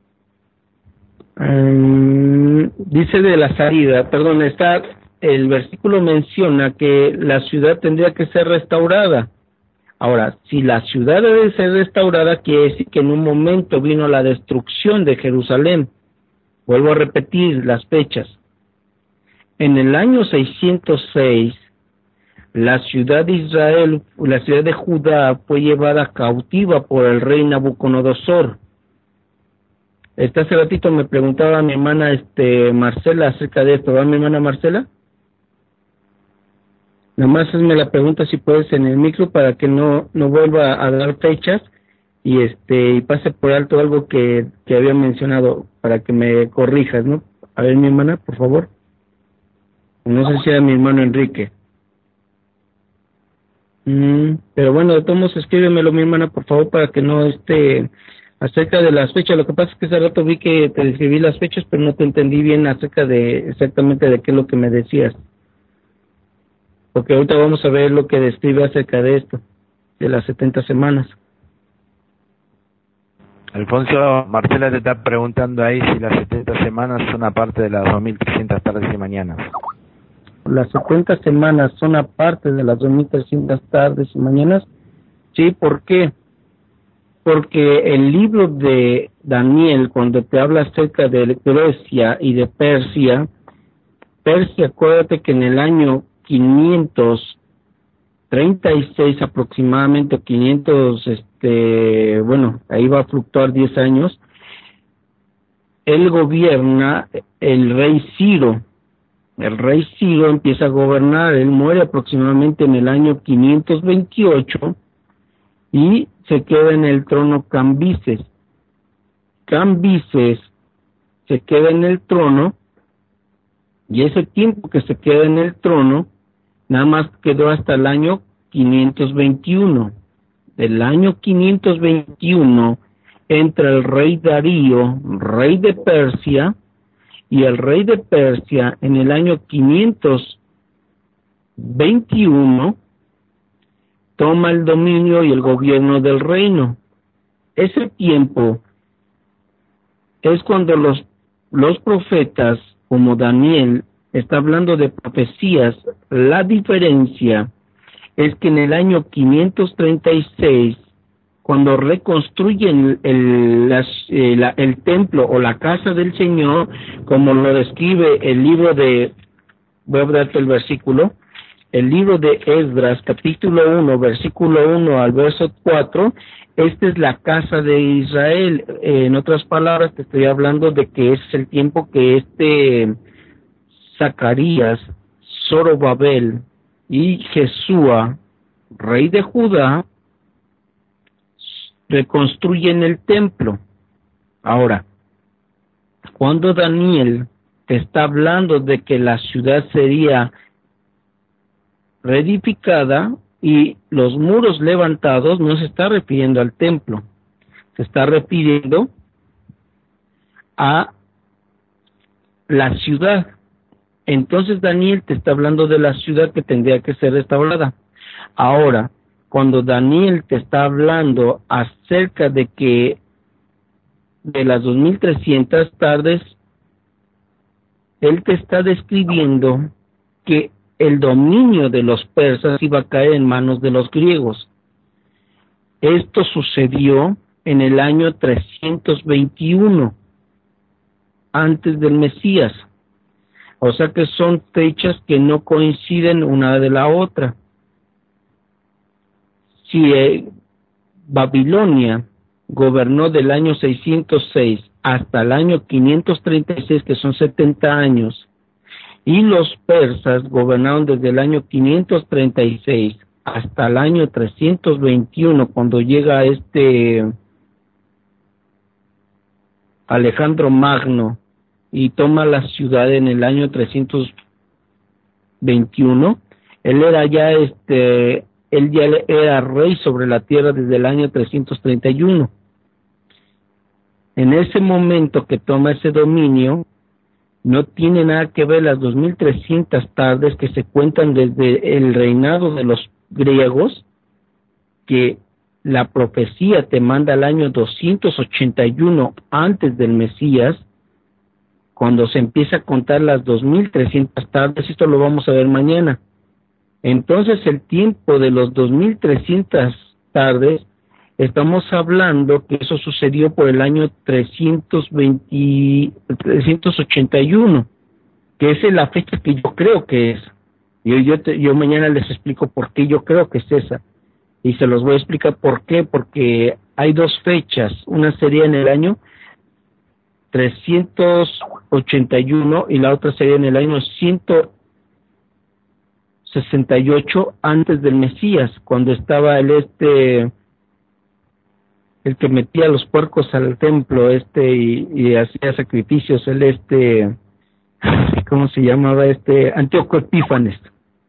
S1: um, dice de la salida, perdón, está, el versículo menciona que la ciudad tendría que ser restaurada. Ahora, si la ciudad debe ser restaurada, quiere decir que en un momento vino la destrucción de Jerusalén. Vuelvo a repetir las fechas. En el año seiscientos seis, la ciudad de Israel, la ciudad de Judá, fue llevada cautiva por el rey Nabucodonosor. Este hace ratito me preguntaba mi hermana este, Marcela acerca de esto, ¿va mi hermana Marcela? Nada más hazme la pregunta si puedes en el micro para que no, no vuelva a dar fechas y este y pase por alto algo que, que había mencionado para que me corrijas, ¿no? A ver mi hermana, por favor. No sé si era mi hermano Enrique. Mm, pero bueno, de todos modos, escríbemelo mi hermana, por favor, para que no esté acerca de las fechas. Lo que pasa es que hace rato vi que te describí las fechas, pero no te entendí bien acerca de exactamente de qué es lo que me decías. Porque ahorita vamos a ver lo que describe acerca de esto, de las setenta semanas.
S4: Alfonso, Marcela te está preguntando ahí si las setenta semanas son aparte de las dos mil trescientas tardes y mañanas.
S1: Las setenta semanas son aparte de las dos mil trescientas tardes y mañanas. Sí, ¿por qué? Porque el libro de Daniel, cuando te habla acerca de Grecia y de Persia, Persia, acuérdate que en el año quinientos treinta y seis aproximadamente, quinientos, este, bueno, ahí va a fluctuar diez años, él gobierna el rey Ciro. El rey Ciro empieza a gobernar, él muere aproximadamente en el año quinientos veintiocho y se queda en el trono Cambises. Cambises se queda en el trono y ese tiempo que se queda en el trono nada más quedó hasta el año quinientos veintiuno. Del año quinientos veintiuno entra el rey Darío, rey de Persia, y el rey de Persia en el año quinientos veintiuno toma el dominio y el gobierno del reino. Ese tiempo es cuando los, los profetas, como Daniel, está hablando de profecías. La diferencia es que en el año quinientos treinta y seis, cuando reconstruyen el, las, eh, la, el templo o la casa del Señor, como lo describe el libro de, voy a darte el versículo, el libro de Esdras, capítulo uno, versículo uno al verso cuatro, esta es la casa de Israel. Eh, en otras palabras, te estoy hablando de que es el tiempo que este Zacarías, Zorobabel y Jesúa, rey de Judá, reconstruyen el templo. Ahora, cuando Daniel te está hablando de que la ciudad sería reedificada y los muros levantados, no se está refiriendo al templo, se está refiriendo a la ciudad. Entonces Daniel te está hablando de la ciudad que tendría que ser restaurada. Ahora, cuando Daniel te está hablando acerca de que de las dos mil trescientas tardes, él te está describiendo que el dominio de los persas iba a caer en manos de los griegos. Esto sucedió en el año trescientos veintiuno, antes del Mesías. O sea que son fechas que no coinciden una de la otra. Si eh, Babilonia gobernó del año seiscientos seis hasta el año quinientos treinta y seis, que son setenta años, y los persas gobernaron desde el año quinientos treinta y seis hasta el año trescientos veintiuno, cuando llega este Alejandro Magno y toma la ciudad en el año trescientos veintiuno. Él era ya este él ya era rey sobre la tierra desde el año trescientos treinta y uno. En ese momento que toma ese dominio, no tiene nada que ver las dos mil trescientas tardes que se cuentan desde el reinado de los griegos, que la profecía te manda al año doscientos ochenta y uno antes del Mesías, cuando se empieza a contar las dos mil trescientas tardes. Esto lo vamos a ver mañana. Entonces, el tiempo de los dos mil trescientas tardes, estamos hablando que eso sucedió por el año trescientos veinte, trescientos ochenta y uno, que esa es la fecha que yo creo que es. Yo, yo, te, yo mañana les explico por qué yo creo que es esa. Y se los voy a explicar por qué, porque hay dos fechas. Una sería en el año trescientos ochenta y uno y la otra sería en el año ciento sesenta y ocho antes del Mesías, cuando estaba el este el que metía los puercos al templo este y, y hacía sacrificios, el este ¿cómo se llamaba este? Antíoco Epífanes.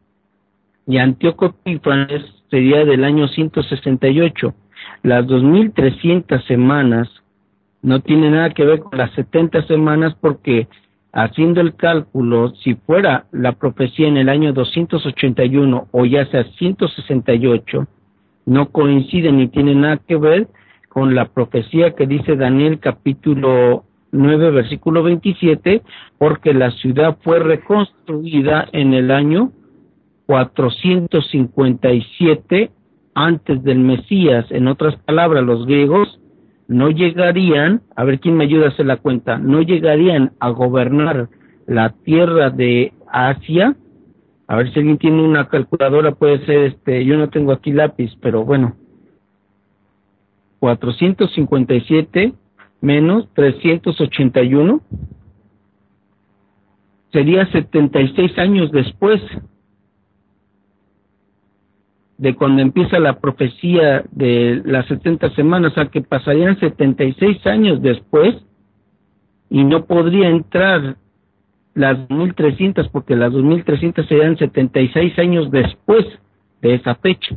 S1: Y Antíoco Epífanes sería del año ciento sesenta y ocho. Las dos mil trescientas semanas no tiene nada que ver con las setenta semanas, porque haciendo el cálculo, si fuera la profecía en el año doscientos ochenta y uno o ya sea ciento sesenta y ocho, no coincide ni tiene nada que ver con la profecía que dice Daniel capítulo nueve versículo veintisiete, porque la ciudad fue reconstruida en el año cuatrocientos cincuenta y siete antes del Mesías. En otras palabras, los griegos no llegarían, a ver quién me ayuda a hacer la cuenta, no llegarían a gobernar la tierra de Asia. A ver si alguien tiene una calculadora, puede ser, este, yo no tengo aquí lápiz, pero bueno, cuatrocientos cincuenta y siete menos trescientos ochenta y uno sería setenta y seis años después de cuando empieza la profecía de las setenta semanas, o sea que pasarían setenta y seis años después y no podría entrar las dos mil trescientas, porque las dos mil trescientas serían setenta y seis años después de esa fecha.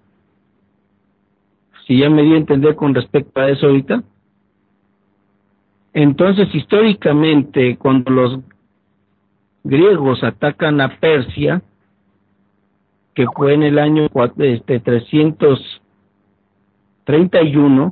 S1: Si ya me dio a entender con respecto a eso ahorita. Entonces, históricamente, cuando los griegos atacan a Persia, que fue en el año este, trescientos treinta y uno,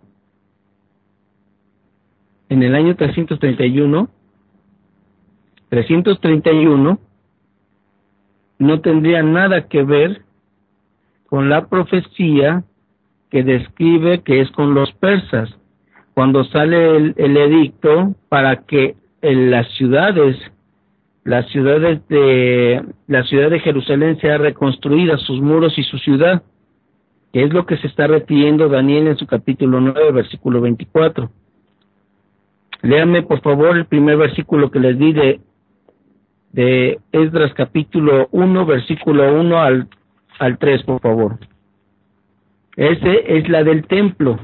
S1: en el año trescientos treinta y uno, trescientos treinta y uno no tendría nada que ver con la profecía que describe que es con los persas, cuando sale el, el edicto para que en las ciudades las ciudades de la ciudad de Jerusalén sea reconstruida, sus muros y su ciudad, que es lo que se está refiriendo Daniel en su capítulo nueve, versículo veinticuatro. Léame por favor el primer versículo que les di de, de Esdras capítulo uno, versículo uno al, al tres, por favor. Ese es la del templo.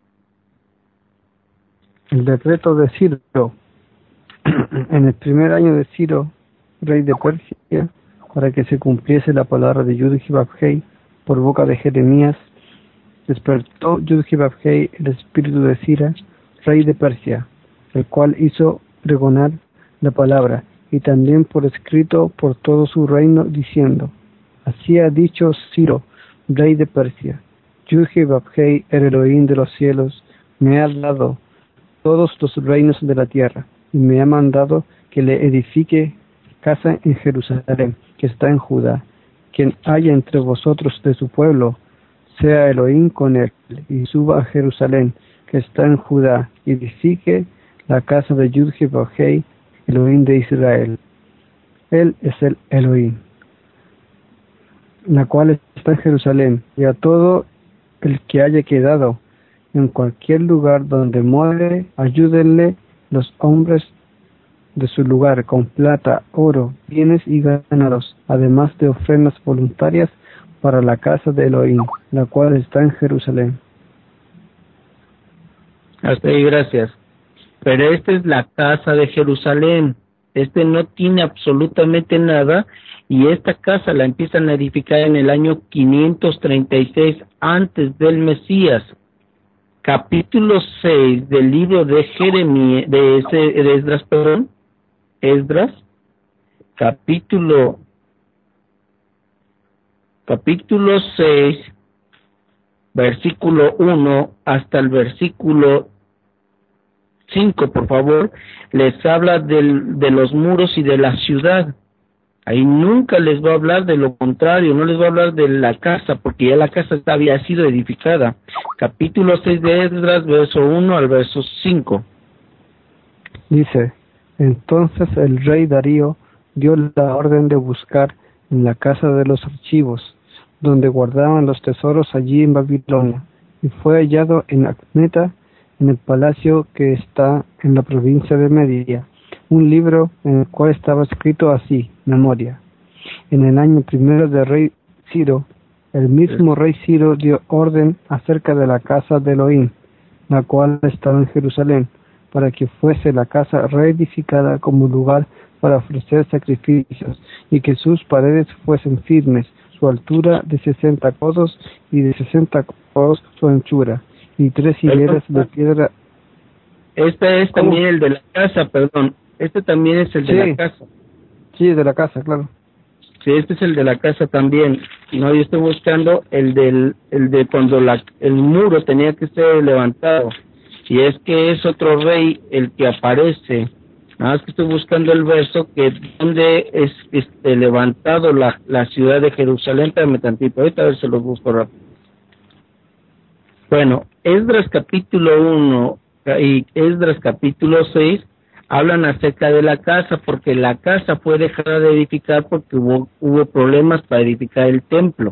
S2: El decreto de Ciro. En el primer año de Ciro, rey de Persia, para que se cumpliese la palabra de Yudhid-Babhei por boca de Jeremías, despertó Yudhid-Babhei el espíritu de Cira, rey de Persia, el cual hizo pregonar la palabra, y también por escrito por todo su reino, diciendo: así ha dicho Ciro, rey de Persia, Yudhid-Babhei, el Elohim de los cielos, me ha dado todos los reinos de la tierra, y me ha mandado que le edifique casa en Jerusalén, que está en Judá. Quien haya entre vosotros de su pueblo, sea Elohim con él, y suba a Jerusalén, que está en Judá, y edifique la casa de Yudhid-Babhei, Elohim de Israel. Él es el Elohim, la cual está en Jerusalén, y a todo el que haya quedado en cualquier lugar donde muere, ayúdenle los hombres de su lugar con plata, oro, bienes y ganados, además de ofrendas voluntarias para la casa de Elohim, la cual está en Jerusalén.
S1: Hasta ahí, gracias. Pero esta es la casa de Jerusalén. Este no tiene absolutamente nada, y esta casa la empiezan a edificar en el año quinientos treinta y seis antes del Mesías. Capítulo seis del libro de Jeremías, de, de Esdras, perdón, Esdras, capítulo, capítulo seis, versículo uno hasta el versículo cinco, por favor, les habla del, de los muros y de la ciudad. Ahí nunca les va a hablar de lo contrario, no les va a hablar de la casa, porque ya la casa había sido edificada. Capítulo seis de Esdras, verso uno al verso cinco.
S2: Dice: entonces el rey Darío dio la orden de buscar en la casa de los archivos, donde guardaban los tesoros allí en Babilonia, y fue hallado en Acmeta, en el palacio que está en la provincia de Media, un libro en el cual estaba escrito así, memoria. En el año primero del rey Ciro, el mismo rey Ciro dio orden acerca de la casa de Elohim, la cual estaba en Jerusalén, para que fuese la casa reedificada como lugar para ofrecer sacrificios, y que sus paredes fuesen firmes, su altura de sesenta codos y de sesenta codos su anchura, y tres hileras de piedra.
S1: Este es también ¿Cómo? El de la casa, perdón. Este también es el de
S2: sí.
S1: la casa.
S2: Sí, de la casa, claro.
S1: Sí, este es el de la casa también. No, yo estoy buscando el del, el de cuando la, el muro tenía que ser levantado. Y es que es otro rey el que aparece. Nada más que estoy buscando el verso que donde es este, levantado la, la ciudad de Jerusalén. Espérame tantito, ahorita a ver si los busco rápido. Bueno, Esdras capítulo uno y Esdras capítulo seis hablan acerca de la casa, porque la casa fue dejada de edificar porque hubo, hubo problemas para edificar el templo.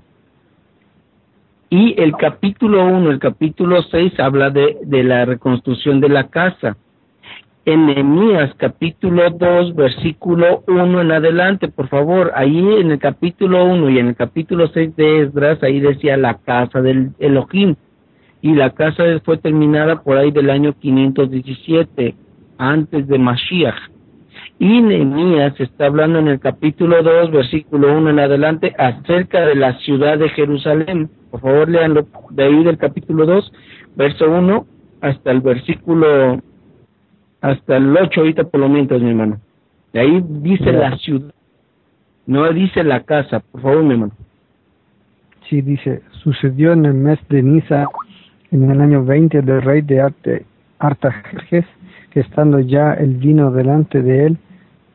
S1: Y el capítulo uno, el capítulo seis habla de, de la reconstrucción de la casa. En Nehemías capítulo dos, versículo uno en adelante, por favor, ahí en el capítulo uno y en el capítulo seis de Esdras, ahí decía la casa del Elohim, y la casa fue terminada por ahí del año quinientos diecisiete, antes de Mashiach. Y Nehemías está hablando en el capítulo dos, versículo uno en adelante, acerca de la ciudad de Jerusalén. Por favor, léanlo de ahí del capítulo dos, verso uno, hasta el versículo, hasta el ocho, ahorita por lo mientras, mi hermano. De ahí dice yeah. la ciudad, no dice la casa. Por favor, mi hermano.
S2: Sí, dice: sucedió en el mes de Nisa, en el año veinte del rey de Arte, Artajerjes, que estando ya el vino delante de él,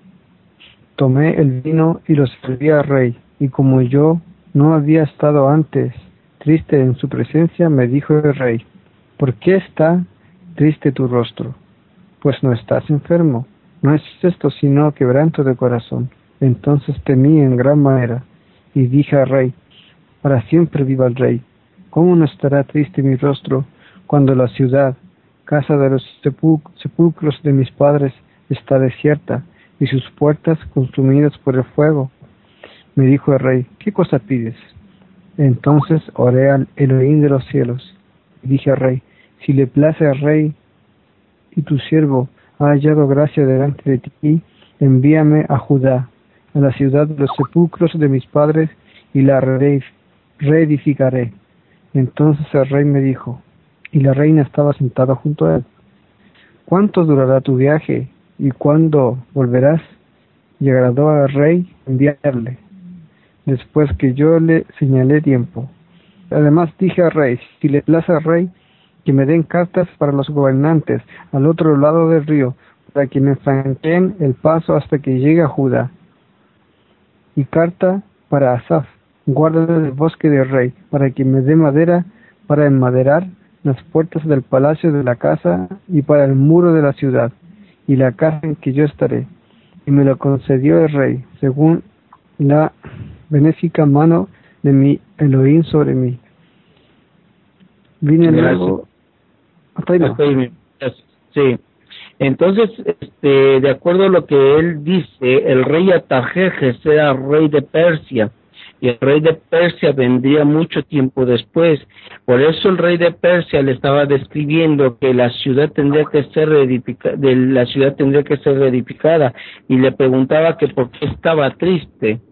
S2: tomé el vino y lo serví al rey, y como yo no había estado antes triste en su presencia, me dijo el rey: ¿por qué está triste tu rostro? Pues no estás enfermo, no es esto sino quebranto de corazón. Entonces temí en gran manera, y dije al rey: para siempre viva el rey. ¿Cómo no estará triste mi rostro cuando la ciudad, casa de los sepulcros de mis padres, está desierta y sus puertas consumidas por el fuego? Me dijo el rey: ¿qué cosa pides? Entonces oré al Elohim de los cielos y dije al rey: si le place al rey y tu siervo ha hallado gracia delante de ti, envíame a Judá, a la ciudad de los sepulcros de mis padres, y la reedificaré. Entonces el rey me dijo, y la reina estaba sentada junto a él: ¿cuánto durará tu viaje y cuándo volverás? Y agradó al rey enviarle, después que yo le señalé tiempo. Además dije al rey: si le place al rey, que me den cartas para los gobernantes al otro lado del río, para que me franqueen el paso hasta que llegue a Judá. Y carta para Asaf, guarda del bosque del rey, para que me dé madera para enmaderar las puertas del palacio de la casa y para el muro de la ciudad y la casa en que yo estaré. Y me lo concedió el rey, según la benéfica mano de mi Elohim sobre mí. Vine luego. Hasta ahí no.
S1: Sí. Entonces, este, de acuerdo a lo que él dice, el rey Artajerjes era rey de Persia, y el rey de Persia vendría mucho tiempo después. Por eso el rey de Persia le estaba describiendo que la ciudad tendría que ser reedificada, la ciudad tendría que ser reedificada, y le preguntaba que por qué estaba triste.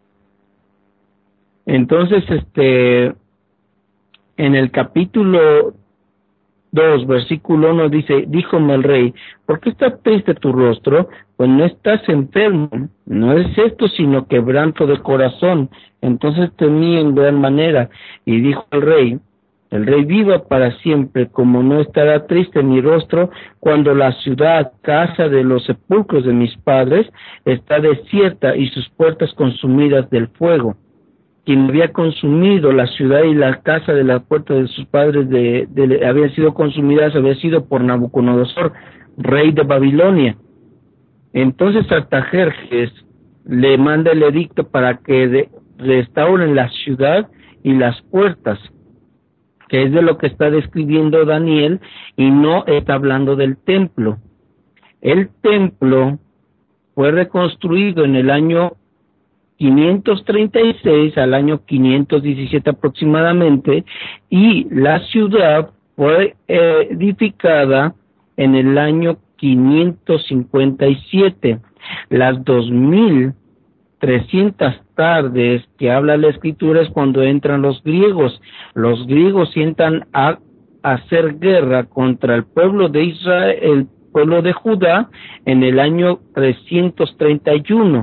S1: Entonces, este, en el capítulo dos, versículo uno dice, díjome el rey, ¿por qué está triste tu rostro? Pues no estás enfermo, no es esto sino quebranto de corazón. Entonces temí en gran manera, y dijo el rey, el rey viva para siempre, como no estará triste mi rostro cuando la ciudad, casa de los sepulcros de mis padres, está desierta y sus puertas consumidas del fuego. Quien había consumido la ciudad y la casa de la puerta de sus padres de, de, habían sido consumidas, había sido por Nabucodonosor, rey de Babilonia. Entonces Artajerjes le manda el edicto para que de, restauren la ciudad y las puertas, que es de lo que está describiendo Daniel, y no está hablando del templo. El templo fue reconstruido en el año quinientos treinta y seis al año quinientos diecisiete aproximadamente, y la ciudad fue edificada en el año quinientos cincuenta y siete. Las dos mil trescientas tardes que habla la escritura es cuando entran los griegos. Los griegos sientan a hacer guerra contra el pueblo de Israel, el pueblo de Judá, en el año trescientos treinta y uno.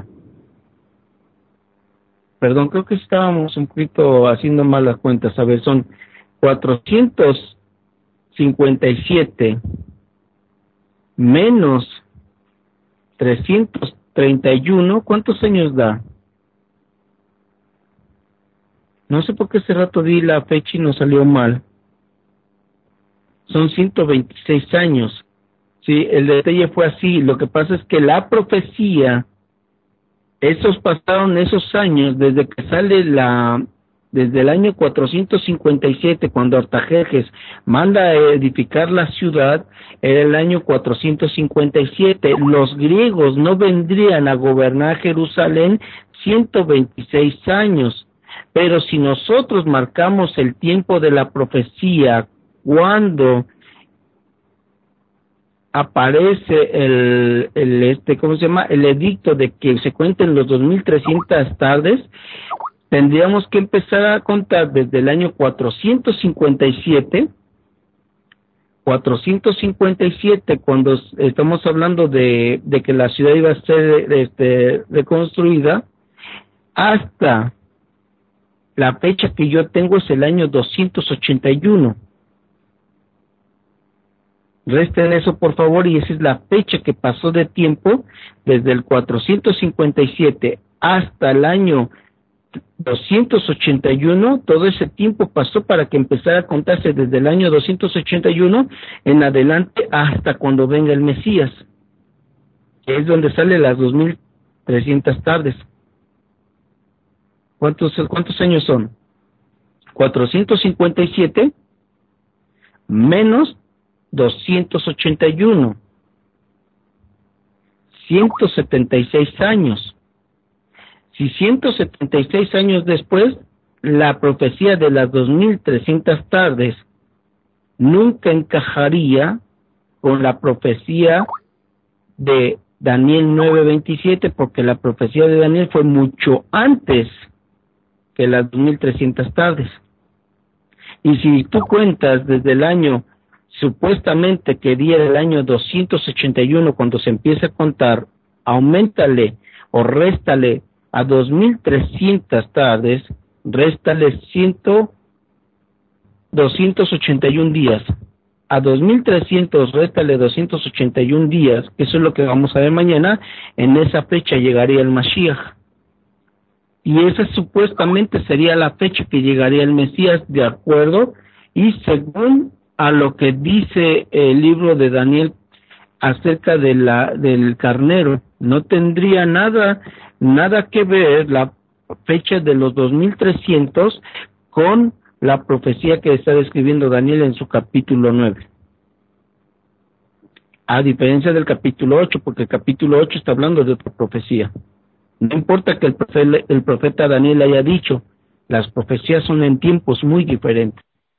S1: Perdón, creo que estábamos un poquito haciendo mal las cuentas. A ver, son cuatrocientos cincuenta y siete menos trescientos treinta y uno. ¿Cuántos años da? No sé por qué hace rato di la fecha y nos salió mal. Son ciento veintiséis años. Sí, el detalle fue así. Lo que pasa es que la profecía, esos pasaron esos años desde que sale la, desde el año cuatrocientos cincuenta y siete, cuando Artajerjes manda a edificar la ciudad, era el año cuatrocientos cincuenta y siete. Los griegos no vendrían a gobernar Jerusalén ciento veintiséis años. Pero si nosotros marcamos el tiempo de la profecía, cuando aparece el, el este, ¿cómo se llama? El edicto de que se cuenten los dos mil trescientas tardes, tendríamos que empezar a contar desde el año cuatrocientos cincuenta y siete, cuatrocientos cincuenta y siete, cuando estamos hablando de, de que la ciudad iba a ser este, reconstruida, hasta la fecha que yo tengo es el año doscientos ochenta y uno. Resten eso, por favor, y esa es la fecha que pasó de tiempo desde el cuatrocientos cincuenta y siete hasta el año doscientos ochenta y uno. Todo ese tiempo pasó para que empezara a contarse desde el año doscientos ochenta y uno en adelante hasta cuando venga el Mesías, que es donde sale las dos mil trescientas tardes. ¿Cuántos, cuántos años son? cuatrocientos cincuenta y siete menos doscientos ochenta y uno, ciento setenta y seis años. Si ciento setenta y seis años después, la profecía de las dos mil trescientas tardes nunca encajaría con la profecía de Daniel nueve veintisiete, porque la profecía de Daniel fue mucho antes que las dos mil trescientas tardes. Y si tú cuentas desde el año supuestamente que diera el año doscientos ochenta y uno cuando se empieza a contar, auméntale o réstale a dos mil trescientas tardes, réstale cien, doscientos ochenta y uno días. A dos mil trescientos réstale doscientos ochenta y uno días, que eso es lo que vamos a ver mañana. En esa fecha llegaría el Mashiach. Y esa supuestamente sería la fecha que llegaría el Mesías, de acuerdo y según a lo que dice el libro de Daniel acerca de la del carnero. No tendría nada nada que ver la fecha de los dos mil trescientos con la profecía que está describiendo Daniel en su capítulo nueve. a diferencia del capítulo ocho, porque el capítulo ocho está hablando de otra profecía. No importa que el profeta, el profeta Daniel haya dicho, las profecías son en tiempos muy diferentes.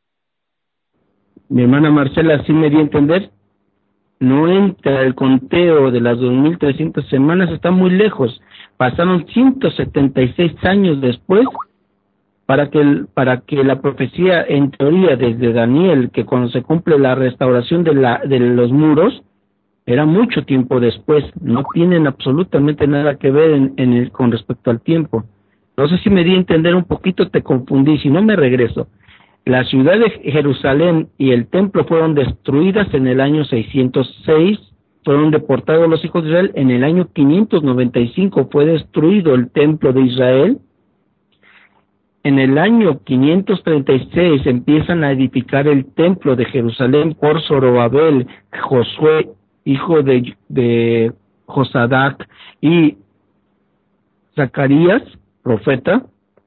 S1: Mi hermana Marcela, ¿sí me dio a entender? No entra el conteo de las dos mil trescientas semanas, está muy lejos. Pasaron ciento setenta y seis años después para que el, para que la profecía, en teoría, desde Daniel, que cuando se cumple la restauración de la de los muros, era mucho tiempo después. No tienen absolutamente nada que ver en, en el, con respecto al tiempo. No sé si me di a entender un poquito, te confundí, si no me regreso. La ciudad de Jerusalén y el templo fueron destruidas en el año seiscientos seis, fueron deportados los hijos de Israel. En el año quinientos noventa y cinco fue destruido el templo de Israel. En el año quinientos treinta y seis empiezan a edificar el templo de Jerusalén por Zorobabel, Josué, hijo de, de Josadac, y Zacarías, profeta.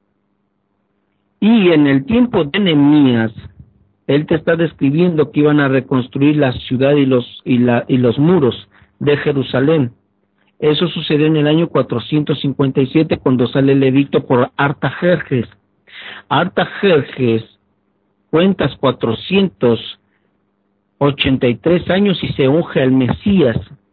S1: Y en el tiempo de Nehemías, él te está describiendo que iban a reconstruir la ciudad y los y la y los muros de Jerusalén. Eso sucedió en el año cuatrocientos cincuenta y siete, cuando sale el edicto por Artajerjes. Artajerjes cuentas cuatrocientos ochenta y tres años y se unge al Mesías.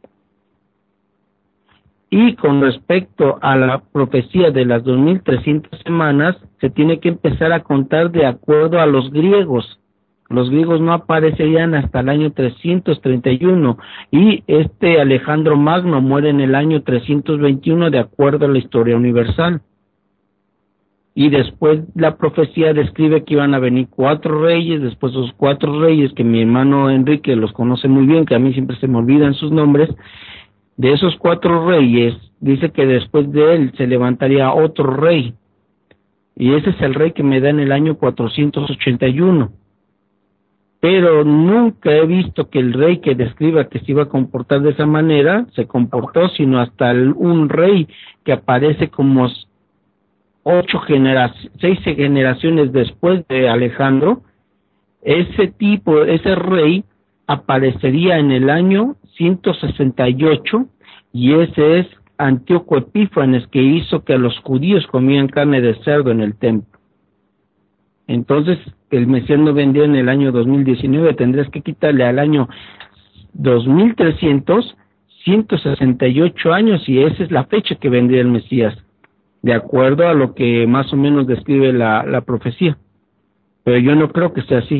S1: Y con respecto a la profecía de las dos mil trescientas semanas, se tiene que empezar a contar de acuerdo a los griegos. Los griegos no aparecerían hasta el año trescientos treinta y uno, y este Alejandro Magno muere en el año trescientos veintiuno de acuerdo a la historia universal. Y después la profecía describe que iban a venir cuatro reyes, después esos cuatro reyes, que mi hermano Enrique los conoce muy bien, que a mí siempre se me olvidan sus nombres. De esos cuatro reyes, dice que después de él se levantaría otro rey, y ese es el rey que me da en el año cuatrocientos ochenta y uno. Pero nunca he visto que el rey que describa que se iba a comportar de esa manera, se comportó, sino hasta el, un rey que aparece como ocho generaciones, seis generaciones después de Alejandro. Ese tipo, ese rey, aparecería en el año ciento sesenta y ocho, y ese es Antíoco Epífanes, que hizo que los judíos comían carne de cerdo en el templo. Entonces, el Mesías no vendría en el año dos mil diecinueve, tendrías que quitarle al año dos mil trescientos, ciento sesenta y ocho años, y esa es la fecha que vendría el Mesías, de acuerdo a lo que más o menos describe la, la profecía. Pero yo no creo que sea así.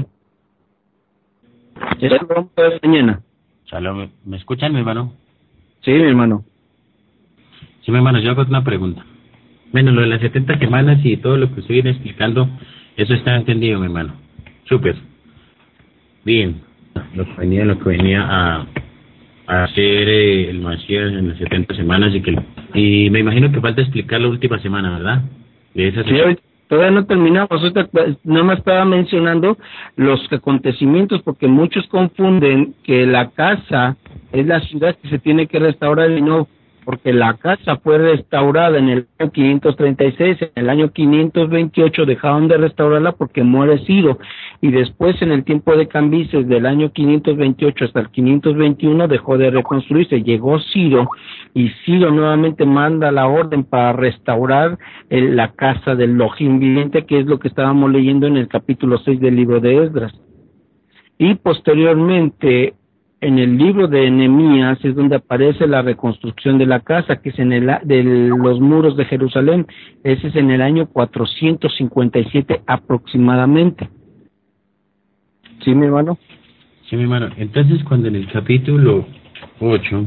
S1: Eso lo vamos a ver mañana.
S5: Shalom, ¿me escuchan, mi hermano?
S1: Sí, mi hermano.
S5: Sí, mi hermano, yo hago una pregunta. Bueno, lo de las setenta semanas y todo lo que estoy explicando, eso está entendido, mi hermano. Súper. Bien. Lo que venía, lo que venía a, a hacer eh, el Mesías en las setenta semanas y que y me imagino que falta explicar la última semana, ¿verdad? De esas
S1: sí, hoy, todavía no terminamos. Ahorita no me estaba mencionando los acontecimientos, porque muchos confunden que la casa es la ciudad que se tiene que restaurar, y no, porque la casa fue restaurada en el año quinientos treinta y seis, en el año quinientos veintiocho dejaron de restaurarla porque muere Ciro, y después en el tiempo de Cambises, del año quinientos veintiocho hasta el quinientos veintiuno, dejó de reconstruirse. Llegó Ciro, y Ciro nuevamente manda la orden para restaurar el, la casa del Elohim viviente, que es lo que estábamos leyendo en el capítulo seis del libro de Esdras. Y posteriormente, en el libro de Nehemías es donde aparece la reconstrucción de la casa, que es en el de los muros de Jerusalén. Ese es en el año cuatrocientos cincuenta y siete aproximadamente. ¿Sí, mi hermano?
S5: Sí, mi hermano. Entonces, cuando en el capítulo ocho...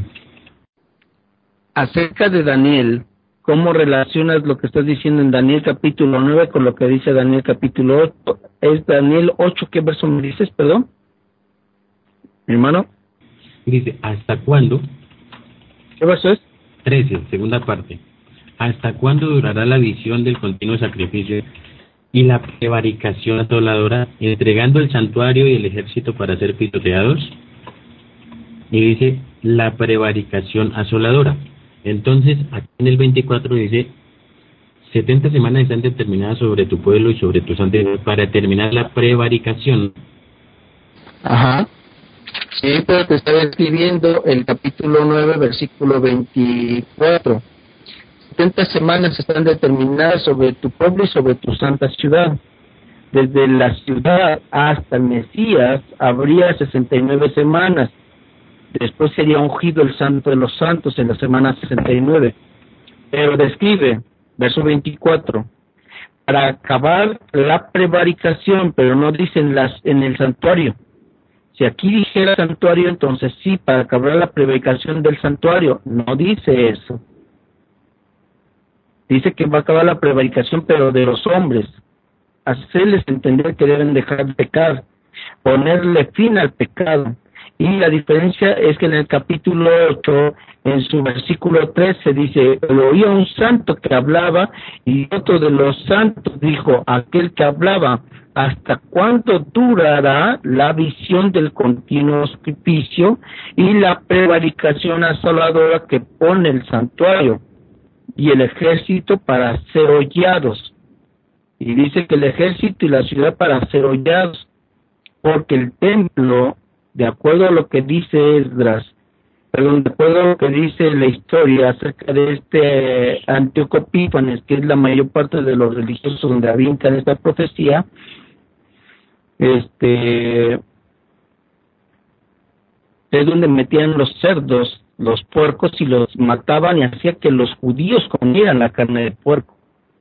S1: Acerca de Daniel, ¿cómo relacionas lo que estás diciendo en Daniel capítulo nueve con lo que dice Daniel capítulo ocho? ¿Es Daniel ocho? ¿Qué verso me dices, perdón? Mi hermano.
S5: Dice, ¿hasta cuándo?
S1: ¿Qué verso es?
S5: trece, segunda parte. ¿Hasta cuándo durará la visión del continuo sacrificio y la prevaricación asoladora, entregando el santuario y el ejército para ser pisoteados? Y dice, la prevaricación asoladora. Entonces, aquí en el veinticuatro dice, setenta semanas están determinadas sobre tu pueblo y sobre tus antiguos para terminar la prevaricación.
S1: Ajá. Sí, pero te está describiendo el capítulo nueve, versículo veinticuatro. setenta semanas están determinadas sobre tu pueblo y sobre tu santa ciudad. Desde la ciudad hasta el Mesías habría sesenta y nueve semanas. Después sería ungido el santo de los santos en la semana sesenta y nueve. Pero describe, verso veinticuatro, para acabar la prevaricación, pero no dice en, las, en el santuario. Si aquí dijera santuario, entonces sí, para acabar la prevaricación del santuario. No dice eso. Dice que va a acabar la prevaricación, pero de los hombres. Hacerles entender que deben dejar de pecar, ponerle fin al pecado. Y la diferencia es que en el capítulo ocho, en su versículo trece, dice, lo oía un santo que hablaba, y otro de los santos dijo, aquel que hablaba, ¿hasta cuándo durará la visión del continuo sacrificio y la prevaricación asoladora que pone el santuario y el ejército para ser hollados? Y dice que el ejército y la ciudad para ser hollados, porque el templo, de acuerdo a lo que dice Esdras, perdón, de acuerdo a lo que dice la historia acerca de este Antíoco Epífanes, que es la mayor parte de los religiosos donde avientan esta profecía, este es donde metían los cerdos, los puercos, y los mataban y hacía que los judíos comieran la carne de puerco.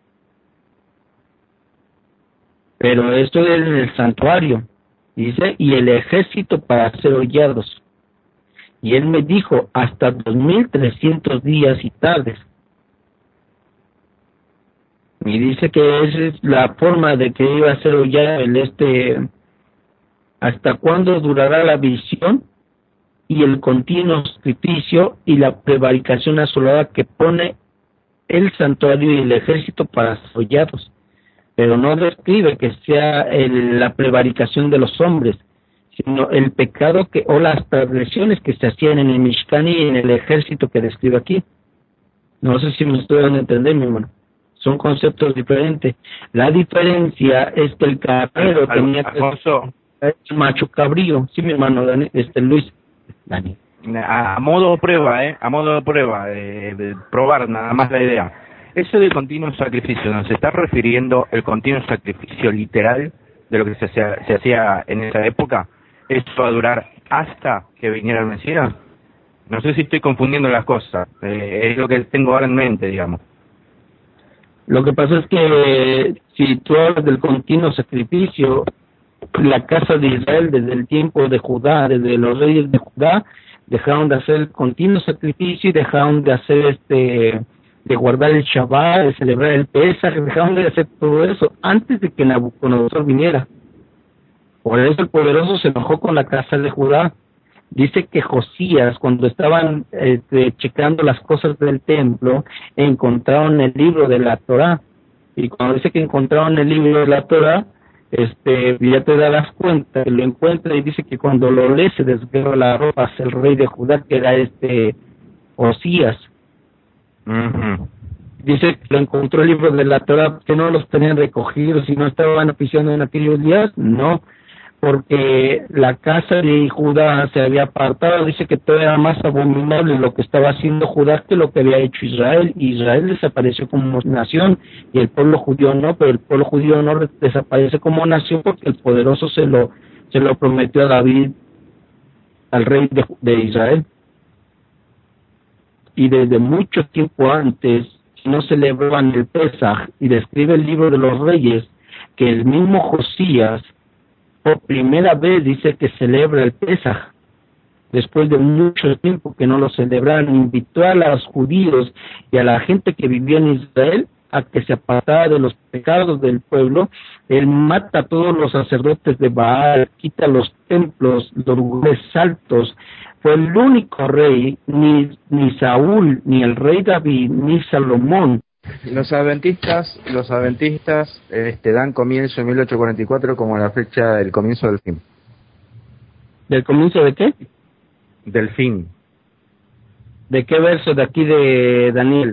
S1: Pero esto es en el santuario, dice, y el ejército para ser hollados. Y él me dijo, hasta dos mil trescientos días y tardes. Y dice que esa es la forma de que iba a ser hollado el este, hasta cuándo durará la visión y el continuo sacrificio y la prevaricación asolada que pone el santuario y el ejército para ser hollados. Pero no describe que sea el, la prevaricación de los hombres, sino el pecado que o las transgresiones que se hacían en el Mishkan y en el ejército que describe aquí. No sé si me estoy dando a entender, mi hermano. Son conceptos diferentes. La diferencia es que el carnero
S4: Al,
S1: tenía
S4: Alfonso,
S1: que ser macho cabrío. Sí, mi hermano, Dani, este Luis. Dani.
S4: a, a modo de prueba, ¿eh? A modo de prueba, de, de probar nada más la idea. Eso del continuo sacrificio, ¿nos está refiriendo el continuo sacrificio literal de lo que se hacía, se hacía en esa época? ¿Esto va a durar hasta que viniera el Mesías? No sé si estoy confundiendo las cosas. Eh, es lo que tengo ahora en mente, digamos.
S1: Lo que pasa es que si tú hablas del continuo sacrificio, la casa de Israel desde el tiempo de Judá, desde los reyes de Judá, dejaron de hacer el continuo sacrificio y dejaron de hacer este... de guardar el Shabbat, de celebrar el Pesaj, dejaron de hacer todo eso antes de que Nabucodonosor viniera. Por eso el poderoso se enojó con la casa de Judá. Dice que Josías, cuando estaban este, checando las cosas del templo, encontraron el libro de la Torá. Y cuando dice que encontraron el libro de la Torá, este, ya te darás cuenta que lo encuentra, y dice que cuando lo lee se desgarra la ropa hacia el rey de Judá, que era este Josías.
S4: Uh-huh.
S1: Dice que lo encontró el libro de la Torah, que no los tenían recogidos y no estaban oficiando en aquellos días. No, porque la casa de Judá se había apartado. Dice que todo era más abominable lo que estaba haciendo Judá que lo que había hecho Israel. Y Israel desapareció como nación y el pueblo judío no, pero el pueblo judío no desaparece como nación porque el poderoso se lo se lo prometió a David, al rey de, de Israel. Y desde mucho tiempo antes no celebraban el Pesaj, y describe el libro de los Reyes que el mismo Josías por primera vez dice que celebra el Pesaj después de mucho tiempo que no lo celebraban. Invitó a los judíos y a la gente que vivía en Israel a que se apartara de los pecados del pueblo. Él mata a todos los sacerdotes de Baal, quita los templos, los lugares altos. Fue el único rey, ni, ni Saúl, ni el rey David, ni Salomón.
S4: Los adventistas, los adventistas este, dan comienzo en mil ochocientos cuarenta y cuatro como la fecha del comienzo del fin.
S1: ¿Del comienzo de qué?
S4: Del fin.
S1: ¿De qué verso de aquí de Daniel?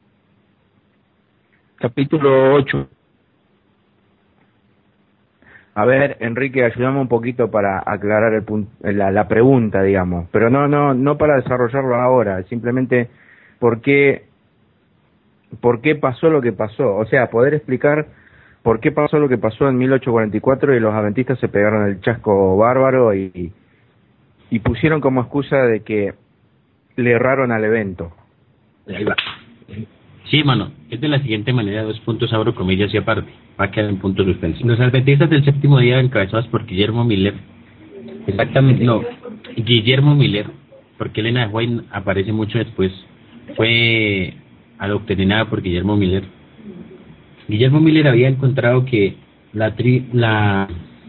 S1: Capítulo ocho.
S4: A ver, Enrique, ayúdame un poquito para aclarar el punto, la, la pregunta, digamos, pero no, no, no para desarrollarlo ahora, simplemente por qué, por qué pasó lo que pasó, o sea, poder explicar por qué pasó lo que pasó en mil ochocientos cuarenta y cuatro y los adventistas se pegaron el chasco bárbaro y, y pusieron como excusa de que le erraron al evento.
S5: Ahí va. Sí, hermano, es de la siguiente manera, dos puntos, abro comillas y aparte, va a quedar en punto suspenso. Los adventistas del séptimo día, encabezados por Guillermo Miller, exactamente, no, Guillermo Miller, porque Elena de White aparece mucho después, fue adoctrinada por Guillermo Miller. Guillermo Miller había encontrado que la tri, la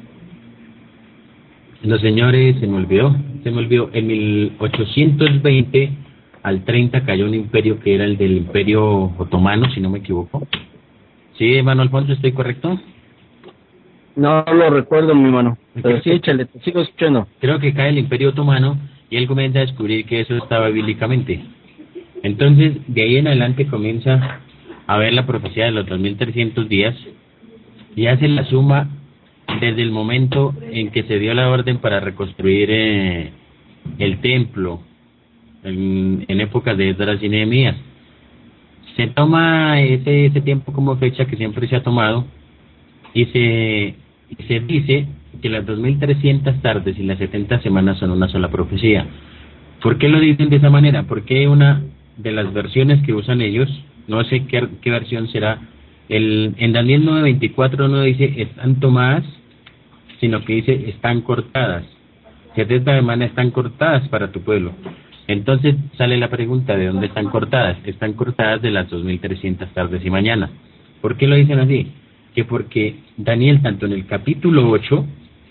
S5: los señores, se me olvidó, se me olvidó, en mil ochocientos veinte al treinta cayó un imperio que era el del Imperio Otomano, si no me equivoco. ¿Sí, hermano Alfonso, estoy correcto?
S1: No lo recuerdo, mi hermano, pero sí, échale, te sigo escuchando.
S5: Creo que cae el Imperio Otomano y él comienza a descubrir que eso estaba bíblicamente. Entonces, de ahí en adelante comienza a ver la profecía de los dos mil trescientos días y hace la suma desde el momento en que se dio la orden para reconstruir eh, el templo en, en épocas de Esdras y Nehemías. Se toma ese, ese tiempo como fecha que siempre se ha tomado y se, y se dice que las dos mil trescientas tardes y las setenta semanas son una sola profecía. ¿Por qué lo dicen de esa manera? Porque una de las versiones que usan ellos, no sé qué, qué versión será, el, en Daniel nueve veinticuatro no dice están tomadas, sino que dice están cortadas. setenta semanas están cortadas para tu pueblo. Entonces sale la pregunta, ¿de dónde están cortadas? Están cortadas de las dos mil trescientas tardes y mañanas. ¿Por qué lo dicen así? Que porque Daniel, tanto en el capítulo ocho,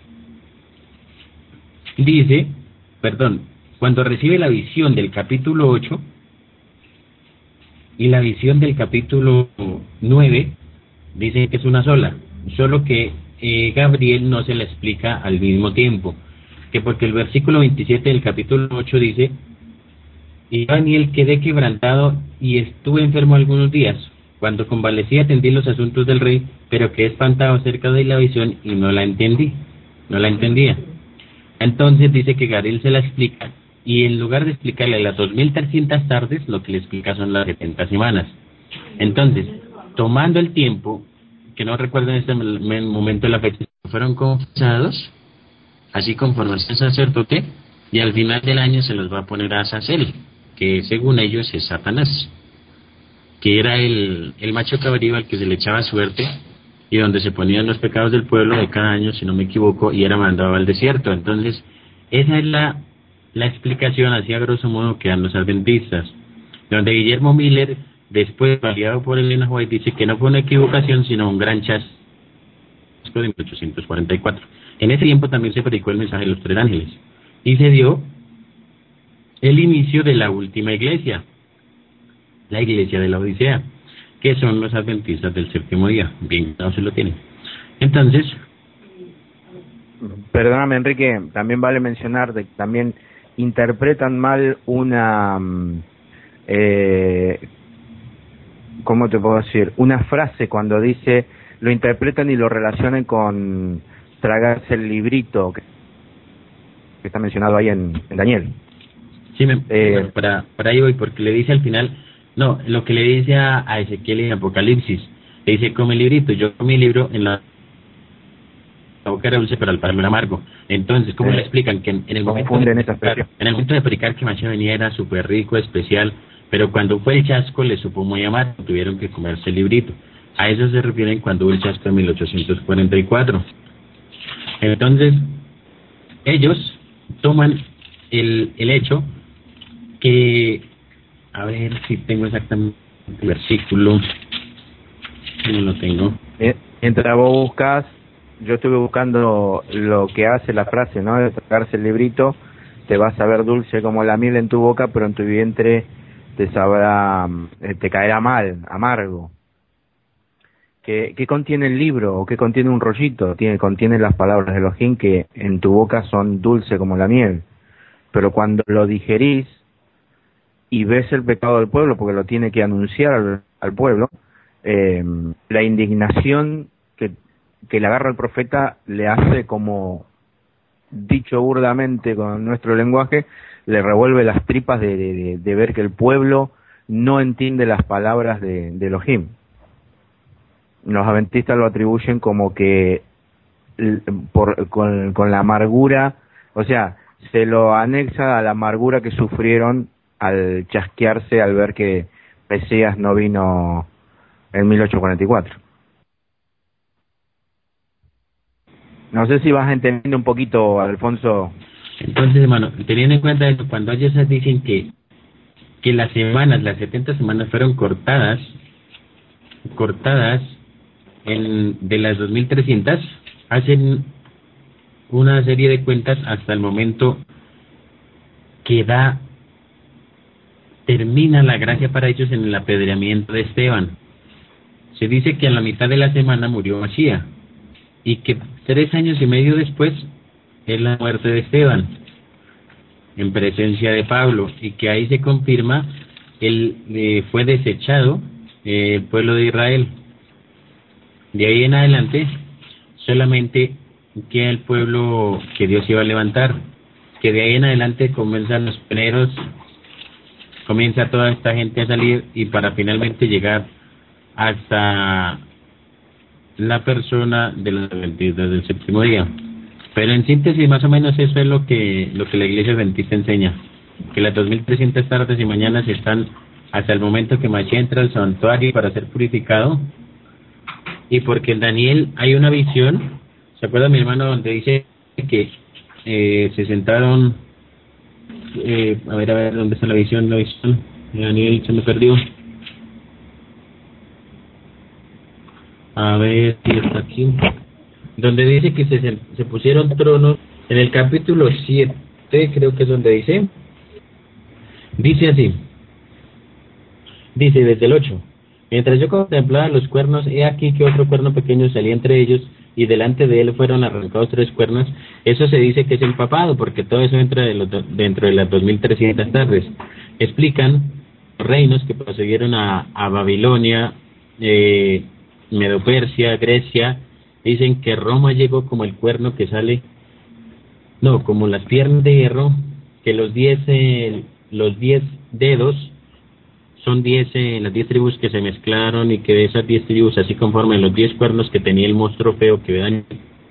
S5: dice, perdón, cuando recibe la visión del capítulo ocho y la visión del capítulo nueve, dice que es una sola, solo que eh, Gabriel no se la explica al mismo tiempo, que porque el versículo veintisiete del capítulo ocho dice, y Daniel quedé quebrantado y estuve enfermo algunos días. Cuando convalecí atendí los asuntos del rey, pero quedé espantado acerca de la visión y no la entendí, no la entendía. Entonces dice que Gabriel se la explica, y en lugar de explicarle las dos mil trescientas tardes, lo que le explica son las setenta semanas. Entonces, tomando el tiempo, que no recuerdo en este momento la fecha, fueron confesados, así conforme al sacerdote, y al final del año se los va a poner a Azazel, que según ellos es Satanás, que era el, el macho cabrío al que se le echaba suerte y donde se ponían los pecados del pueblo de cada año, si no me equivoco, y era mandado al desierto. Entonces, esa es la, la explicación, así a grosso modo, que dan los adventistas, donde Guillermo Miller, después validado por Elena White, dice que no fue una equivocación, sino un gran chasco de mil ochocientos cuarenta y cuatro. En ese tiempo también se predicó el mensaje de los tres ángeles, y se dio el inicio de la última iglesia, la iglesia de la Odisea, que son los adventistas del séptimo día. Bien, no se lo tienen. Entonces,
S4: perdóname, Enrique, también vale mencionar de que también interpretan mal una, eh, ¿cómo te puedo decir? Una frase cuando dice, lo interpretan y lo relacionan con tragarse el librito que, que está mencionado ahí en, en Daniel.
S5: Sí, me, eh, bueno, para, para ahí voy, porque le dice al final, no, lo que le dice a, a Ezequiel en Apocalipsis, le dice, come el librito, yo comí el libro en la, la boca era dulce, pero al paladar era amargo. Entonces, ¿cómo eh, le explican? Que en, en el momento de predicar, en el momento de predicar que Mashiach venía era súper rico, especial, pero cuando fue el chasco le supo muy amargo, tuvieron que comerse el librito. A eso se refieren cuando hubo el chasco en mil ochocientos cuarenta y cuatro. Entonces, ellos toman el, el hecho que, a ver si tengo exactamente el versículo, no lo tengo.
S4: Mientras vos buscas, yo estuve buscando lo que hace la frase, ¿no? De tragarse el librito, te vas a ver dulce como la miel en tu boca, pero en tu vientre te sabrá, te caerá mal, amargo. ¿Qué, qué contiene el libro o qué contiene un rollito? Tiene, contiene las palabras de Elohim que en tu boca son dulce como la miel, pero cuando lo digerís y ves el pecado del pueblo, porque lo tiene que anunciar al, al pueblo, eh, la indignación que que le agarra al profeta, le hace como, dicho burdamente con nuestro lenguaje, le revuelve las tripas de, de, de ver que el pueblo no entiende las palabras de, de Elohim. Los adventistas lo atribuyen como que por, con, con la amargura, o sea, se lo anexa a la amargura que sufrieron al chasquearse al ver que Mesías no vino en mil ochocientos cuarenta y cuatro. No sé si vas entendiendo un poquito, Alfonso.
S5: Entonces, hermano, teniendo en cuenta eso, cuando ellos dicen que que las semanas, las setenta semanas fueron cortadas, cortadas en, de las dos mil trescientas, hacen una serie de cuentas hasta el momento que da, termina la gracia para ellos en el apedreamiento de Esteban. Se dice que a la mitad de la semana murió Mashiach, y que tres años y medio después es la muerte de Esteban, en presencia de Pablo, y que ahí se confirma el eh, fue desechado eh, el pueblo de Israel. De ahí en adelante solamente queda el pueblo que Dios iba a levantar, que de ahí en adelante comienzan los primeros, comienza toda esta gente a salir, y para finalmente llegar hasta la persona de los adventistas del séptimo día. Pero en síntesis, más o menos eso es lo que lo que la iglesia adventista enseña, que las dos mil trescientas tardes y mañanas están hasta el momento que Mashiach entra al santuario para ser purificado, y porque en Daniel hay una visión, ¿se acuerda mi hermano donde dice que eh, se sentaron, eh, a ver, a ver, ¿dónde está la visión? La visión de Daniel se me perdió. A ver si está aquí. Donde dice que se, se pusieron tronos, en el capítulo siete, creo que es donde dice, dice así, dice desde el ocho, mientras yo contemplaba los cuernos, he aquí que otro cuerno pequeño salía entre ellos, y delante de él fueron arrancados tres cuernos. Eso se dice que es el papado, porque todo eso entra de los, dentro de las dos mil trescientas tardes. Explican reinos que prosiguieron a, a Babilonia, eh, Medo-Persia, Grecia. Dicen que Roma llegó como el cuerno que sale, no, como las piernas de hierro, que los diez, eh, los diez dedos son diez, eh, las diez tribus que se mezclaron, y que de esas diez tribus, así conforme los diez cuernos que tenía el monstruo feo que vean.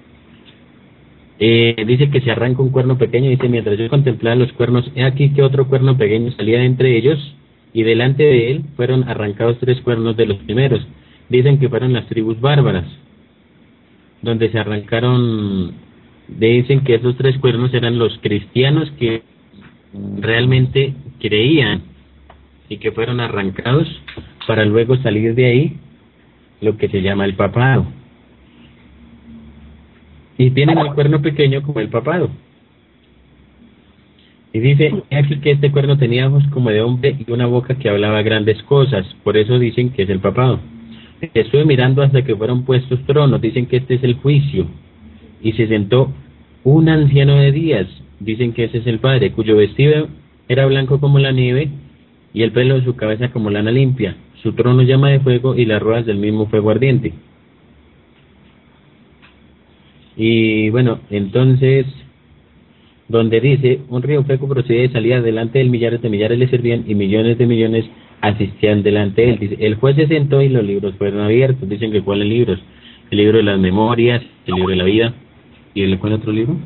S5: Eh, dice que se arranca un cuerno pequeño, dice, mientras yo contemplaba los cuernos, he aquí que otro cuerno pequeño salía de entre ellos, y delante de él fueron arrancados tres cuernos de los primeros. Dicen que fueron las tribus bárbaras, donde se arrancaron. Dicen que esos tres cuernos eran los cristianos que realmente creían, y que fueron arrancados para luego salir de ahí lo que se llama el papado, y tienen el cuerno pequeño como el papado. Y dice aquí que este cuerno tenía ojos como de hombre y una boca que hablaba grandes cosas, por eso dicen que es el papado. Estuve mirando hasta que fueron puestos tronos, dicen que este es el juicio, y se sentó un anciano de días, dicen que ese es el Padre, cuyo vestido era blanco como la nieve, y el pelo de su cabeza como lana limpia, su trono llama de fuego, y las ruedas del mismo fuego ardiente. Y bueno, entonces, donde dice, un río seco procedía y salía delante de él, millares de millares le servían, y millones de millones asistían delante de él. Dice, el juez se sentó y los libros fueron abiertos. Dicen que cuáles libros, el libro de las memorias, el libro de la vida, y el ¿cuál otro libro?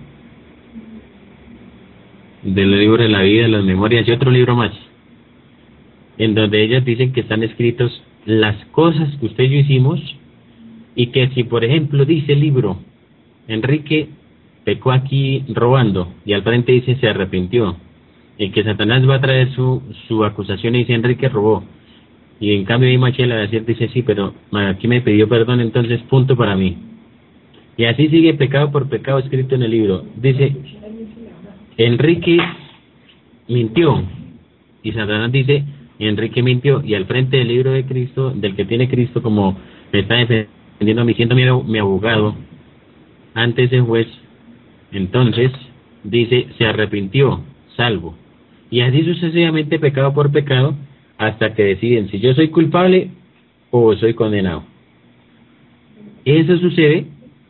S5: Del libro de la vida, las memorias, y otro libro más, en donde ellas dicen que están escritos las cosas que usted y yo hicimos, y que si por ejemplo dice el libro, Enrique pecó aquí robando, y al frente dice se arrepintió, y que Satanás va a traer su, su acusación y dice Enrique robó, y en cambio ahí Machela decir dice sí, pero aquí me pidió perdón, entonces punto para mí. Y así sigue pecado por pecado escrito en el libro. Dice Enrique mintió, y Satanás dice Enrique mintió, y al frente del libro de Cristo, del que tiene Cristo como me está defendiendo a mí, siendo mi, mi abogado ante ese juez, entonces dice se arrepintió, salvo, y así sucesivamente pecado por pecado, hasta que deciden si yo soy culpable o soy condenado. Eso sucede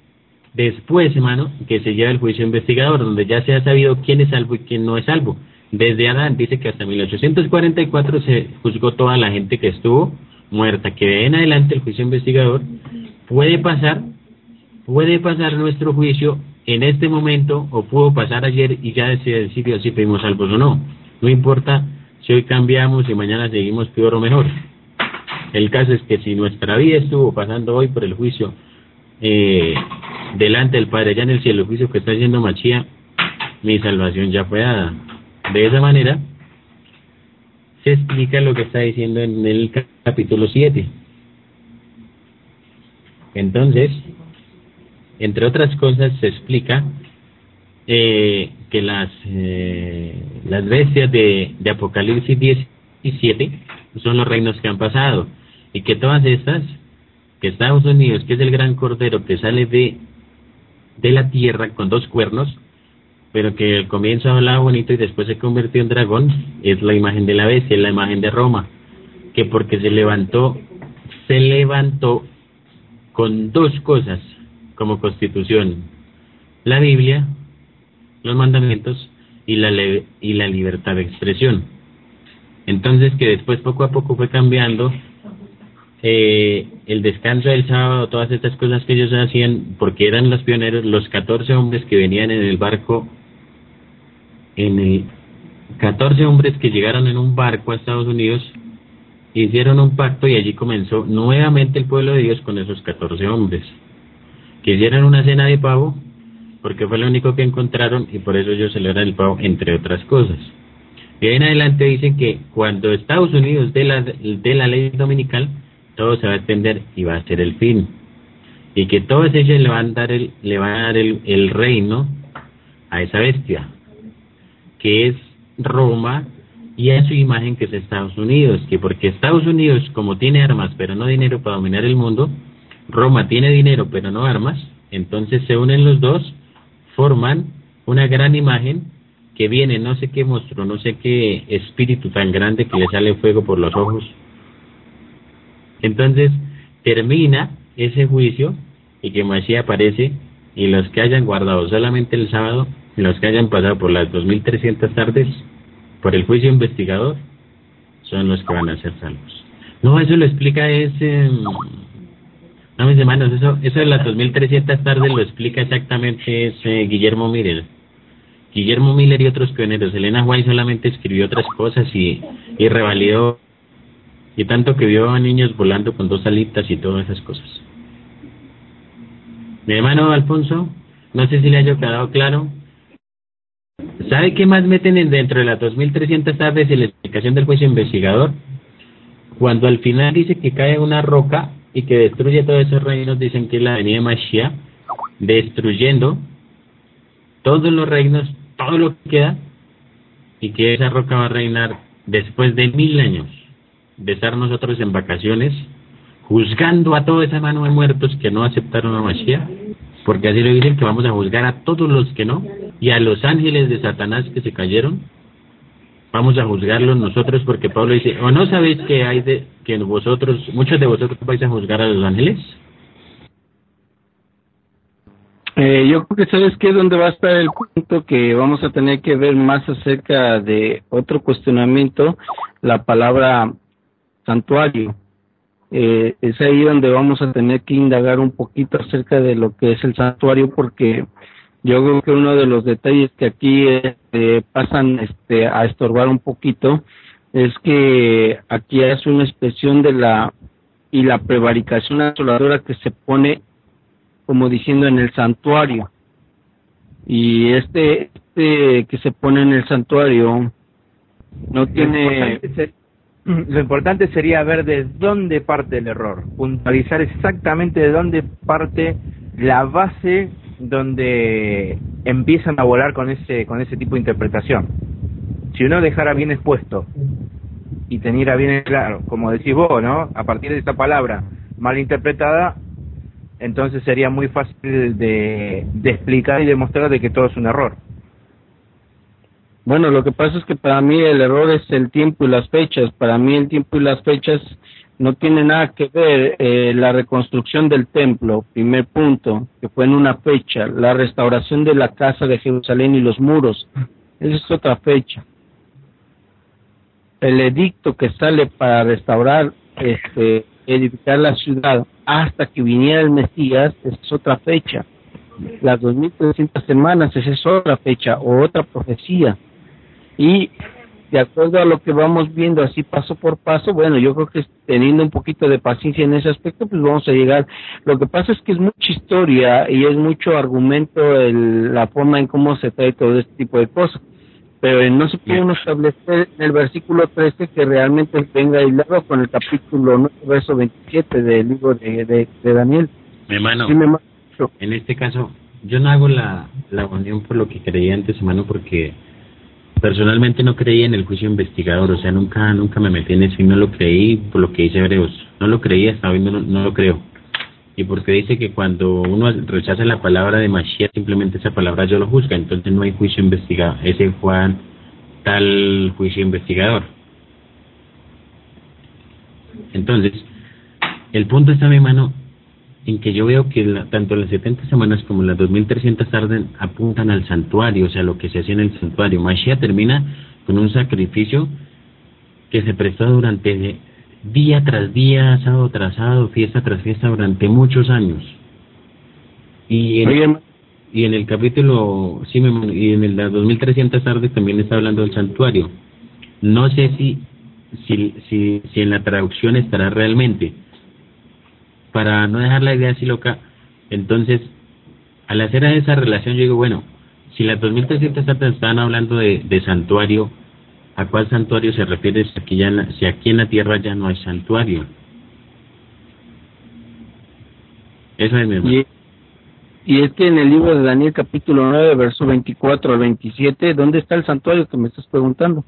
S5: Después, hermano, que se lleva el juicio investigador, donde ya se ha sabido quién es salvo y quién no es salvo. Desde Adán dice que hasta mil ochocientos cuarenta y cuatro se juzgó toda la gente que estuvo muerta, que de ahí en adelante el juicio investigador puede pasar, puede pasar nuestro juicio en este momento, o pudo pasar ayer y ya se decidió si fuimos salvos o no. No importa si hoy cambiamos y mañana seguimos peor o mejor. El caso es que si nuestra vida estuvo pasando hoy por el juicio eh, delante del Padre allá en el cielo, el juicio que está haciendo Machía, mi salvación ya fue dada. De esa manera se explica lo que está diciendo en el capítulo siete. Entonces, entre otras cosas, se explica eh, que las eh, las bestias de, de Apocalipsis diecisiete son los reinos que han pasado, y que todas estas, que Estados Unidos, que es el gran cordero que sale de de la tierra con dos cuernos, pero que al comienzo hablaba bonito y después se convirtió en dragón, es la imagen de la bestia, es la imagen de Roma, que porque se levantó, se levantó con dos cosas como constitución: la Biblia, los mandamientos y la le- y la libertad de expresión. Entonces, que después poco a poco fue cambiando eh, el descanso del sábado, todas estas cosas que ellos hacían, porque eran los pioneros, los catorce hombres que venían en el barco, en el catorce hombres que llegaron en un barco a Estados Unidos, hicieron un pacto y allí comenzó nuevamente el pueblo de Dios con esos catorce hombres, que hicieron una cena de pavo, porque fue lo único que encontraron, y por eso ellos celebran el pavo, entre otras cosas. Y ahí en adelante dicen que cuando Estados Unidos dé la, de la ley dominical, todo se va a extender y va a ser el fin, y que todos ellos le van a dar el, le van a dar el, el reino a esa bestia, que es Roma, y a su imagen, que es Estados Unidos, que porque Estados Unidos, como tiene armas pero no dinero para dominar el mundo, Roma tiene dinero pero no armas, entonces se unen los dos, forman una gran imagen, que viene no sé qué monstruo, no sé qué espíritu tan grande que le sale fuego por los ojos. Entonces termina ese juicio y que Mashiach aparece, y los que hayan guardado solamente el sábado, y los que hayan pasado por las dos mil trescientas tardes por el juicio investigador, son los que van a ser salvos. No, eso lo explica ese... No, mis hermanos, eso, eso de las dos mil trescientas tardes lo explica exactamente ese Guillermo Miller. Guillermo Miller y otros pioneros. Elena White solamente escribió otras cosas y, y revalidó, y tanto que vio a niños volando con dos alitas y todas esas cosas. Mi hermano Alfonso, no sé si le haya quedado claro. ¿Sabe qué más meten en dentro de las dos mil trescientas tardes en la explicación del juicio investigador? Cuando al final dice que cae una roca y que destruye todos esos reinos, dicen que es la venida de Mashiach, destruyendo todos los reinos, todo lo que queda, y que esa roca va a reinar después de mil años de estar nosotros en vacaciones, juzgando a toda esa mano de muertos que no aceptaron a Mashiach, porque así lo dicen, que vamos a juzgar a todos los que no, y a los ángeles de Satanás que se cayeron, vamos a juzgarlos nosotros, porque Pablo dice, ¿o no sabéis que hay de que vosotros, muchos de vosotros vais a juzgar a los ángeles?
S1: Eh, yo creo que sabes que es donde va a estar el punto que vamos a tener que ver más acerca de otro cuestionamiento, la palabra santuario. Eh, es ahí donde vamos a tener que indagar un poquito acerca de lo que es el santuario, porque yo creo que uno de los detalles que aquí este, pasan este, a estorbar un poquito es que aquí es una expresión de la y la prevaricación asoladora que se pone como diciendo en el santuario, y este, este que se pone en el santuario no tiene...
S4: Lo importante, ser, lo importante sería ver de dónde parte el error, puntualizar exactamente de dónde parte la base donde empiezan a volar con ese con ese tipo de interpretación. Si uno dejara bien expuesto y teniera bien claro, como decís vos, ¿no? A partir de esta palabra mal interpretada, entonces sería muy fácil de, de explicar y demostrar de que todo es un error.
S1: Bueno, lo que pasa es que para mí el error es el tiempo y las fechas. Para mí el tiempo y las fechas no tiene nada que ver eh, la reconstrucción del templo, primer punto, que fue en una fecha, la restauración de la casa de Jerusalén y los muros, esa es otra fecha. El edicto que sale para restaurar, este, edificar la ciudad hasta que viniera el Mesías, esa es otra fecha. Las dos mil trescientas semanas, esa es otra fecha o otra profecía. Y de acuerdo a lo que vamos viendo así paso por paso, bueno, yo creo que teniendo un poquito de paciencia en ese aspecto, pues vamos a llegar. Lo que pasa es que es mucha historia y es mucho argumento el, la forma en cómo se trae todo este tipo de cosas. Pero no se puede uno establecer en el versículo trece que realmente venga aislado con el capítulo nueve, verso veintisiete del libro de, de, de Daniel.
S5: Mi hermano,
S1: sí, mi hermano,
S5: en este caso, yo no hago la, la unión por lo que creía antes, hermano, porque personalmente no creía en el juicio investigador, o sea, nunca nunca me metí en eso y no lo creí por lo que dice Hebreos. No lo creía, hasta hoy no, no lo creo. Y porque dice que cuando uno rechaza la palabra de Mashiach, simplemente esa palabra yo lo juzga, entonces no hay juicio investigado. Ese Juan, tal juicio investigador. Entonces, el punto está, mi hermano, en que yo veo que la, tanto las setenta semanas como las dos mil trescientas tarden apuntan al santuario, o sea, lo que se hace en el santuario. Mashiach termina con un sacrificio que se prestó durante día tras día, sábado tras sábado, fiesta tras fiesta durante muchos años. Y en,
S1: Oye,
S5: y en el capítulo, sí, me, y en el, las dos mil trescientas tardes también está hablando del santuario. No sé si, si, si, si en la traducción estará realmente. Para no dejar la idea así loca, entonces, al hacer esa relación, yo digo, bueno, si las dos mil trescientas tardes estaban hablando de, de santuario, ¿a cuál santuario se refiere si aquí, ya en la, si aquí en la tierra ya no hay santuario? Eso es mi hermano.
S1: Y, y es que en el libro de Daniel capítulo nueve, verso veinticuatro al veintisiete, ¿dónde está el santuario que me estás preguntando?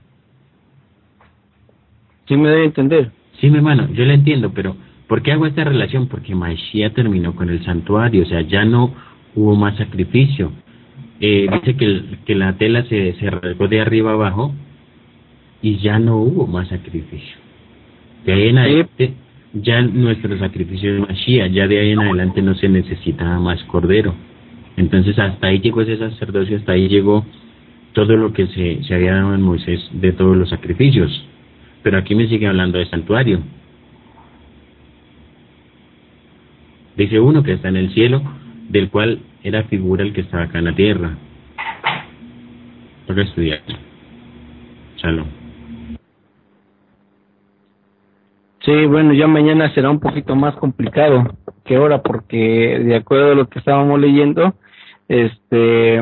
S1: ¿Sí me debe entender?
S5: Sí, mi hermano, yo lo entiendo, pero ¿por qué hago esta relación? Porque Mashiach terminó con el santuario, o sea, ya no hubo más sacrificio. Eh, dice que, el, que la tela se, se rasgó de arriba abajo y ya no hubo más sacrificio. De ahí en adelante, ya nuestro sacrificio es Mashiach, ya de ahí en adelante no se necesita más cordero. Entonces hasta ahí llegó ese sacerdocio, hasta ahí llegó todo lo que se, se había dado en Moisés de todos los sacrificios. Pero aquí me sigue hablando de santuario. Dice uno que está en el cielo, del cual era figura el que estaba acá en la tierra. Toca estudiar. Shalom.
S1: Sí, bueno, ya mañana será un poquito más complicado que ahora, porque de acuerdo a lo que estábamos leyendo, este,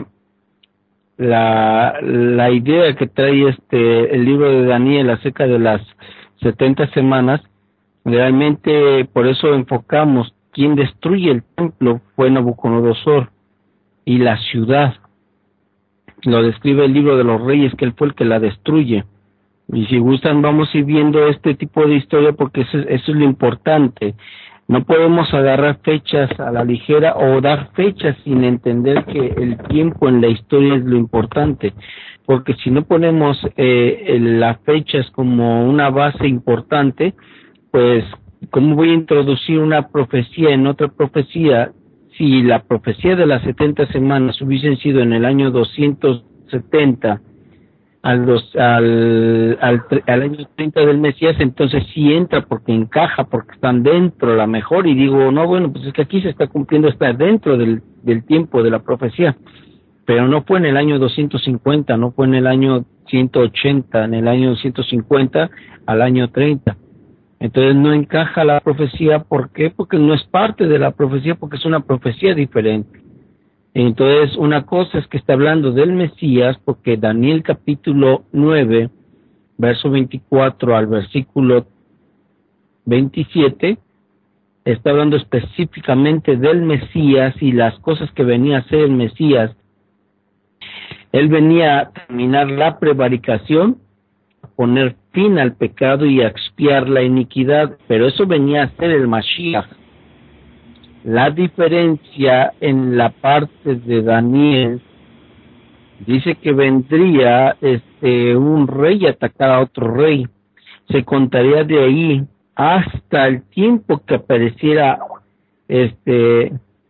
S1: la, la idea que trae este el libro de Daniel acerca de las setenta semanas, realmente por eso enfocamos, quien destruye el templo fue Nabucodonosor y la ciudad, lo describe el libro de los reyes, que él fue el que la destruye. Y si gustan vamos a ir viendo este tipo de historia porque eso, eso es lo importante. No podemos agarrar fechas a la ligera o dar fechas sin entender que el tiempo en la historia es lo importante. Porque si no ponemos eh, las fechas como una base importante, pues ¿cómo voy a introducir una profecía en otra profecía? Si la profecía de las setenta semanas hubiesen sido en el año doscientos setenta, Al, dos, al, al, al año treinta del Mesías, entonces sí entra porque encaja, porque están dentro a la mejor, y digo, no, bueno, pues es que aquí se está cumpliendo, está dentro del, del tiempo de la profecía, pero no fue en el año doscientos cincuenta, no fue en el año ciento ochenta, en el año ciento cincuenta al año treinta. Entonces no encaja la profecía, ¿por qué? Porque no es parte de la profecía, porque es una profecía diferente. Entonces, una cosa es que está hablando del Mesías, porque Daniel capítulo nueve, verso veinticuatro al versículo veintisiete, está hablando específicamente del Mesías y las cosas que venía a hacer el Mesías. Él venía a terminar la prevaricación, a poner fin al pecado y a expiar la iniquidad, pero eso venía a ser el Mashiach. La diferencia en la parte de Daniel dice que vendría este un rey a atacar a otro rey. Se contaría de ahí hasta el tiempo que apareciera este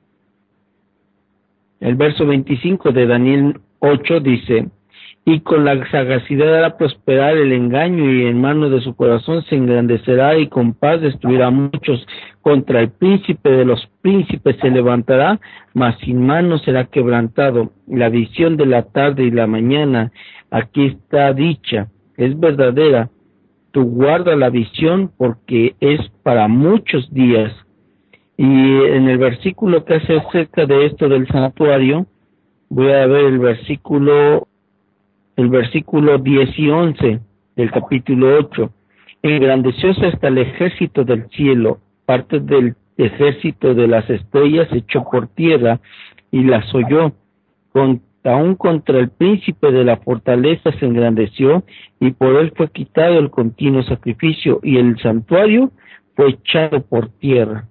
S1: el verso veinticinco de Daniel ocho dice: y con la sagacidad hará prosperar el engaño, y en mano de su corazón se engrandecerá, y con paz destruirá a muchos. Contra el príncipe de los príncipes se levantará, mas sin mano será quebrantado. La visión de la tarde y la mañana, aquí está dicha, es verdadera. Tú guarda la visión, porque es para muchos días. Y en el versículo que hace acerca de esto del santuario, voy a ver el versículo el versículo diez y once del capítulo ocho. Engrandecióse hasta el ejército del cielo, parte del ejército de las estrellas echó por tierra y las holló. Con, aún contra el príncipe de la fortaleza se engrandeció, y por él fue quitado el continuo sacrificio, y el santuario fue echado por tierra.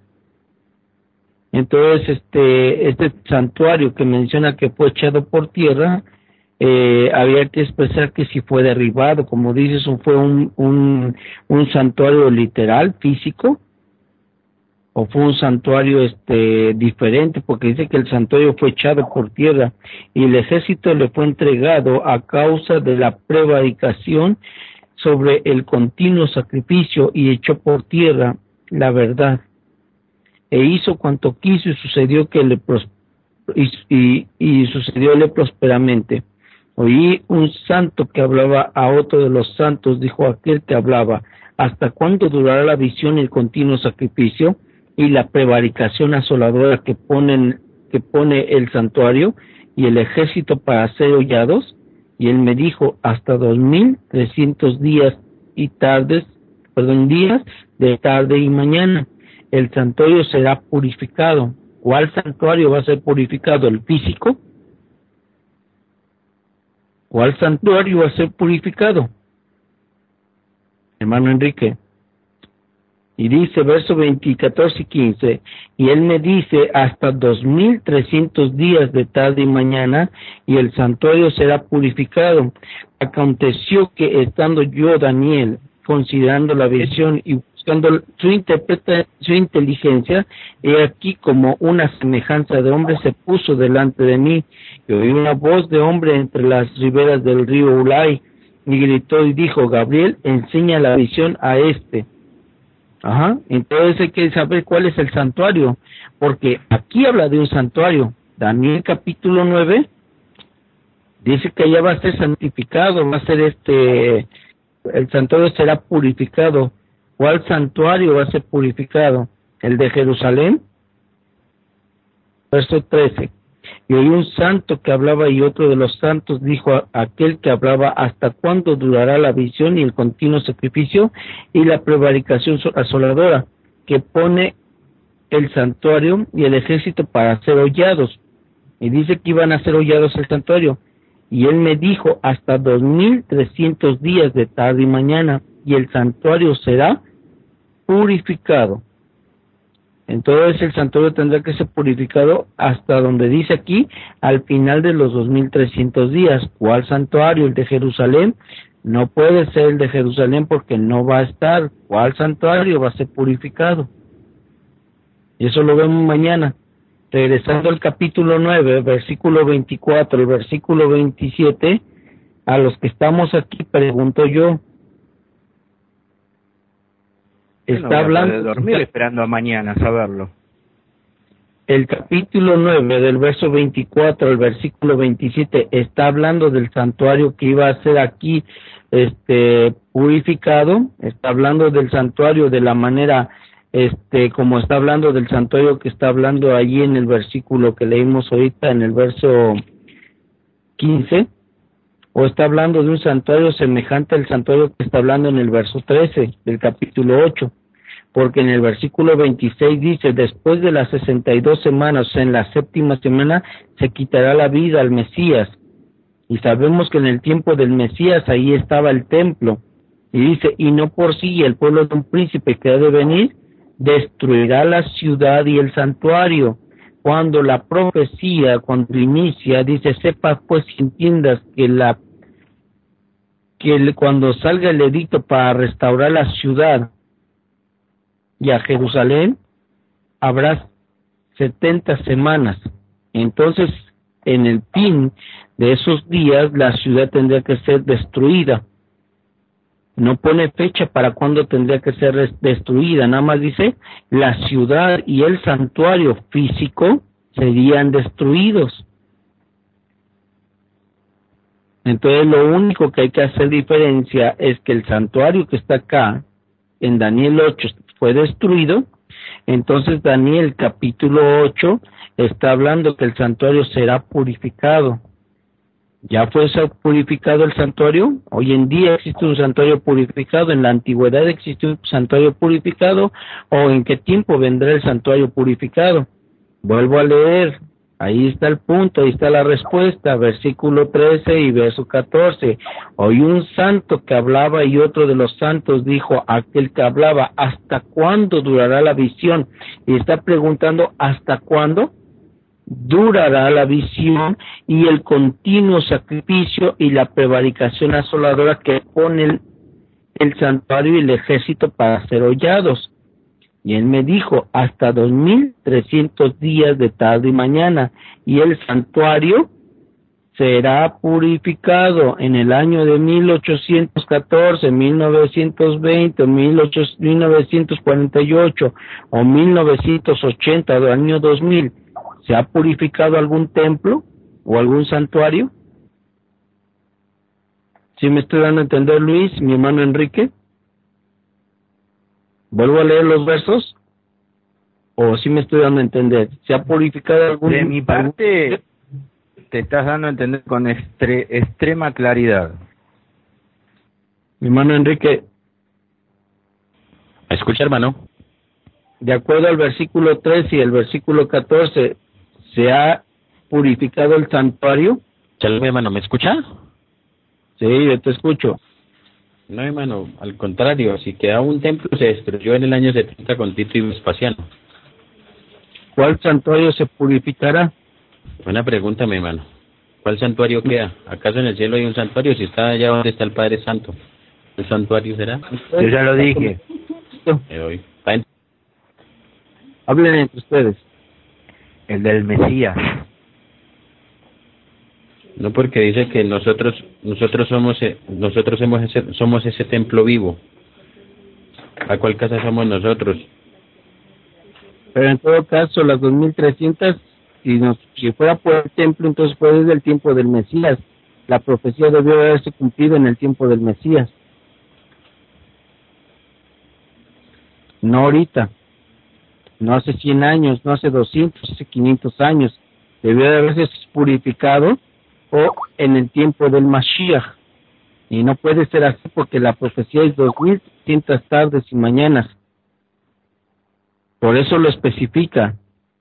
S1: Entonces, este, este santuario que menciona que fue echado por tierra, Eh, había que expresar que si fue derribado, como dices, fue un, un, un santuario literal, físico, o fue un santuario este diferente, porque dice que el santuario fue echado por tierra y el ejército le fue entregado a causa de la prevaricación sobre el continuo sacrificio, y echó por tierra la verdad, e hizo cuanto quiso, y sucedió que le pros- y, y, y sucedióle prósperamente. Oí un santo que hablaba a otro de los santos, dijo aquel que hablaba: ¿hasta cuándo durará la visión y el continuo sacrificio y la prevaricación asoladora que ponen, que pone el santuario y el ejército para ser hollados? Y él me dijo: hasta dos mil trescientos días y tardes, perdón, días de tarde y mañana. El santuario será purificado. ¿Cuál santuario va a ser purificado? ¿El físico? ¿Cuál santuario va a ser purificado? Hermano Enrique. Y dice, verso veinte, catorce y quince, y él me dice: hasta dos mil trescientos días de tarde y mañana, y el santuario será purificado. Aconteció que estando yo, Daniel, considerando la visión y buscando su interpreta, su inteligencia, he aquí como una semejanza de hombre se puso delante de mí, y oí una voz de hombre entre las riberas del río Ulai, y gritó y dijo: Gabriel, enseña la visión a este. Ajá, entonces hay que saber cuál es el santuario, porque aquí habla de un santuario. Daniel capítulo nueve dice que ya va a ser santificado, va a ser este, el santuario será purificado. ¿Cuál santuario va a ser purificado? ¿El de Jerusalén? Verso trece. Y oí un santo que hablaba, y otro de los santos dijo a aquel que hablaba: ¿hasta cuándo durará la visión y el continuo sacrificio y la prevaricación asoladora que pone el santuario y el ejército para ser hollados? Y dice que iban a ser hollados el santuario. Y él me dijo: hasta dos mil trescientos días de tarde y mañana, y el santuario será purificado. Entonces el santuario tendrá que ser purificado hasta donde dice aquí, al final de los dos mil trescientos días. ¿Cuál santuario? ¿El de Jerusalén? No puede ser el de Jerusalén, porque no va a estar. ¿Cuál santuario va a ser purificado? Y eso lo vemos mañana. Regresando al capítulo nueve, versículo veinticuatro, el versículo veintisiete, a los que estamos aquí pregunto yo,
S4: está no hablando de dormir esperando a mañana saberlo.
S1: El capítulo nueve, del verso veinticuatro al versículo veintisiete, está hablando del santuario que iba a ser aquí este purificado. Está hablando del santuario de la manera este como está hablando del santuario que está hablando allí en el versículo que leímos ahorita, en el verso quince, o está hablando de un santuario semejante al santuario que está hablando en el verso trece del capítulo ocho, porque en el versículo veintiséis dice: después de las sesenta y dos semanas, en la séptima semana, se quitará la vida al Mesías. Y sabemos que en el tiempo del Mesías ahí estaba el templo. Y dice: y no por sí, el pueblo de un príncipe que ha de venir destruirá la ciudad y el santuario. Cuando la profecía, cuando inicia, dice: sepa pues y entiendas que la que el, cuando salga el edicto para restaurar la ciudad y a Jerusalén habrá setenta semanas. Entonces, en el fin de esos días, la ciudad tendría que ser destruida. No pone fecha para cuándo tendría que ser destruida, nada más dice la ciudad y el santuario físico serían destruidos. Entonces lo único que hay que hacer diferencia es que el santuario que está acá en Daniel ocho fue destruido. Entonces Daniel capítulo ocho está hablando que el santuario será purificado. ¿Ya fue purificado el santuario? Hoy en día existe un santuario purificado. ¿En la antigüedad existe un santuario purificado? ¿O en qué tiempo vendrá el santuario purificado? Vuelvo a leer. Ahí está el punto, ahí está la respuesta. Versículo trece y verso catorce. Oí un santo que hablaba y otro de los santos dijo, aquel que hablaba, ¿hasta cuándo durará la visión? Y está preguntando, ¿hasta cuándo durará la visión y el continuo sacrificio y la prevaricación asoladora que pone el, el santuario y el ejército para ser hollados? Y él me dijo, hasta dos mil trescientos días de tarde y mañana, y el santuario será purificado en el año de mil ochocientos catorce, mil novecientos veinte, mil novecientos cuarenta y ocho o mil novecientos ochenta del año dos mil. ¿Se ha purificado algún templo o algún santuario? ¿Sí me estoy dando a entender, Luis, mi hermano Enrique? ¿Vuelvo a leer los versos? ¿O sí me estoy dando a entender? ¿Se ha purificado algún?
S4: De mi parte, te estás dando a entender con extre, extrema claridad.
S1: Mi hermano Enrique.
S5: Escucha, hermano.
S1: De acuerdo al versículo trece y el versículo catorce, ¿se ha purificado el santuario?
S5: Shalom, hermano, ¿me escucha?
S1: Sí, yo te escucho.
S5: No, hermano, al contrario, si queda un templo se destruyó en el año setenta con Tito y Vespasiano.
S1: ¿Cuál santuario se purificará?
S5: Buena pregunta, mi hermano. ¿Cuál santuario queda? ¿Acaso en el cielo hay un santuario? Si está allá donde está el Padre Santo, ¿el santuario será?
S4: Yo ya lo dije.
S5: Me doy.
S1: Hablen entre ustedes.
S4: El del Mesías.
S5: No, porque dice que nosotros nosotros somos nosotros somos ese, somos ese templo vivo. ¿A cuál casa somos nosotros?
S1: Pero en todo caso, las dos mil trescientas, si, nos, si fuera por el templo, entonces fue desde el tiempo del Mesías. La profecía debió haberse cumplido en el tiempo del Mesías. No ahorita. No hace cien años, no hace doscientos, hace quinientos años. Debió de haberse purificado o en el tiempo del Mashiach. Y no puede ser así porque la profecía es dos mil trescientas tardes y mañanas. Por eso lo especifica.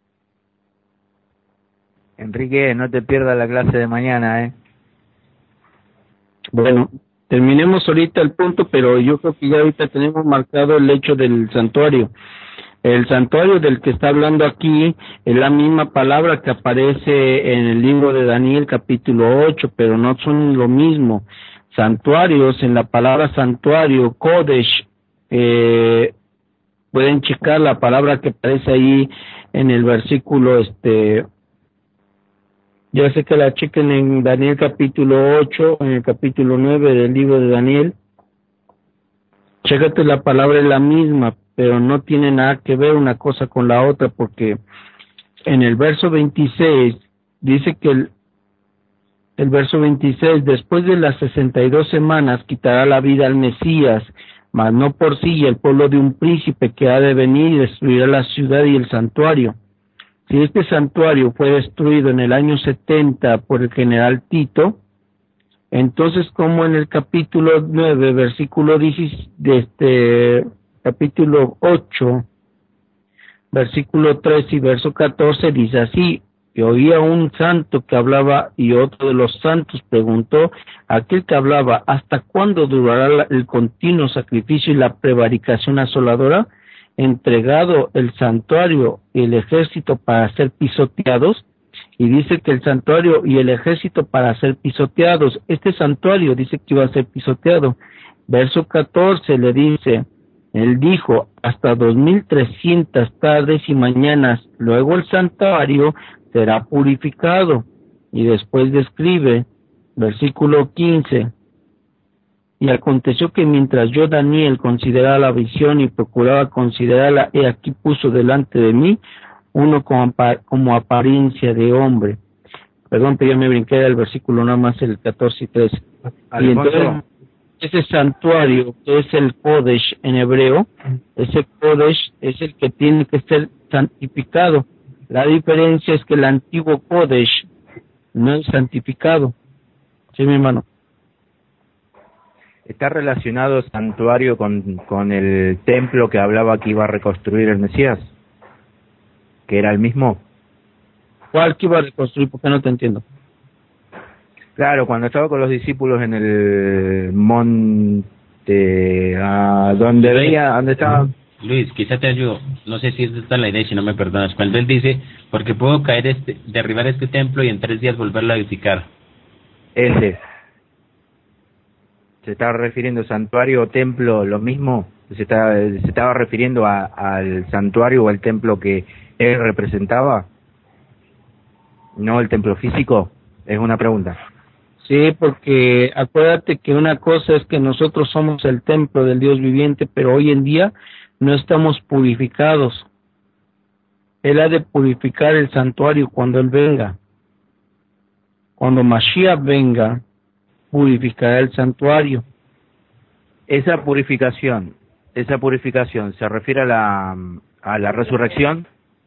S4: Enrique, no te pierdas la clase de mañana, ¿eh?
S1: Bueno, terminemos ahorita el punto, pero yo creo que ya ahorita tenemos marcado el hecho del santuario. El santuario del que está hablando aquí es la misma palabra que aparece en el libro de Daniel capítulo ocho, pero no son lo mismo. Santuarios, en la palabra santuario, Kodesh, eh, pueden checar la palabra que aparece ahí en el versículo, este, yo sé que la chequen en Daniel capítulo ocho, en el capítulo nueve del libro de Daniel. Chécate, la palabra es la misma, pero no tiene nada que ver una cosa con la otra, porque en el verso veintiséis dice que el, el verso veintiséis, después de las sesenta y dos semanas quitará la vida al Mesías, mas no por sí, y el pueblo de un príncipe que ha de venir y destruirá la ciudad y el santuario. Si este santuario fue destruido en el año setenta por el general Tito, entonces, como en el capítulo nueve, versículo diez, de este capítulo ocho, versículo tres y verso catorce, dice así: y oía un santo que hablaba, y otro de los santos preguntó, aquel que hablaba, ¿hasta cuándo durará el continuo sacrificio y la prevaricación asoladora? Entregado el santuario y el ejército para ser pisoteados. Y dice que el santuario y el ejército para ser pisoteados. Este santuario dice que iba a ser pisoteado. Verso catorce le dice, Él dijo, hasta dos mil trescientas tardes y mañanas, luego el santuario será purificado. Y después describe, versículo quince, y aconteció que mientras yo, Daniel, consideraba la visión y procuraba considerarla, he aquí puso delante de mí uno como, como apariencia de hombre. Perdón, pero yo me brinqué del versículo nada más el catorce y trece. Y entonces, ese santuario, que es el Kodesh en hebreo, ese Kodesh es el que tiene que ser santificado. La diferencia es que el antiguo Kodesh no es santificado. Sí, mi hermano.
S4: ¿Está relacionado el santuario con, con el templo que hablaba que iba a reconstruir el Mesías? ¿Que era el mismo?
S1: ¿Cuál que iba a reconstruir? Porque no te entiendo.
S4: Claro, cuando estaba con los discípulos en el monte, a donde veía, donde estaba...
S5: Luis, quizá te ayudo. No sé si esta es la idea, si no me perdonas. Cuando él dice, porque puedo caer este, derribar este templo y en tres días volverlo a edificar.
S4: Ese. ¿Se estaba refiriendo santuario o templo lo mismo? ¿Se estaba, se estaba refiriendo a, al santuario o al templo que él representaba? ¿No el templo físico? Es una pregunta.
S1: Sí, porque acuérdate que una cosa es que nosotros somos el templo del Dios viviente, pero hoy en día no estamos purificados. Él ha de purificar el santuario cuando Él venga. Cuando Mashiach venga, purificará el santuario.
S4: Esa purificación, esa purificación, ¿se refiere a la, a la resurrección?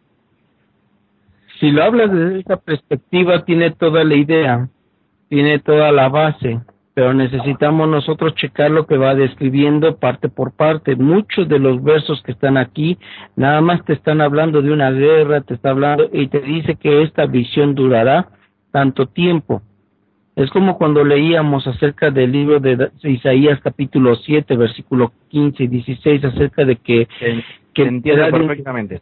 S1: Si lo hablas desde esa perspectiva, tiene toda la idea, tiene toda la base, pero necesitamos nosotros checar lo que va describiendo parte por parte. Muchos de los versos que están aquí, nada más te están hablando de una guerra, te está hablando y te dice que esta visión durará tanto tiempo. Es como cuando leíamos acerca del libro de Isaías capítulo siete, versículo quince y dieciséis, acerca de que...
S4: Se,
S1: que
S4: se entiende perfectamente.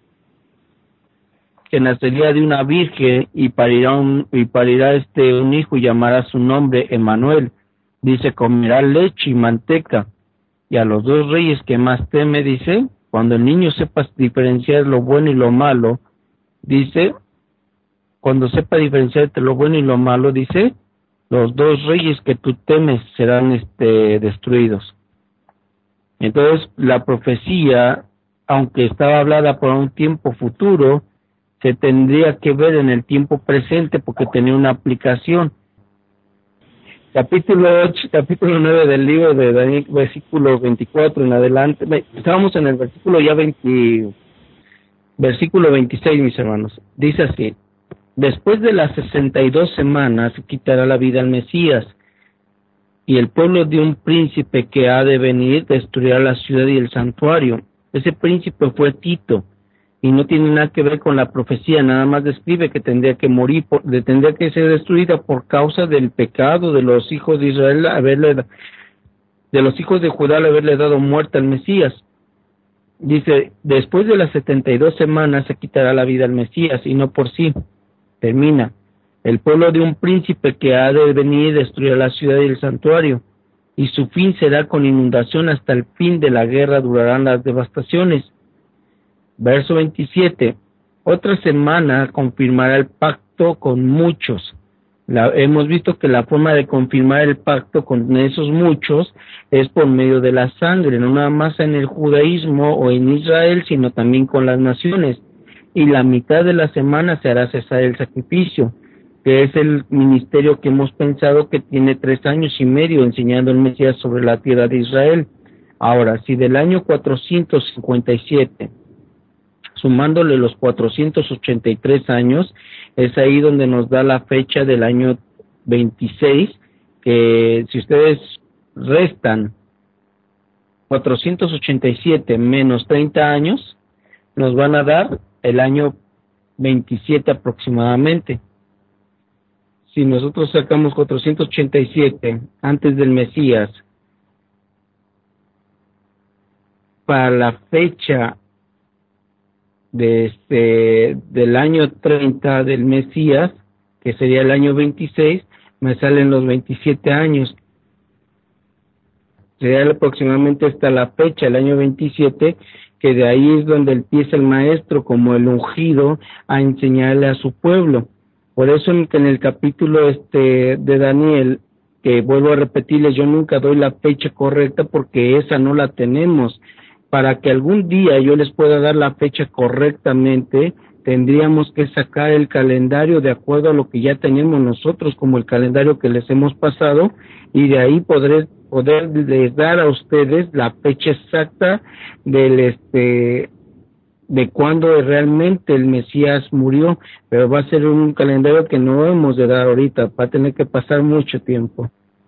S1: Que nacería de una virgen y parirá un, y parirá este un hijo y llamará su nombre Emmanuel. Dice, comerá leche y manteca. Y a los dos reyes que más teme, dice, cuando el niño sepa diferenciar lo bueno y lo malo, dice, cuando sepa diferenciar entre lo bueno y lo malo, dice, los dos reyes que tú temes serán este destruidos. Entonces, la profecía, aunque estaba hablada por un tiempo futuro, se tendría que ver en el tiempo presente porque tenía una aplicación. Capítulo ocho, capítulo nueve del libro de Daniel, versículo veinticuatro en adelante. Estábamos en el versículo ya veinte, versículo veintiséis, mis hermanos. Dice así: después de las sesenta y dos semanas quitará la vida al Mesías, y el pueblo de un príncipe que ha de venir destruirá la ciudad y el santuario. Ese príncipe fue Tito, y no tiene nada que ver con la profecía, nada más describe que tendría que morir, por, de, tendría que ser destruida por causa del pecado de los hijos de Israel, haberle, de los hijos de Judá al haberle dado muerte al Mesías. Dice, después de las setenta y dos semanas se quitará la vida al Mesías, y no por sí. Termina, el pueblo de un príncipe que ha de venir destruirá la ciudad y el santuario, y su fin será con inundación hasta el fin de la guerra durarán las devastaciones. Verso veintisiete, otra semana confirmará el pacto con muchos. La, hemos visto que la forma de confirmar el pacto con esos muchos es por medio de la sangre, no nada más en el judaísmo o en Israel, sino también con las naciones. Y la mitad de la semana se hará cesar el sacrificio, que es el ministerio que hemos pensado que tiene tres años y medio enseñando el Mesías sobre la tierra de Israel. Ahora, si del año cuatrocientos cincuenta y siete sumándole los cuatrocientos ochenta y tres años, es ahí donde nos da la fecha del año veintiséis, que si ustedes restan cuatrocientos ochenta y siete menos treinta años, nos van a dar el año veintisiete aproximadamente. Si nosotros sacamos cuatrocientos ochenta y siete antes del Mesías, para la fecha de este del año treinta del Mesías, que sería el año veintiséis, me salen los veintisiete años. sería aproximadamente hasta la fecha, el año veintisiete, que de ahí es donde empieza el maestro como el ungido a enseñarle a su pueblo. Por eso en, en el capítulo este de Daniel, que vuelvo a repetirles, yo nunca doy la fecha correcta porque esa no la tenemos. Para que algún día yo les pueda dar la fecha correctamente, tendríamos que sacar el calendario de acuerdo a lo que ya tenemos nosotros, como el calendario que les hemos pasado, y de ahí podré poderles dar a ustedes la fecha exacta del este de cuándo realmente el Mesías murió, pero va a ser un calendario que no hemos de dar ahorita, va a tener que pasar mucho tiempo.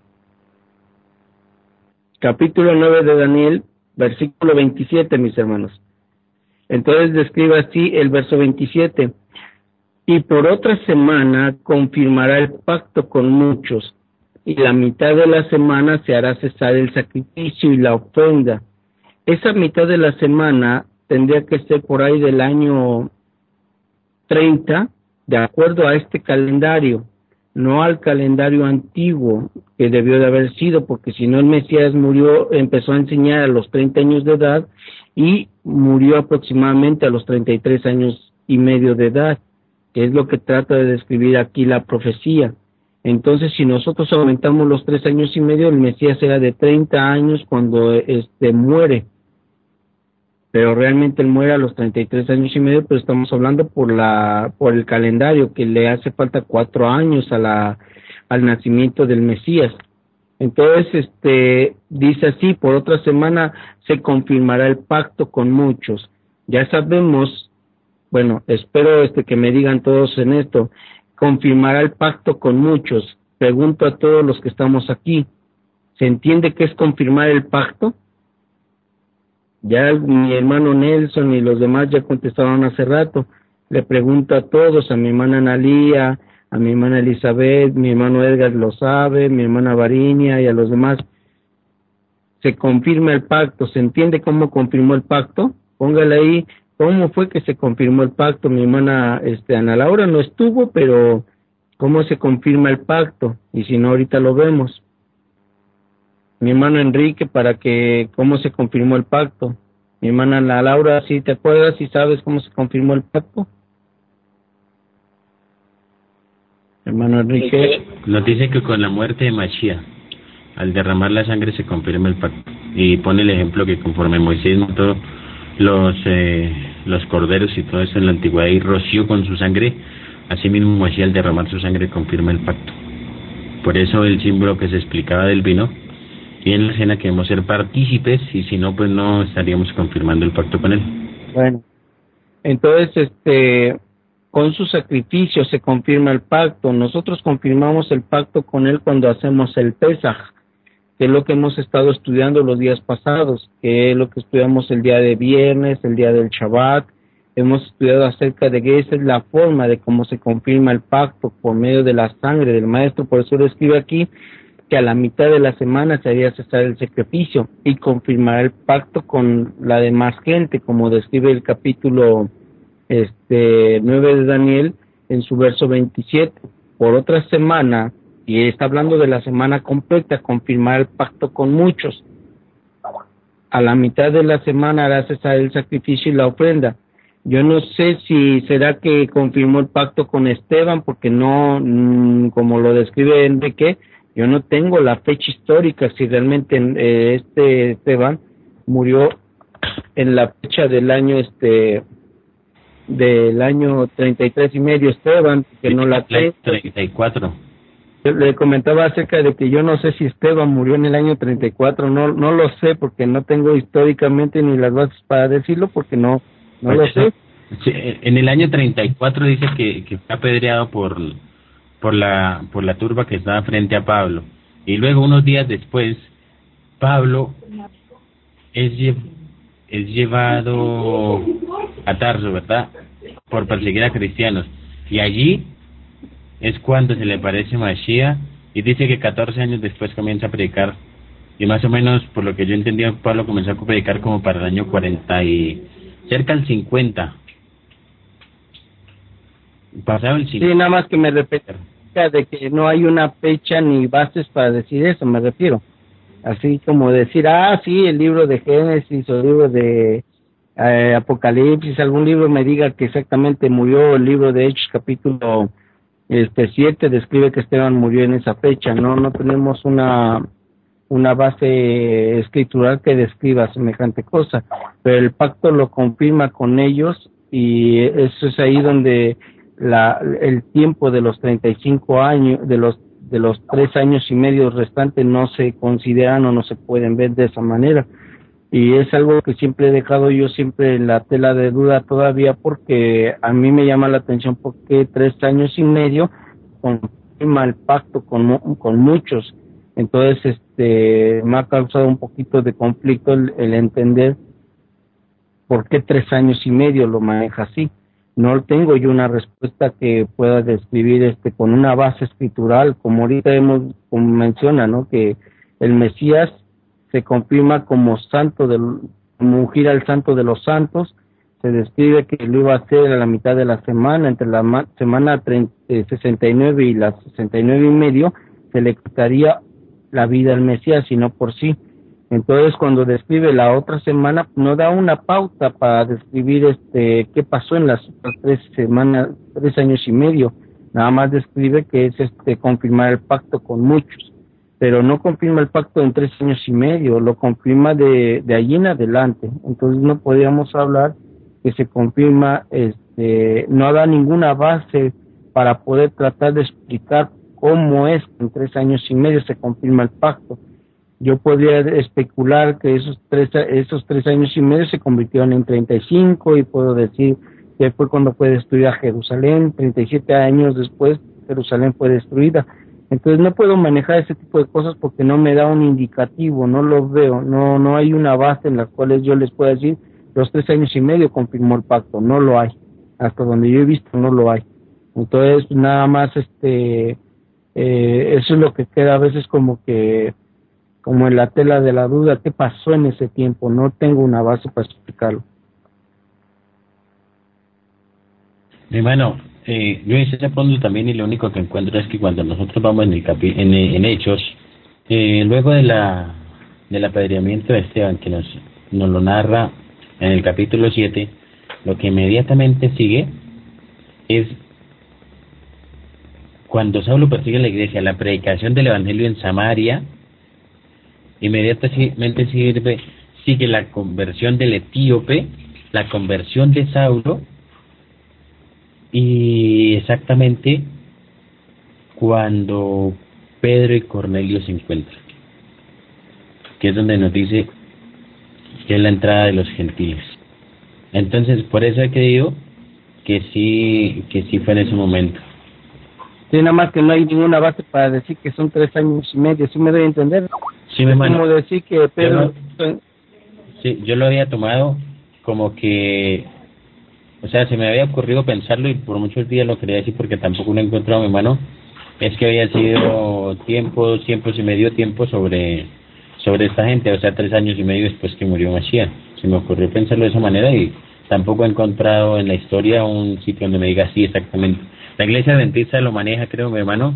S1: Capítulo nueve de Daniel, versículo veintisiete, mis hermanos. Entonces describe así el verso veintisiete. Y por otra semana confirmará el pacto con muchos, y la mitad de la semana se hará cesar el sacrificio y la ofrenda. Esa mitad de la semana tendría que ser por ahí del año treinta, de acuerdo a este calendario, no al calendario antiguo que debió de haber sido, porque si no el Mesías murió, empezó a enseñar a los treinta años de edad y murió aproximadamente a los treinta y tres años y medio de edad, que es lo que trata de describir aquí la profecía. Entonces, si nosotros aumentamos los tres años y medio, el Mesías era de treinta años cuando este muere, pero realmente él muere a los treinta y tres años y medio, pero estamos hablando por la por el calendario, que le hace falta cuatro años a la al nacimiento del Mesías. Entonces, este dice así, por otra semana se confirmará el pacto con muchos. Ya sabemos, bueno, espero este que me digan todos en esto, confirmará el pacto con muchos. Pregunto a todos los que estamos aquí, ¿se entiende qué es confirmar el pacto? Ya mi hermano Nelson y los demás ya contestaron hace rato. Le pregunto a todos, a mi hermana Analía, a mi hermana Elizabeth, mi hermano Edgar lo sabe, mi hermana Varinia y a los demás. ¿Se confirma el pacto? ¿Se entiende cómo confirmó el pacto? Póngale ahí, ¿cómo fue que se confirmó el pacto? Mi hermana este, Ana Laura no estuvo, pero ¿cómo se confirma el pacto? Y si no, ahorita lo vemos. Mi hermano Enrique, para que, ¿cómo se confirmó el pacto? Mi hermana la Laura, ¿sí te acuerdas y sabes cómo se confirmó el pacto? Hermano Enrique.
S5: Nos dice que con la muerte de Mashiach, al derramar la sangre se confirma el pacto. Y pone el ejemplo que conforme Moisés mató los, eh, los corderos y todo eso en la antigüedad y roció con su sangre, así mismo Mashiach al derramar su sangre confirma el pacto. Por eso el símbolo que se explicaba del vino, y en la cena queremos ser partícipes, y si no, pues no estaríamos confirmando el pacto con él.
S1: Bueno, entonces, este, con su sacrificio se confirma el pacto. Nosotros confirmamos el pacto con él cuando hacemos el Pesaj, que es lo que hemos estado estudiando los días pasados, que es lo que estudiamos el día de viernes, el día del Shabbat. Hemos estudiado acerca de que esa es la forma de cómo se confirma el pacto por medio de la sangre del Maestro. Por eso lo escribe aquí, que a la mitad de la semana se haría cesar el sacrificio y confirmará el pacto con la demás gente, como describe el capítulo este nueve de Daniel en su verso veintisiete. Por otra semana, y está hablando de la semana completa, confirmará el pacto con muchos. A la mitad de la semana hará cesar el sacrificio y la ofrenda. Yo no sé si será que confirmó el pacto con Esteban, porque no, mmm, como lo describe Enrique, yo no tengo la fecha histórica si realmente eh, este Esteban murió en la fecha del año este del año treinta y tres y medio Esteban, que no la tengo.
S5: treinta y cuatro.
S1: Yo le comentaba acerca de que yo no sé si Esteban murió en el año treinta y cuatro, no no lo sé porque no tengo históricamente ni las bases para decirlo porque no no
S5: pues
S1: lo
S5: eso,
S1: sé.
S5: Sí, en el año treinta y cuatro dice que, que fue apedreado por por la por la turba que estaba frente a Pablo, y luego unos días después Pablo es, lle es llevado a Tarso, ¿verdad?, por perseguir a cristianos, y allí es cuando se le aparece Mashiach, y dice que catorce años después comienza a predicar, y más o menos por lo que yo entendía, Pablo comenzó a predicar como para el año cuarenta y cerca al cincuenta. Pasado el cincuenta.
S1: Sí, nada más que me repita de que no hay una fecha ni bases para decir eso, me refiero. así como decir, ah, sí, el libro de Génesis o el libro de eh, Apocalipsis, algún libro me diga que exactamente murió. El libro de Hechos capítulo este siete describe que Esteban murió en esa fecha. No, no tenemos una una base escritural que describa semejante cosa, pero el pacto lo confirma con ellos, y eso es ahí donde la el tiempo de los treinta y cinco años, de los de los tres años y medio restantes, no se consideran o no se pueden ver de esa manera, y es algo que siempre he dejado yo siempre en la tela de duda todavía, porque a mí me llama la atención porque tres años y medio confirma el pacto con con muchos. Entonces, este, me ha causado un poquito de conflicto el, el entender por qué tres años y medio lo maneja así. No tengo yo una respuesta que pueda describir este con una base escritural, como ahorita hemos, como menciona, ¿no? Que el Mesías se confirma como santo, del, como ungir al santo de los santos. Se describe que lo iba a hacer a la mitad de la semana, entre la ma- semana treinta, eh, sesenta y nueve y la sesenta y nueve y medio, se le quitaría la vida al Mesías, sino por sí. Entonces, cuando describe la otra semana, no da una pauta para describir este qué pasó en las otras tres semanas, tres años y medio. Nada más describe que es este confirmar el pacto con muchos, pero no confirma el pacto en tres años y medio, lo confirma de, de allí en adelante. Entonces, no podríamos hablar que se confirma, este, no da ninguna base para poder tratar de explicar cómo es que en tres años y medio se confirma el pacto. Yo podría especular que esos tres esos tres años y medio se convirtieron en treinta y cinco, y puedo decir que fue cuando fue destruida Jerusalén. Treinta y siete años después Jerusalén fue destruida. Entonces no puedo manejar ese tipo de cosas porque no me da un indicativo, no lo veo, no no hay una base en la cual yo les pueda decir los tres años y medio confirmó el pacto. No lo hay, hasta donde yo he visto no lo hay. Entonces nada más este Eh, eso es lo que queda a veces como que como en la tela de la duda, qué pasó en ese tiempo. No tengo una base para explicarlo.
S5: Mi hermano, eh, yo hice ese punto también, y lo único que encuentro es que cuando nosotros vamos en el capi en, en Hechos, eh, luego de la del apedreamiento de Esteban, que nos, nos lo narra en el capítulo siete, lo que inmediatamente sigue es cuando Saulo persigue a la iglesia, la predicación del evangelio en Samaria. Inmediatamente sirve, sigue la conversión del etíope, la conversión de Saulo, y exactamente cuando Pedro y Cornelio se encuentran, que es donde nos dice que es la entrada de los gentiles. Entonces, por eso he creído que sí, que sí fue en ese momento.
S1: Sí, nada más que no hay ninguna base para decir que son tres años y medio. ¿Sí me doy a entender?
S5: Sí, mi hermano.
S1: Como decir que Pedro...
S5: Yo lo, sí, yo lo había tomado como que... O sea, se me había ocurrido pensarlo, y por muchos días lo quería decir porque tampoco lo he encontrado, mi hermano. Es que había sido tiempos, tiempos y medio tiempo sobre sobre esta gente, o sea, tres años y medio después que murió Mashiach. Se me ocurrió pensarlo de esa manera, y tampoco he encontrado en la historia un sitio donde me diga así exactamente. La iglesia adventista lo maneja, creo, mi hermano.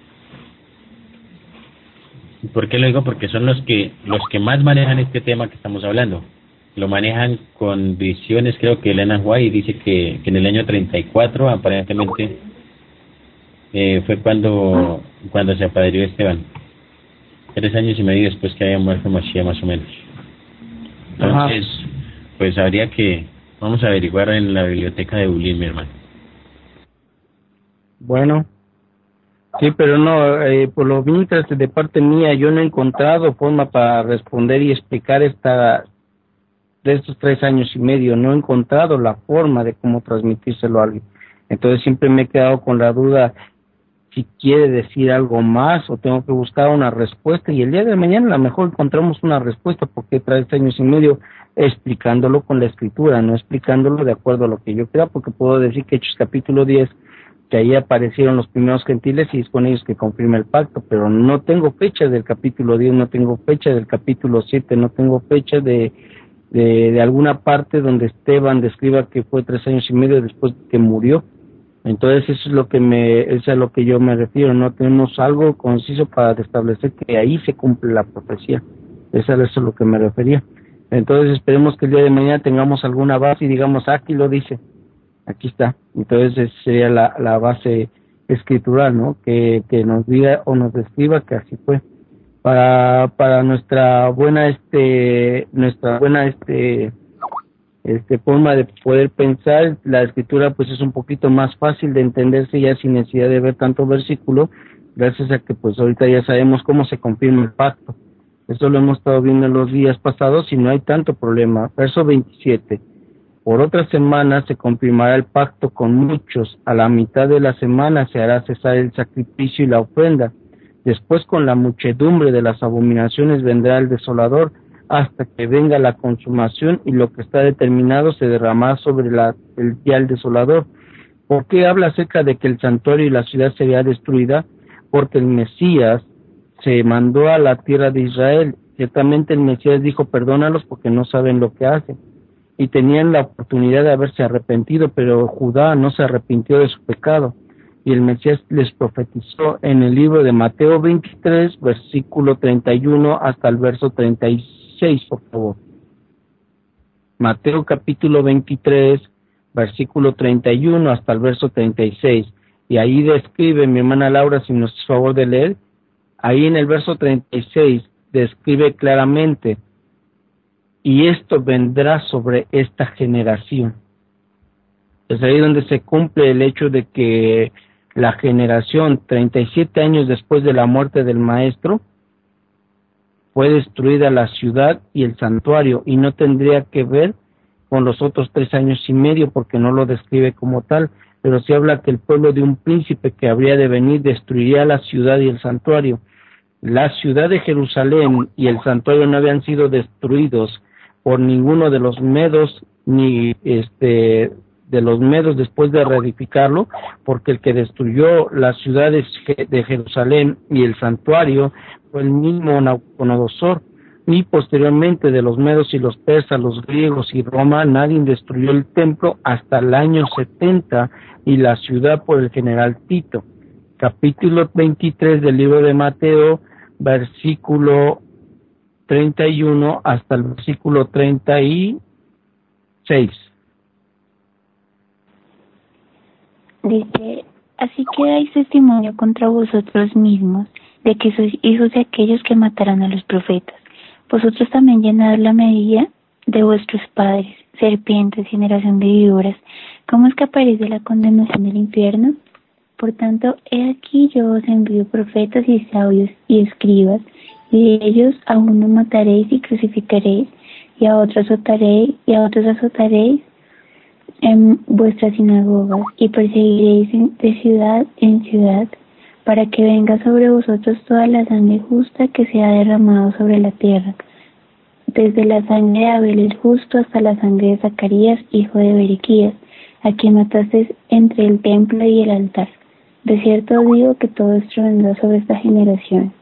S5: ¿Por qué lo digo? Porque son los que los que más manejan este tema que estamos hablando. Lo manejan con visiones. Creo que Elena White dice que, que en el año treinta y cuatro aparentemente eh, fue cuando cuando se apadrió Esteban. Tres años y medio después que había muerto Mashiach, más o menos. Entonces, ajá, pues habría que... Vamos a averiguar en la biblioteca de Bulín, mi hermano.
S1: Bueno, sí, pero no, eh, por lo mientras de parte mía yo no he encontrado forma para responder y explicar esta de estos tres años y medio. No he encontrado la forma de cómo transmitírselo a alguien. Entonces siempre me he quedado con la duda si quiere decir algo más o tengo que buscar una respuesta, y el día de mañana a lo mejor encontramos una respuesta, porque tres años y medio explicándolo con la escritura, no explicándolo de acuerdo a lo que yo crea, porque puedo decir que Hechos capítulo diez, que ahí aparecieron los primeros gentiles y es con ellos que confirma el pacto, pero no tengo fecha del capítulo diez, no tengo fecha del capítulo siete, no tengo fecha de, de, de alguna parte donde Esteban describa que fue tres años y medio después que murió. Entonces eso es lo que me, eso es a lo que yo me refiero, no tenemos algo conciso para establecer que ahí se cumple la profecía. Eso, eso es a lo que me refería. Entonces esperemos que el día de mañana tengamos alguna base y digamos, aquí lo dice, aquí está. Entonces esa sería la, la base escritural, ¿no? Que, que nos diga o nos describa que así fue. Para, para nuestra buena, este, nuestra buena, este, este forma de poder pensar, la escritura pues es un poquito más fácil de entenderse ya sin necesidad de ver tanto versículo, gracias a que pues ahorita ya sabemos cómo se confirma el pacto. Eso lo hemos estado viendo en los días pasados y no hay tanto problema. Verso veintisiete. Por otra semana se confirmará el pacto con muchos. A la mitad de la semana se hará cesar el sacrificio y la ofrenda. Después con la muchedumbre de las abominaciones vendrá el desolador hasta que venga la consumación y lo que está determinado se derramará sobre la, el día del desolador. ¿Por qué habla acerca de que el santuario y la ciudad sería destruida? Porque el Mesías se mandó a la tierra de Israel. Ciertamente el Mesías dijo, perdónalos porque no saben lo que hacen. Y tenían la oportunidad de haberse arrepentido, pero Judá no se arrepintió de su pecado. Y el Mesías les profetizó en el libro de Mateo veintitrés, versículo treinta y uno hasta el verso treinta y seis, por favor. Mateo capítulo veintitrés, versículo treinta y uno hasta el verso treinta y seis. Y ahí describe, mi hermana Laura, si nos hace favor de leer, ahí en el verso treinta y seis describe claramente, y esto vendrá sobre esta generación. Es ahí donde se cumple el hecho de que la generación, treinta y siete años después de la muerte del maestro, fue destruida la ciudad y el santuario, y no tendría que ver con los otros tres años y medio, porque no lo describe como tal, pero sí habla que el pueblo de un príncipe que habría de venir destruiría la ciudad y el santuario. La ciudad de Jerusalén y el santuario no habían sido destruidos por ninguno de los medos, ni este de los medos después de reedificarlo, porque el que destruyó las ciudades de Jerusalén y el santuario fue el mismo Nabucodonosor, y posteriormente de los medos y los persas, los griegos y Roma, nadie destruyó el templo hasta el año setenta y la ciudad por el general Tito. Capítulo veintitrés del libro de Mateo, versículo treinta y uno hasta el versículo treinta y seis.
S3: Dice, así que dais testimonio contra vosotros mismos de que sois hijos de aquellos que mataron a los profetas. Vosotros también llenad la medida de vuestros padres, serpientes, generación de víboras. ¿Cómo escaparéis de la condenación del infierno? Por tanto, he aquí yo os envío profetas y sabios y escribas, y de ellos a uno mataréis y crucificaréis, y a otros azotaréis, y a otros azotaréis en vuestras sinagogas, y perseguiréis en, de ciudad en ciudad, para que venga sobre vosotros toda la sangre justa que se ha derramado sobre la tierra, desde la sangre de Abel el justo hasta la sangre de Zacarías, hijo de Berequías, a quien mataste entre el templo y el altar. De cierto digo que todo esto vendrá sobre esta generación.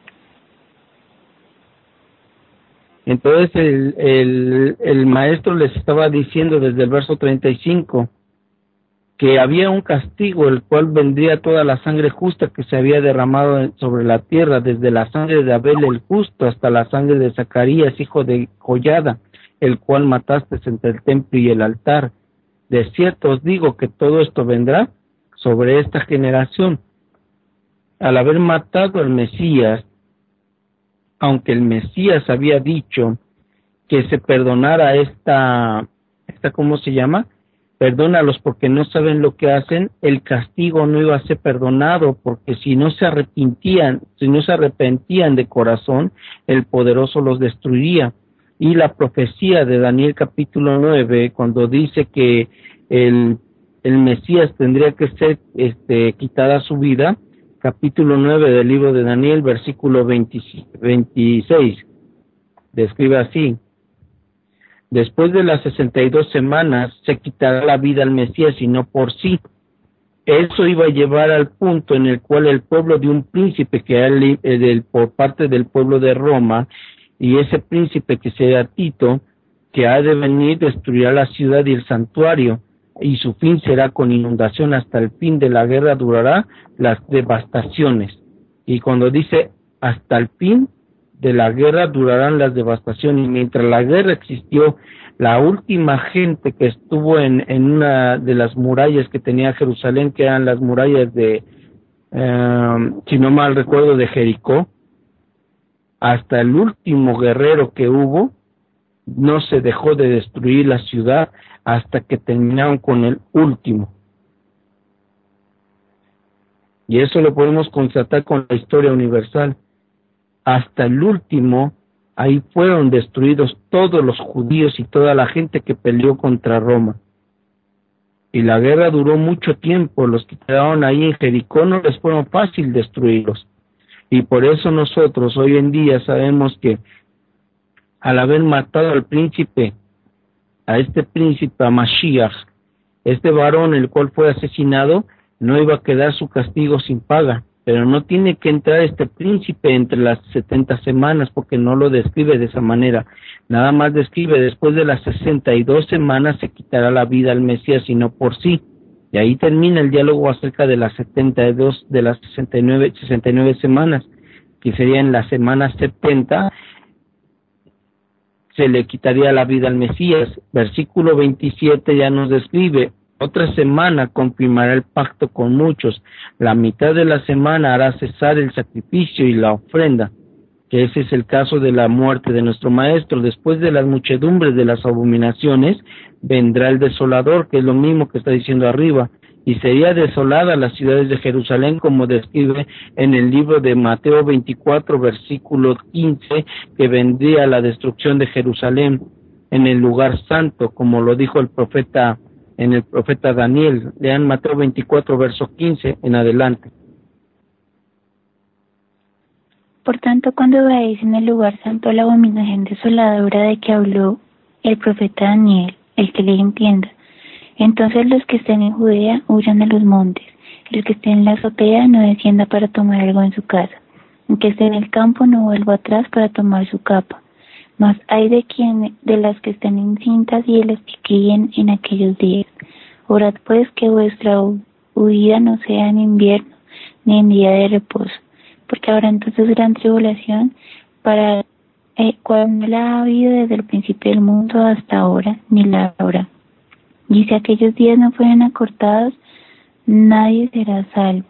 S1: Entonces el, el, el maestro les estaba diciendo desde el verso treinta y cinco que había un castigo, el cual vendría toda la sangre justa que se había derramado sobre la tierra, desde la sangre de Abel el justo hasta la sangre de Zacarías, hijo de Collada, el cual mataste entre el templo y el altar. De cierto os digo que todo esto vendrá sobre esta generación. Al haber matado al Mesías, aunque el Mesías había dicho que se perdonara esta, esta ¿cómo se llama? Perdónalos porque no saben lo que hacen, el castigo no iba a ser perdonado, porque si no se arrepentían, si no se arrepentían de corazón, el poderoso los destruiría. Y la profecía de Daniel capítulo nueve, cuando dice que el, el Mesías tendría que ser este, quitada su vida, capítulo nueve del libro de Daniel, versículo veintiséis, describe así: después de las sesenta y dos semanas se quitará la vida al Mesías y no por sí. Eso iba a llevar al punto en el cual el pueblo de un príncipe que era el, el, por parte del pueblo de Roma, y ese príncipe que será Tito, que ha de venir destruirá la ciudad y el santuario. y su fin será con inundación. Hasta el fin de la guerra durará las devastaciones. Y cuando dice hasta el fin de la guerra durarán las devastaciones, y mientras la guerra existió, la última gente que estuvo en, en una de las murallas que tenía Jerusalén, que eran las murallas de, eh, si no mal recuerdo, de Jericó, hasta el último guerrero que hubo, no se dejó de destruir la ciudad hasta que terminaron con el último. Y eso lo podemos constatar con la historia universal. Hasta el último, ahí fueron destruidos todos los judíos y toda la gente que peleó contra Roma. Y la guerra duró mucho tiempo. Los que quedaron ahí en Jericó no les fueron fácil destruirlos. Y por eso nosotros hoy en día sabemos que al haber matado al príncipe, a este príncipe, a Mashiach, este varón el cual fue asesinado, no iba a quedar su castigo sin paga. Pero no tiene que entrar este príncipe entre las setenta semanas, porque no lo describe de esa manera. Nada más describe después de las sesenta y dos semanas se quitará la vida al Mesías, y no por sí. Y ahí termina el diálogo acerca de las setenta y dos, de las sesenta y nueve, sesenta y nueve semanas, que sería en la semana setenta, se le quitaría la vida al Mesías. Versículo veintisiete ya nos describe: otra semana confirmará el pacto con muchos. La mitad de la semana hará cesar el sacrificio y la ofrenda, que ese es el caso de la muerte de nuestro Maestro. Después de las muchedumbres de las abominaciones, vendrá el desolador, que es lo mismo que está diciendo arriba, y sería desolada las ciudades de Jerusalén, como describe en el libro de Mateo veinticuatro, versículo quince, que vendría la destrucción de Jerusalén en el lugar santo, como lo dijo el profeta en el profeta Daniel. Lean Mateo veinticuatro, verso quince en adelante.
S3: Por tanto, cuando veáis en el lugar santo la abominación desoladora de que habló el profeta Daniel, el que le entienda, entonces los que estén en Judea huyan a los montes, el que esté en la azotea no descienda para tomar algo en su casa, el que esté en el campo no vuelva atrás para tomar su capa. Mas hay de quien, de las que estén encintas y de las que críen en aquellos días. Orad pues que vuestra huida no sea en invierno, ni en día de reposo, porque habrá entonces gran tribulación, para eh, cual no la ha habido desde el principio del mundo hasta ahora, ni la habrá. Y si aquellos días no fueren acortados, nadie será salvo.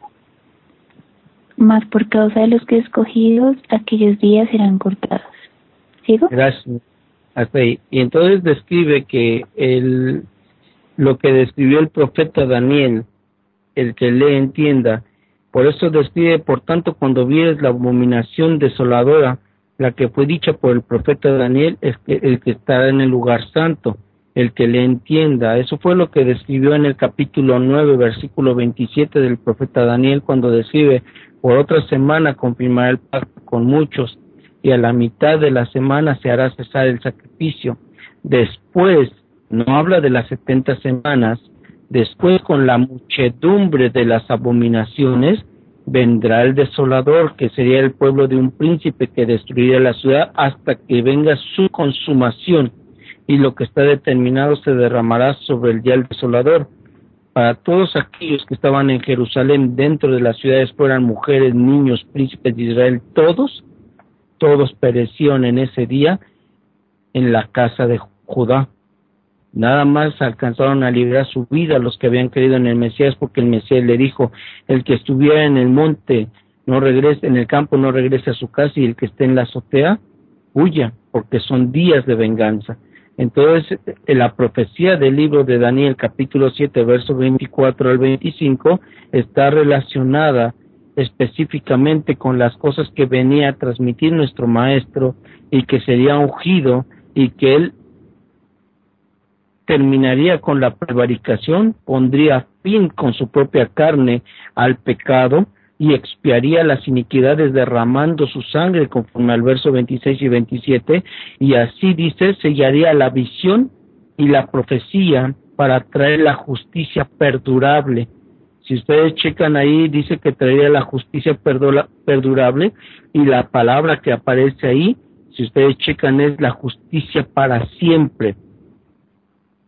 S3: Mas por causa de los que escogidos, aquellos días serán cortados. ¿Sigo?
S1: Gracias. Hasta ahí. Y entonces describe que el, lo que describió el profeta Daniel, el que le entienda, por eso describe: por tanto, cuando vieres la abominación desoladora, la que fue dicha por el profeta Daniel, es que el que está en el lugar santo, el que le entienda. Eso fue lo que describió en el capítulo nueve, versículo veintisiete del profeta Daniel, cuando describe: por otra semana confirmará el pacto con muchos, y a la mitad de la semana se hará cesar el sacrificio. Después, no habla de las setenta semanas, después, con la muchedumbre de las abominaciones, vendrá el desolador, que sería el pueblo de un príncipe que destruirá la ciudad hasta que venga su consumación, y lo que está determinado se derramará sobre el día del desolador. Para todos aquellos que estaban en Jerusalén, dentro de las ciudades, fueran mujeres, niños, príncipes de Israel, todos, todos perecieron en ese día en la casa de Judá. Nada más alcanzaron a librar su vida los que habían creído en el Mesías, porque el Mesías le dijo: el que estuviera en el monte no regrese, en el campo no regrese a su casa, y el que esté en la azotea huya, porque son días de venganza. Entonces, en la profecía del libro de Daniel, capítulo siete, verso veinticuatro al veinticinco, está relacionada específicamente con las cosas que venía a transmitir nuestro Maestro, y que sería ungido, y que él terminaría con la prevaricación, pondría fin con su propia carne al pecado, y expiaría las iniquidades derramando su sangre, conforme al verso veintiséis y veintisiete, y así dice, sellaría la visión y la profecía para traer la justicia perdurable. Si ustedes checan ahí, dice que traería la justicia perdura, perdurable, y la palabra que aparece ahí, si ustedes checan, es la justicia para siempre.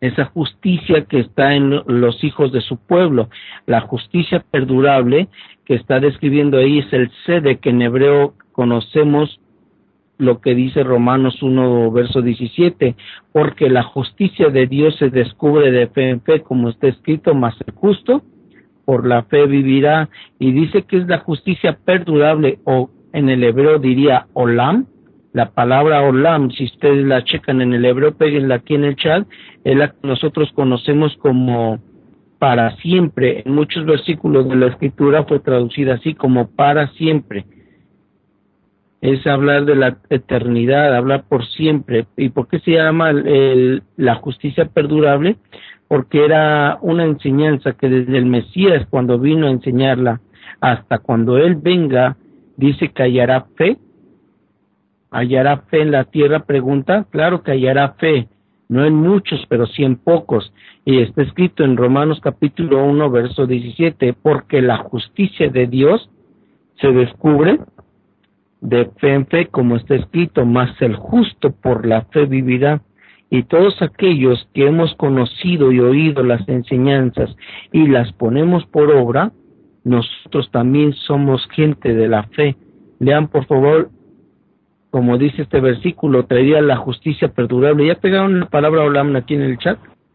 S1: esa justicia que está en los hijos de su pueblo. La justicia perdurable que está describiendo ahí es el sede, que en hebreo conocemos lo que dice Romanos uno, verso diecisiete, porque la justicia de Dios se descubre de fe en fe, como está escrito, mas el justo por la fe vivirá, y dice que es la justicia perdurable, o en el hebreo diría olam. La palabra olam, si ustedes la checan en el hebreo, péguenla aquí en el chat, es la que nosotros conocemos como para siempre. En muchos versículos de la escritura fue traducida así, como para siempre. Es hablar de la eternidad, hablar por siempre. ¿Y por qué se llama el, el, la justicia perdurable? Porque era una enseñanza que desde el Mesías, cuando vino a enseñarla, hasta cuando Él venga, dice que hallará fe. ¿Hallará fe en la tierra? Pregunta. Claro que hallará fe, no en muchos, pero sí en pocos. Y está escrito en Romanos capítulo uno, verso diecisiete, porque la justicia de Dios se descubre de fe en fe, como está escrito, mas el justo por la fe vivirá. Y todos aquellos que hemos conocido y oído las enseñanzas y las ponemos por obra, nosotros también somos gente de la fe. Lean por favor, como dice este versículo, traería la justicia perdurable. ¿Ya pegaron la palabra olam aquí en el chat?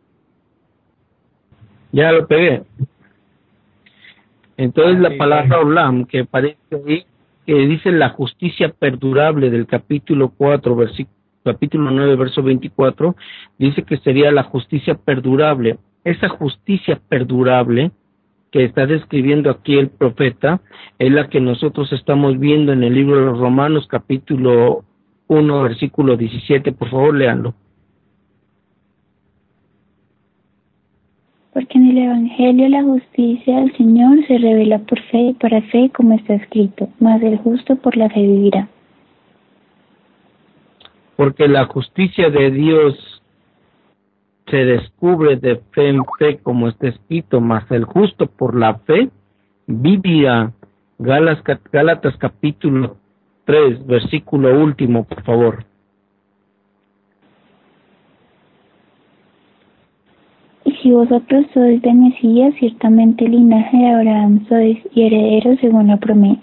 S1: Ya lo pegué. Entonces la palabra olam que aparece ahí, que dice la justicia perdurable del capítulo cuatro, versículo capítulo nueve, verso veinticuatro, dice que sería la justicia perdurable. Esa justicia perdurable que está describiendo aquí el profeta es la que nosotros estamos viendo en el libro de los Romanos, capítulo uno, versículo diecisiete. Por favor, léanlo.
S3: Porque en el Evangelio la justicia del Señor se revela por fe y para fe, como está escrito, mas el justo por la fe vivirá.
S1: Porque la justicia de Dios se descubre de fe en fe, como está escrito, mas el justo por la fe vivirá. Gálatas, Gálatas capítulo tres, versículo último, por favor.
S3: Y si vosotros sois de Mesías, ciertamente linaje de Abraham sois, y herederos según la promesa.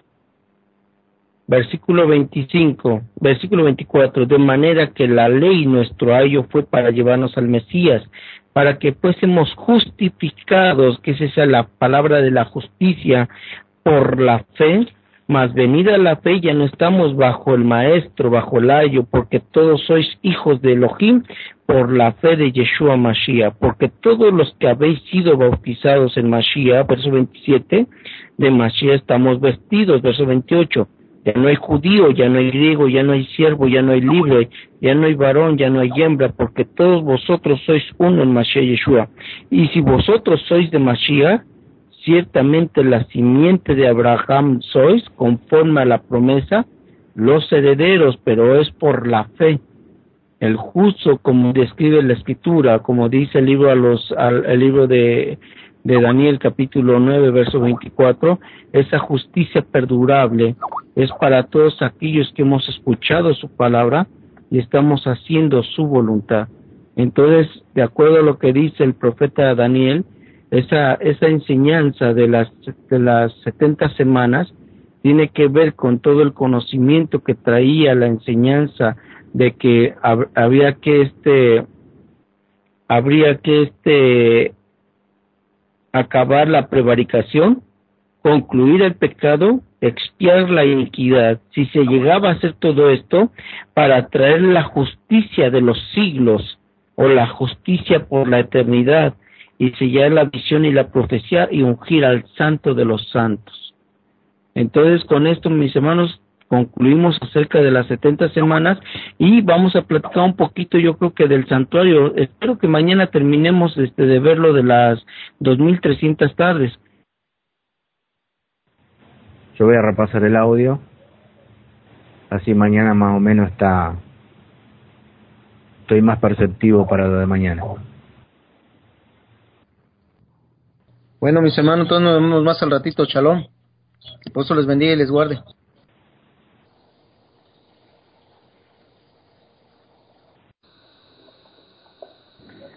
S1: Versículo veinticinco, versículo veinticuatro, de manera que la ley, nuestro ayo, fue para llevarnos al Mesías, para que fuésemos justificados, que es esa la palabra de la justicia, por la fe, mas venida la fe ya no estamos bajo el maestro, bajo el ayo, porque todos sois hijos de Elohim, por la fe de Yeshua Mashiach, porque todos los que habéis sido bautizados en Mashiach, verso veintisiete, de Mashiach estamos vestidos, verso veintiocho, ya no hay judío, ya no hay griego, ya no hay siervo, ya no hay libre, ya no hay varón, ya no hay hembra, porque todos vosotros sois uno en Mashiach Yeshua. Y si vosotros sois de Mashiach, ciertamente la simiente de Abraham sois, conforme a la promesa, los herederos, pero es por la fe. El justo, como describe la Escritura, como dice el libro a los, al, el libro de, de Daniel, capítulo nueve, verso veinticuatro, esa justicia perdurable es para todos aquellos que hemos escuchado su palabra y estamos haciendo su voluntad. Entonces, de acuerdo a lo que dice el profeta Daniel, esa esa enseñanza de las de las setenta semanas tiene que ver con todo el conocimiento que traía la enseñanza de que hab, había que este habría que este acabar la prevaricación, concluir el pecado, expiar la iniquidad. Si se llegaba a hacer todo esto para traer la justicia de los siglos o la justicia por la eternidad, y sellar la visión y la profecía y ungir al santo de los santos. Entonces, con esto, mis hermanos, concluimos acerca de las setenta semanas y vamos a platicar un poquito, yo creo que del santuario. Espero que mañana terminemos este, de verlo de las dos mil trescientas tardes.
S4: Yo voy a repasar el audio, así mañana más o menos está, estoy más perceptivo para lo de mañana.
S1: Bueno, mis hermanos, todos nos vemos más al ratito. Shalom. Que por eso les bendiga y les guarde.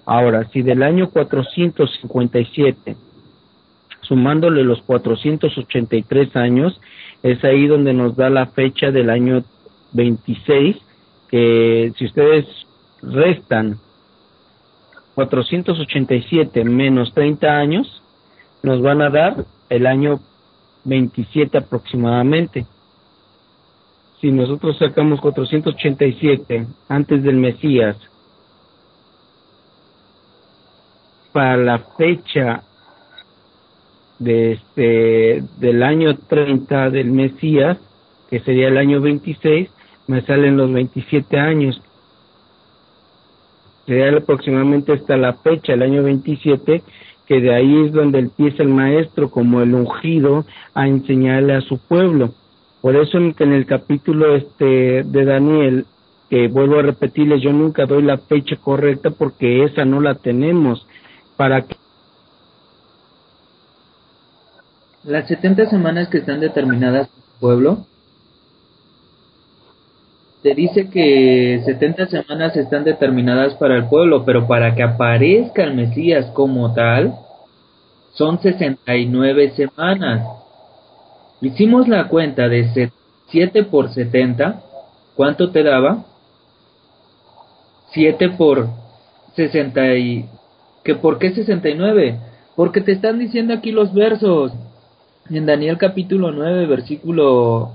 S1: Ahora, si del año cuatrocientos cincuenta y siete, sumándole los cuatrocientos ochenta y tres años, es ahí donde nos da la fecha del año veintiséis, que si ustedes restan cuatrocientos ochenta y siete menos treinta años, nos van a dar el año veintisiete aproximadamente. Si nosotros sacamos cuatrocientos ochenta y siete antes del Mesías para la fecha de este del año treinta del Mesías, que sería el año veintiséis, me salen los veintisiete años. Sería aproximadamente hasta la fecha, el año veintisiete, que de ahí es donde empieza el maestro como el ungido a enseñarle a su pueblo. Por eso en, en el capítulo este de Daniel, que vuelvo a repetirles, yo nunca doy la fecha correcta porque esa no la tenemos. Para que
S6: las setenta semanas que están determinadas por el pueblo, te dice que setenta semanas están determinadas para el pueblo, pero para que aparezca el Mesías como tal, son sesenta y nueve semanas. Hicimos la cuenta de siete por setenta, ¿cuánto te daba? siete por sesenta y... ¿Que por qué sesenta y nueve? Porque te están diciendo aquí los versos. En Daniel capítulo nueve, versículo...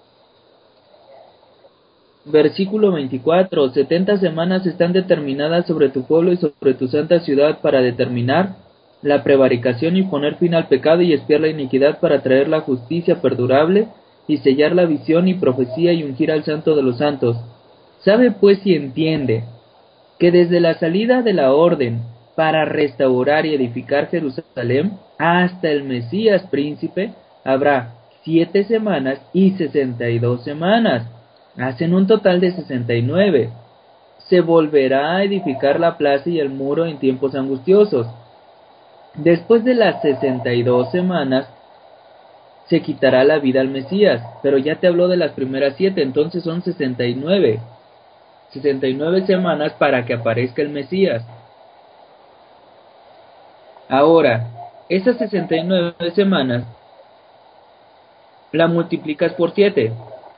S6: Versículo veinticuatro, setenta semanas están determinadas sobre tu pueblo y sobre tu santa ciudad para determinar la prevaricación y poner fin al pecado y expiar la iniquidad, para traer la justicia perdurable y sellar la visión y profecía y ungir al santo de los santos. Sabe pues y entiende que desde la salida de la orden para restaurar y edificar Jerusalén hasta el Mesías príncipe habrá siete semanas y sesenta y dos semanas. Hacen un total de sesenta y nueve. Se volverá a edificar la plaza y el muro en tiempos angustiosos. Después de las sesenta y dos semanas, se quitará la vida al Mesías, pero ya te habló de las primeras siete, entonces son sesenta y nueve. sesenta y nueve semanas para que aparezca el Mesías. Ahora, esas sesenta y nueve semanas, la multiplicas por siete.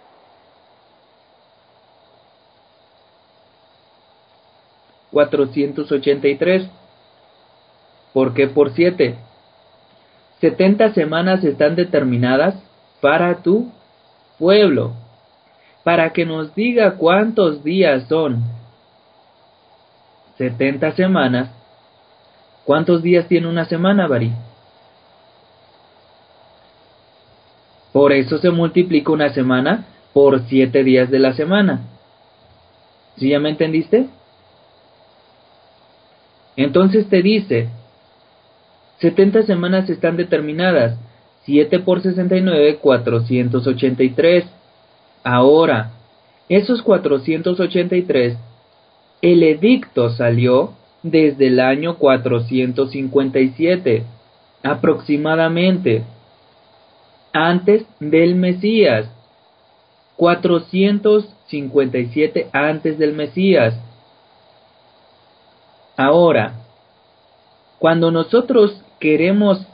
S6: cuatrocientos ochenta y tres. ¿Por qué por siete? setenta semanas están determinadas para tu pueblo. Para que nos diga cuántos días son setenta semanas. ¿Cuántos días tiene una semana, Bari? Por eso se multiplica una semana por siete días de la semana. ¿Sí ya me entendiste? Entonces te dice, setenta semanas están determinadas, siete por sesenta y nueve, cuatrocientos ochenta y tres. Ahora, esos cuatrocientos ochenta y tres, el edicto salió desde el año cuatrocientos cincuenta y siete, aproximadamente, antes del Mesías. cuatrocientos cincuenta y siete antes del Mesías. Ahora, cuando nosotros queremos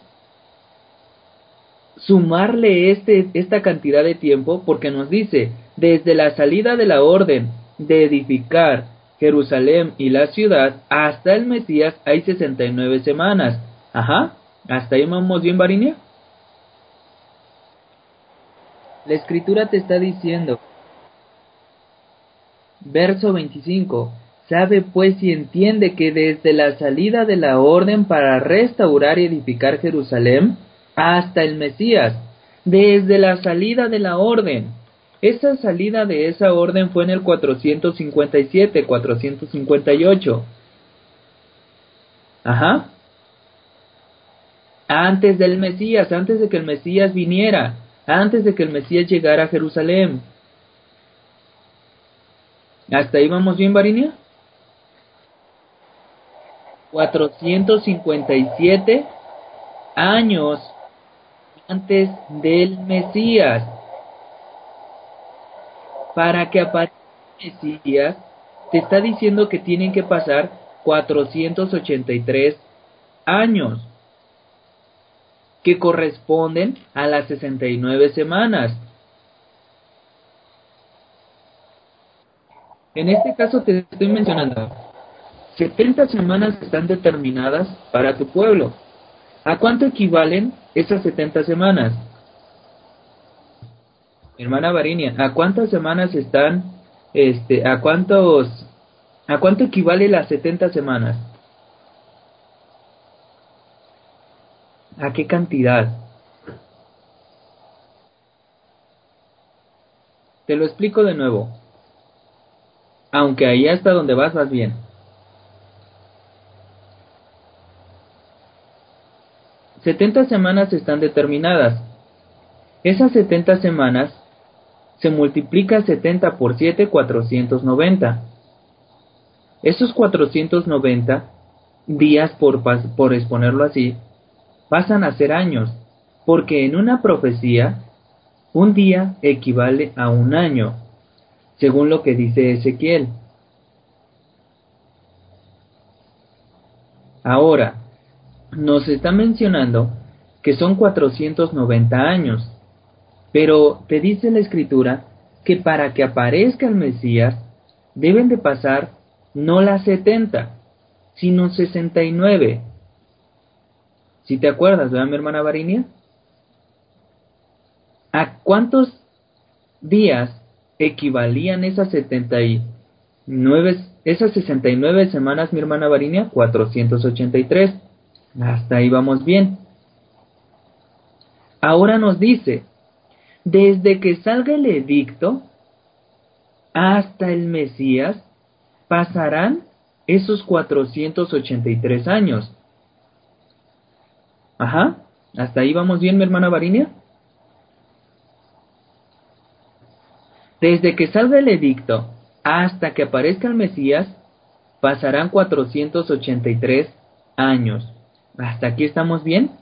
S6: sumarle este, esta cantidad de tiempo, porque nos dice, desde la salida de la orden de edificar Jerusalén y la ciudad hasta el Mesías hay sesenta y nueve semanas. Ajá, ¿hasta ahí vamos bien, Varinia? La escritura te está diciendo, verso veinticinco, sabe pues y entiende que desde la salida de la orden para restaurar y edificar Jerusalén hasta el Mesías, desde la salida de la orden, esa salida de esa orden fue en el cuatrocientos cincuenta y siete, cuatrocientos cincuenta y ocho. Ajá. Antes del Mesías, antes de que el Mesías viniera, antes de que el Mesías llegara a Jerusalén. ¿Hasta ahí vamos bien, Varinia? cuatrocientos cincuenta y siete años antes del Mesías. Para que aparezca el Mesías, te está diciendo que tienen que pasar cuatrocientos ochenta y tres años, que corresponden a las sesenta y nueve semanas. En este caso te estoy mencionando, setenta semanas están determinadas para tu pueblo. ¿A cuánto equivalen esas setenta semanas? Hermana Varinia, ¿a cuántas semanas están, este, a cuántos, a cuánto equivale las setenta semanas? ¿A qué cantidad? Te lo explico de nuevo. Aunque ahí hasta donde vas, vas bien. setenta semanas están determinadas. Esas setenta semanas se multiplica setenta por siete, cuatrocientos noventa. Esos cuatrocientos noventa días, por, por exponerlo así, pasan a ser años, porque en una profecía, un día equivale a un año, según lo que dice Ezequiel. Ahora, nos está mencionando que son cuatrocientos noventa años, pero te dice la Escritura que para que aparezca el Mesías deben de pasar no las setenta, sino sesenta y nueve. Si te acuerdas, ¿verdad, mi hermana Varinia? ¿A cuántos días equivalían esas setenta y nueve, esas sesenta y nueve semanas, mi hermana Varinia? cuatrocientos ochenta y tres. Hasta ahí vamos bien. Ahora nos dice, desde que salga el edicto hasta el Mesías pasarán esos cuatrocientos ochenta y tres años. Ajá, hasta ahí vamos bien, mi hermana Varinia. Desde que salga el edicto hasta que aparezca el Mesías pasarán cuatrocientos ochenta y tres años. ¿Hasta aquí estamos bien?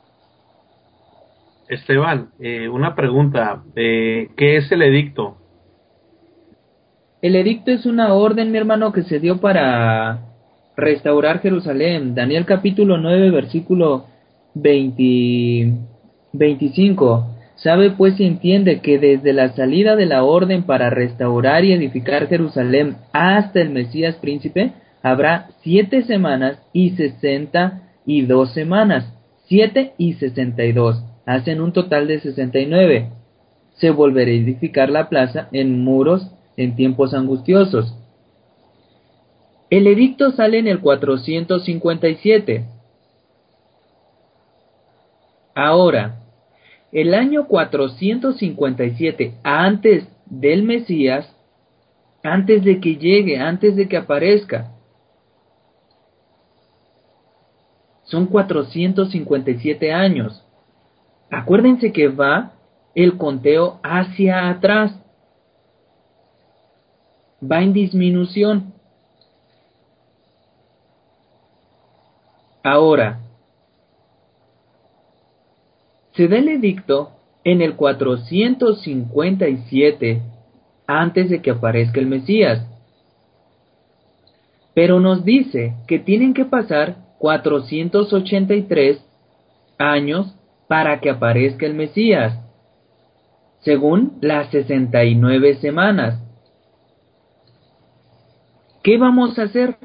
S7: Esteban, eh, una pregunta. Eh, ¿qué es el edicto?
S6: El edicto es una orden, mi hermano, que se dio para restaurar Jerusalén. Daniel capítulo nueve, versículo veinte, veinticinco. Sabe pues y entiende que desde la salida de la orden para restaurar y edificar Jerusalén hasta el Mesías príncipe, habrá siete semanas y sesenta y dos semanas. Siete y sesenta y dos. Hacen un total de sesenta y nueve. Se volverá a edificar la plaza en muros en tiempos angustiosos. El edicto sale en el cuatrocientos cincuenta y siete. Ahora, el año cuatrocientos cincuenta y siete, antes del Mesías, antes de que llegue, antes de que aparezca, son cuatrocientos cincuenta y siete años. Acuérdense que va el conteo hacia atrás, va en disminución. Ahora, se da el edicto en el cuatrocientos cincuenta y siete antes de que aparezca el Mesías, pero nos dice que tienen que pasar cuatrocientos ochenta y tres años para que aparezca el Mesías, según las sesenta y nueve semanas. ¿Qué vamos a hacer?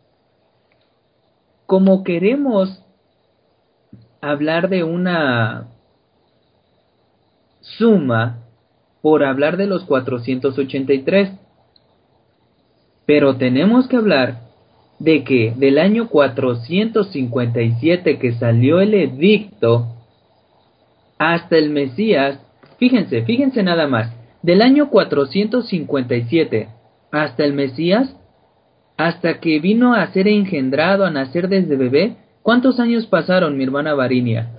S6: Como queremos hablar de una suma por hablar de los cuatrocientos ochenta y tres, pero tenemos que hablar de que del año cuatrocientos cincuenta y siete que salió el edicto hasta el Mesías, fíjense, fíjense nada más, del año cuatrocientos cincuenta y siete hasta el Mesías, hasta que vino a ser engendrado, a nacer desde bebé, ¿cuántos años pasaron, mi hermana Varinia?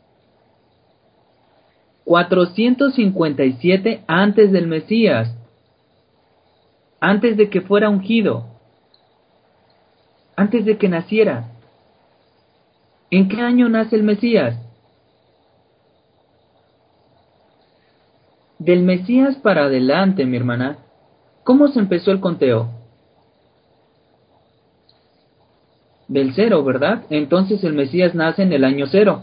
S6: cuatrocientos cincuenta y siete antes del Mesías, antes de que fuera ungido, antes de que naciera. ¿En qué año nace el Mesías? Del Mesías para adelante, mi hermana, ¿cómo se empezó el conteo? del cero, ¿verdad? Entonces el Mesías nace en el año cero.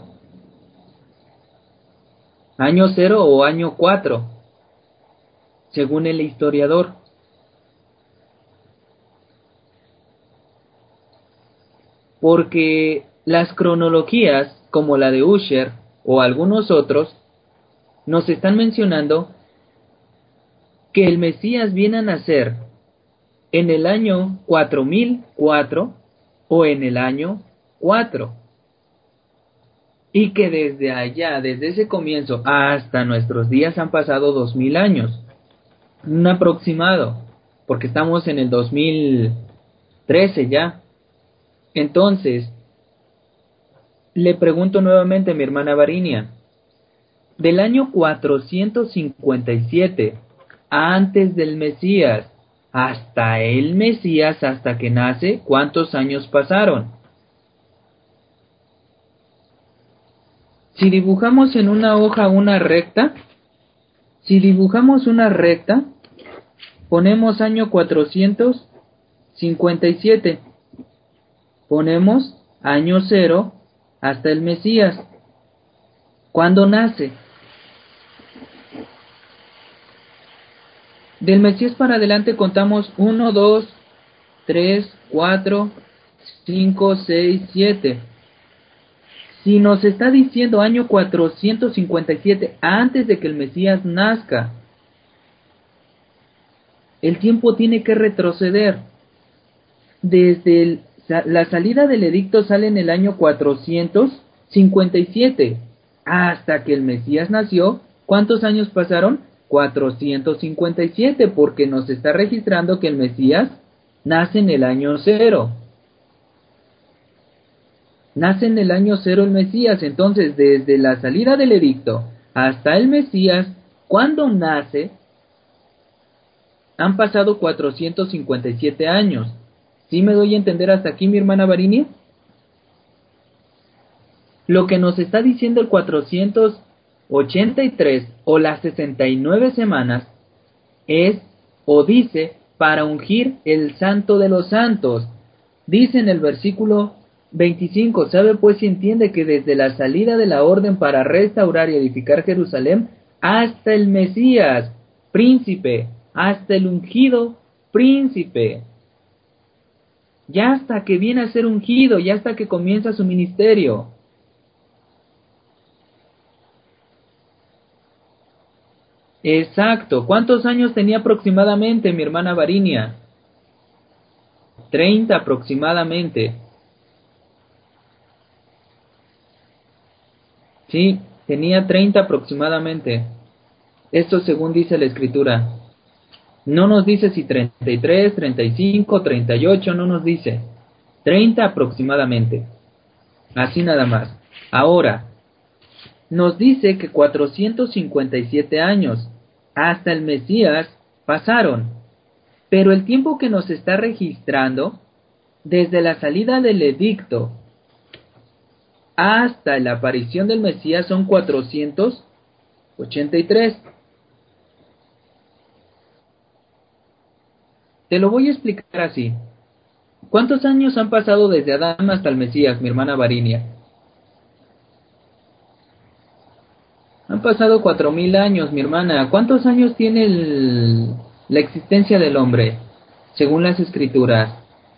S6: Año cero o año cuatro, según el historiador. Porque las cronologías, como la de Ussher o algunos otros, nos están mencionando que el Mesías viene a nacer en el año cuatro mil cuatro o en el año cuatro. Y que desde allá, desde ese comienzo hasta nuestros días han pasado dos mil años. Un aproximado, porque estamos en el dos mil trece ya. Entonces, le pregunto nuevamente a mi hermana Varinia, del año cuatrocientos cincuenta y siete, antes del Mesías, hasta el Mesías, hasta que nace, ¿cuántos años pasaron? Si dibujamos en una hoja una recta, si dibujamos una recta, ponemos año cuatrocientos cincuenta y siete, ponemos año cero hasta el Mesías. ¿Cuándo nace? Del Mesías para adelante contamos uno, dos, tres, cuatro, cinco, seis, siete. Si nos está diciendo año cuatrocientos cincuenta y siete, antes de que el Mesías nazca, el tiempo tiene que retroceder. Desde el, la salida del edicto sale en el año cuatrocientos cincuenta y siete. Hasta que el Mesías nació, ¿cuántos años pasaron? cuatrocientos cincuenta y siete, porque nos está registrando que el Mesías nace en el año cero. Nace en el año cero el Mesías. Entonces, desde la salida del edicto hasta el Mesías, ¿cuándo nace? Han pasado cuatrocientos cincuenta y siete años. ¿Sí me doy a entender hasta aquí, mi hermana Varinia? Lo que nos está diciendo el cuatrocientos ochenta y tres o las sesenta y nueve semanas es, o dice, para ungir el santo de los santos. Dice en el versículo veinticinco, ¿sabe pues si entiende que desde la salida de la orden para restaurar y edificar Jerusalén hasta el Mesías, príncipe, hasta el ungido príncipe, ya hasta que viene a ser ungido, ya hasta que comienza su ministerio? Exacto. ¿Cuántos años tenía aproximadamente mi hermana Varinia? treinta aproximadamente. Sí, tenía treinta aproximadamente. Esto según dice la escritura. No nos dice si treinta y tres, treinta y cinco, treinta y ocho, no nos dice. treinta aproximadamente. Así nada más. Ahora, nos dice que cuatrocientos cincuenta y siete años hasta el Mesías pasaron, pero el tiempo que nos está registrando desde la salida del edicto hasta la aparición del Mesías son cuatrocientos ochenta y tres. Te lo voy a explicar así. ¿Cuántos años han pasado desde Adán hasta el Mesías, mi hermana Varinia? Han pasado cuatro mil años, mi hermana. ¿Cuántos años tiene el, la existencia del hombre, según las escrituras?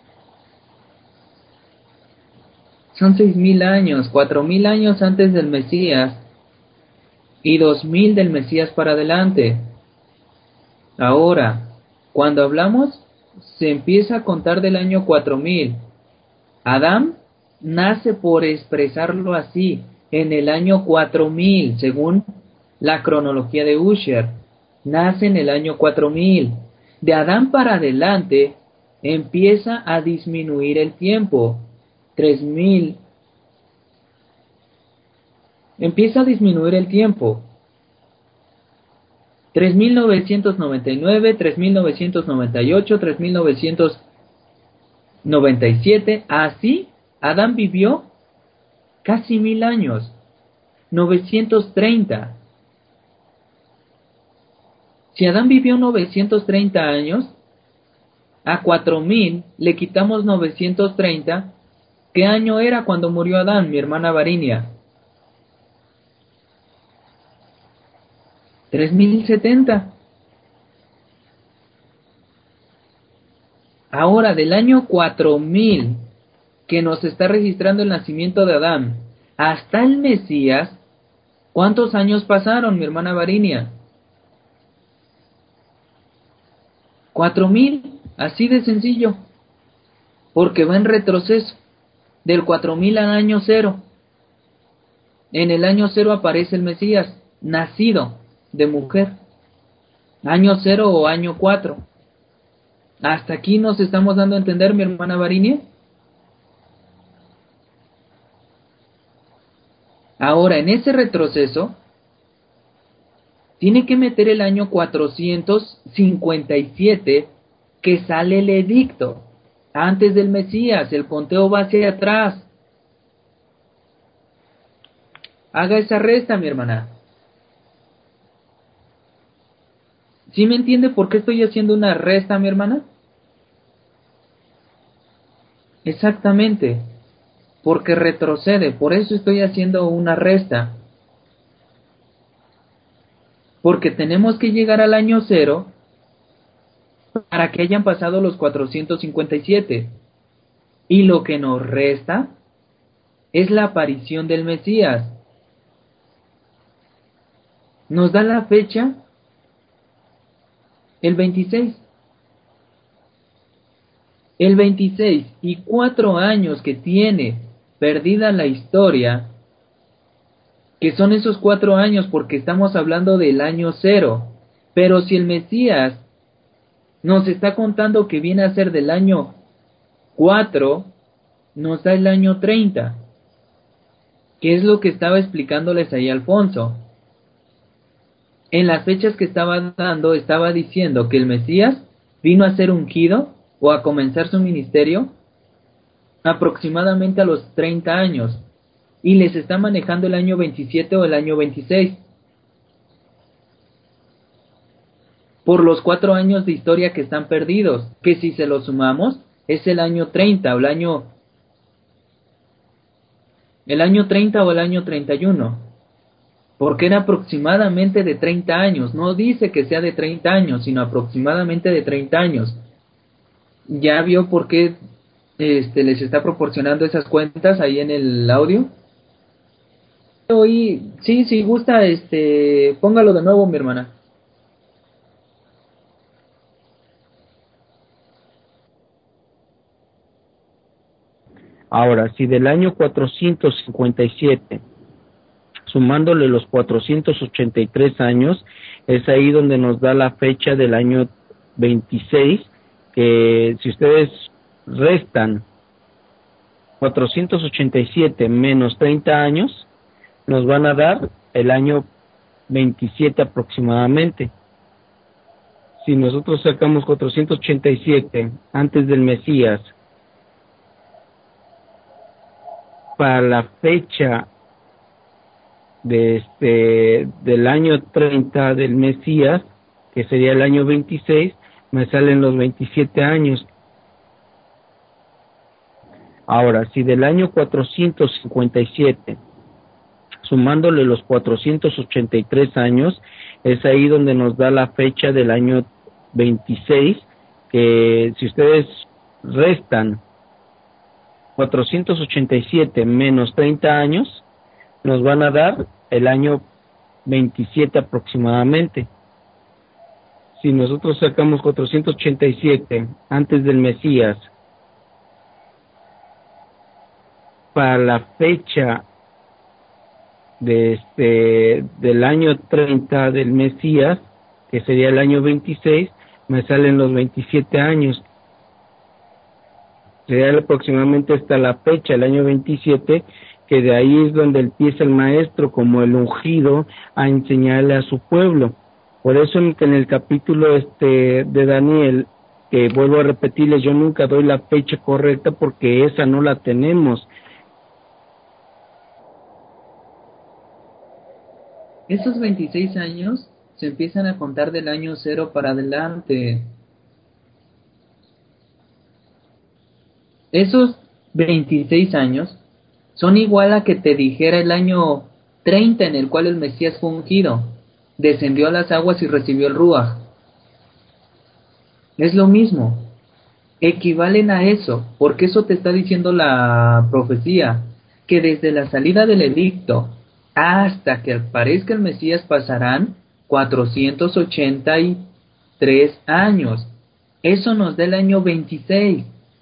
S6: Son seis mil años, cuatro mil años antes del Mesías y dos mil del Mesías para adelante. Ahora, cuando hablamos, se empieza a contar del año cuatro mil. Adán nace, por expresarlo así, en el año cuatro mil, según la cronología de Ussher. Nace en el año cuatro mil. De Adán para adelante empieza a disminuir el tiempo. tres mil. Empieza a disminuir el tiempo. tres mil novecientos noventa y nueve, tres mil novecientos noventa y ocho, tres mil novecientos noventa y siete. Así, Adán vivió casi mil años. novecientos treinta. Si Adán vivió novecientos treinta años, a cuatro mil le quitamos novecientos treinta ¿Qué año era cuando murió Adán, mi hermana Varinia? tres mil setenta. Ahora, del año cuatro mil, que nos está registrando el nacimiento de Adán, hasta el Mesías, ¿cuántos años pasaron, mi hermana Varinia? cuatro mil, así de sencillo, porque va en retroceso, del cuatro mil al año cero. En el año cero aparece el Mesías, nacido de mujer, año cero o año cuatro. ¿Hasta aquí nos estamos dando a entender, mi hermana Varinia? Ahora, en ese retroceso, tiene que meter el año cuatrocientos cincuenta y siete, que sale el edicto, antes del Mesías, el conteo va hacia atrás. Haga esa resta, mi hermana. ¿Sí me entiende por qué estoy haciendo una resta, mi hermana? Exactamente, porque retrocede, por eso estoy haciendo una resta. Porque tenemos que llegar al año cero para que hayan pasado los cuatrocientos cincuenta y siete. Y lo que nos resta es la aparición del Mesías. Nos da la fecha el veintiséis. El veintiséis y cuatro años que tiene perdida la historia, que son esos cuatro años porque estamos hablando del año cero. Pero si el Mesías nos está contando que viene a ser del año cuatro, nos da el año treinta, que es lo que estaba explicándoles ahí Alfonso. En las fechas que estaba dando, estaba diciendo que el Mesías vino a ser ungido o a comenzar su ministerio aproximadamente a los treinta años, y les está manejando el año veintisiete o el año veintiséis, por los cuatro años de historia que están perdidos, que si se los sumamos es el año treinta o el año el año treinta o el año treinta y uno, porque era aproximadamente de treinta años. No dice que sea de treinta años, sino aproximadamente de treinta años. ¿Ya vio por qué este, les está proporcionando esas cuentas ahí en el audio? Y sí, si gusta, este, póngalo de nuevo, mi hermana.
S1: Ahora, si del año cuatrocientos cincuenta y siete, sumándole los cuatrocientos ochenta y tres años, es ahí donde nos da la fecha del año veintiséis, que si ustedes restan cuatrocientos ochenta y siete menos treinta años, nos van a dar el año veintisiete aproximadamente. Si nosotros sacamos cuatrocientos ochenta y siete antes del Mesías para la fecha de este del año treinta del Mesías, que sería el año veintiséis, me salen los veintisiete años. Ahora, si del año cuatrocientos cincuenta y siete, sumándole los cuatrocientos ochenta y tres años, es ahí donde nos da la fecha del año veintiséis, que si ustedes restan cuatrocientos ochenta y siete menos treinta años, nos van a dar el año veintisiete aproximadamente. Si nosotros sacamos cuatrocientos ochenta y siete antes del Mesías para la fecha de este del año treinta del Mesías, que sería el año veintiséis, me salen los veintisiete años. Sería aproximadamente hasta la fecha, el año veintisiete, que de ahí es donde empieza el maestro como el ungido a enseñarle a su pueblo. Por eso en, en el capítulo este de Daniel, que vuelvo a repetirles, yo nunca doy la fecha correcta porque esa no la tenemos.
S6: Esos veintiséis años se empiezan a contar del año cero para adelante. Esos veintiséis años son igual a que te dijera el año treinta en el cual el Mesías fue ungido, descendió a las aguas y recibió el Ruaj. Es lo mismo, equivalen a eso, porque eso te está diciendo la profecía, que desde la salida del edicto hasta que aparezca el Mesías pasarán cuatrocientos ochenta y tres años. Eso nos da el año veintiséis.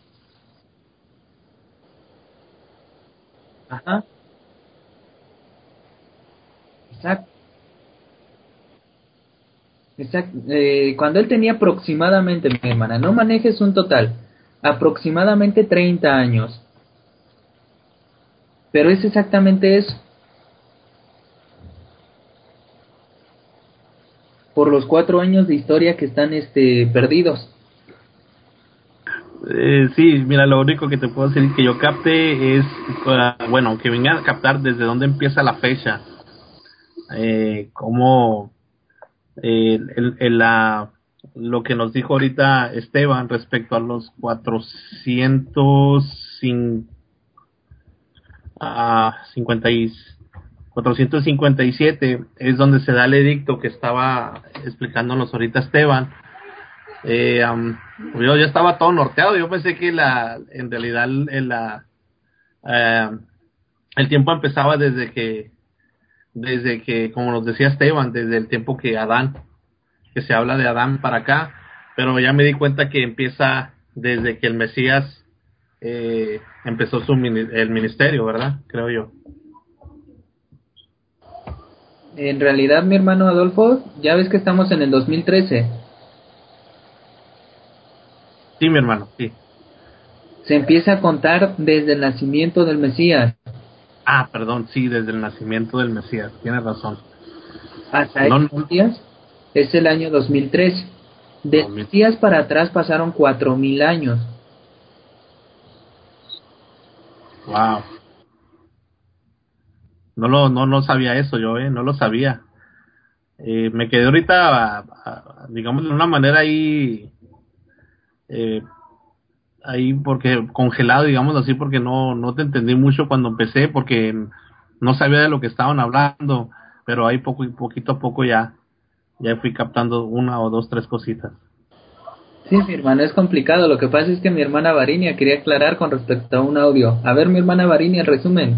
S6: Ajá. Exacto. Exacto. Eh, cuando él tenía aproximadamente, mi hermana, no manejes un total, aproximadamente treinta años. Pero es exactamente eso. Por los cuatro años de historia que están este perdidos.
S7: Eh, sí, mira, lo único que te puedo decir que yo capte es, uh, bueno, que venga a captar desde dónde empieza la fecha, eh, cómo eh, el, el, la, lo que nos dijo ahorita Esteban respecto a los cuatrocientos cincuenta y cuatrocientos cincuenta y siete es donde se da el edicto que estaba explicándonos ahorita Esteban. Eh, um, yo ya estaba todo norteado, yo pensé que la en realidad el, la, eh, el tiempo empezaba desde que desde que, como nos decía Esteban, desde el tiempo que Adán, que se habla de Adán para acá, pero ya me di cuenta que empieza desde que el Mesías eh, empezó su el ministerio, ¿verdad? Creo yo.
S6: En realidad, mi hermano Adolfo, ya ves que estamos en el dos mil trece.
S7: Sí, mi hermano, sí.
S6: Se empieza a contar desde el nacimiento del Mesías.
S7: Ah, perdón, sí, desde el nacimiento del Mesías, tienes razón.
S6: Hasta
S7: no,
S6: el Mesías es el año dos mil trece. De Mesías para atrás pasaron cuatro mil años.
S7: Wow. No lo, no, no sabía eso yo, eh, no lo sabía. Eh, me quedé ahorita, a, a, digamos, de una manera ahí, eh, ahí porque congelado, digamos así, porque no, no te entendí mucho cuando empecé, porque no sabía de lo que estaban hablando, pero ahí poco, poquito a poco ya, ya fui captando una o dos, tres cositas.
S6: Sí, mi hermano, es complicado. Lo que pasa es que mi hermana Varinia quería aclarar con respecto a un audio. A ver, mi hermana Varinia, el resumen.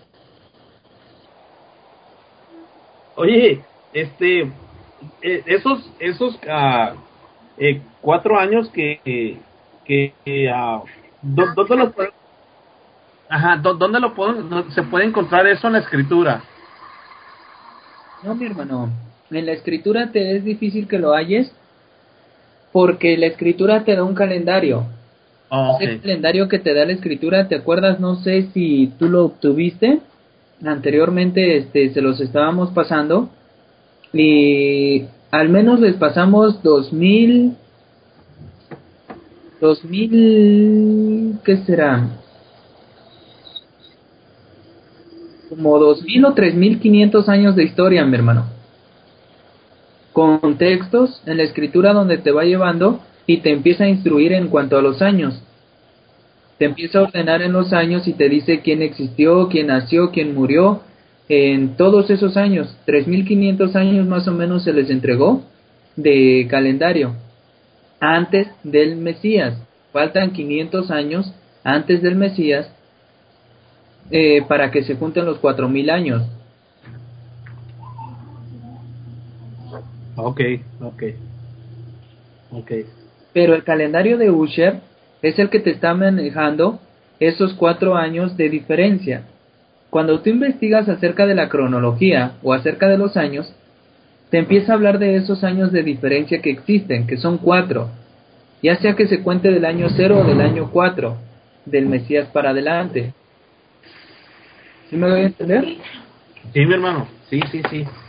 S7: Oye, este, eh, esos, esos uh, eh, cuatro años que, que, que uh, ¿dónde los puedo, ajá, ¿dónde lo puedo, se puede encontrar eso en la escritura?
S6: No, mi hermano, en la escritura te es difícil que lo halles porque la escritura te da un calendario.
S7: Oh, okay.
S6: Ese calendario que te da la escritura, ¿te acuerdas? No sé si tú lo obtuviste. Anteriormente este, se los estábamos pasando y al menos les pasamos dos mil, dos mil, ¿qué será? Como dos mil o tres mil quinientos años de historia, mi hermano. Con textos en la escritura donde te va llevando y te empieza a instruir en cuanto a los años. Te empieza a ordenar en los años y te dice quién existió, quién nació, quién murió. En todos esos años, tres mil quinientos años más o menos se les entregó de calendario antes del Mesías. Faltan quinientos años antes del Mesías eh, para que se junten los cuatro mil años.
S7: Ok, ok, ok.
S6: Pero el calendario de Usher es el que te está manejando esos cuatro años de diferencia. Cuando tú investigas acerca de la cronología o acerca de los años, te empieza a hablar de esos años de diferencia que existen, que son cuatro, ya sea que se cuente del año cero o del año cuatro, del Mesías para adelante. ¿Sí me voy a entender?
S7: Sí, mi hermano, sí, sí, sí.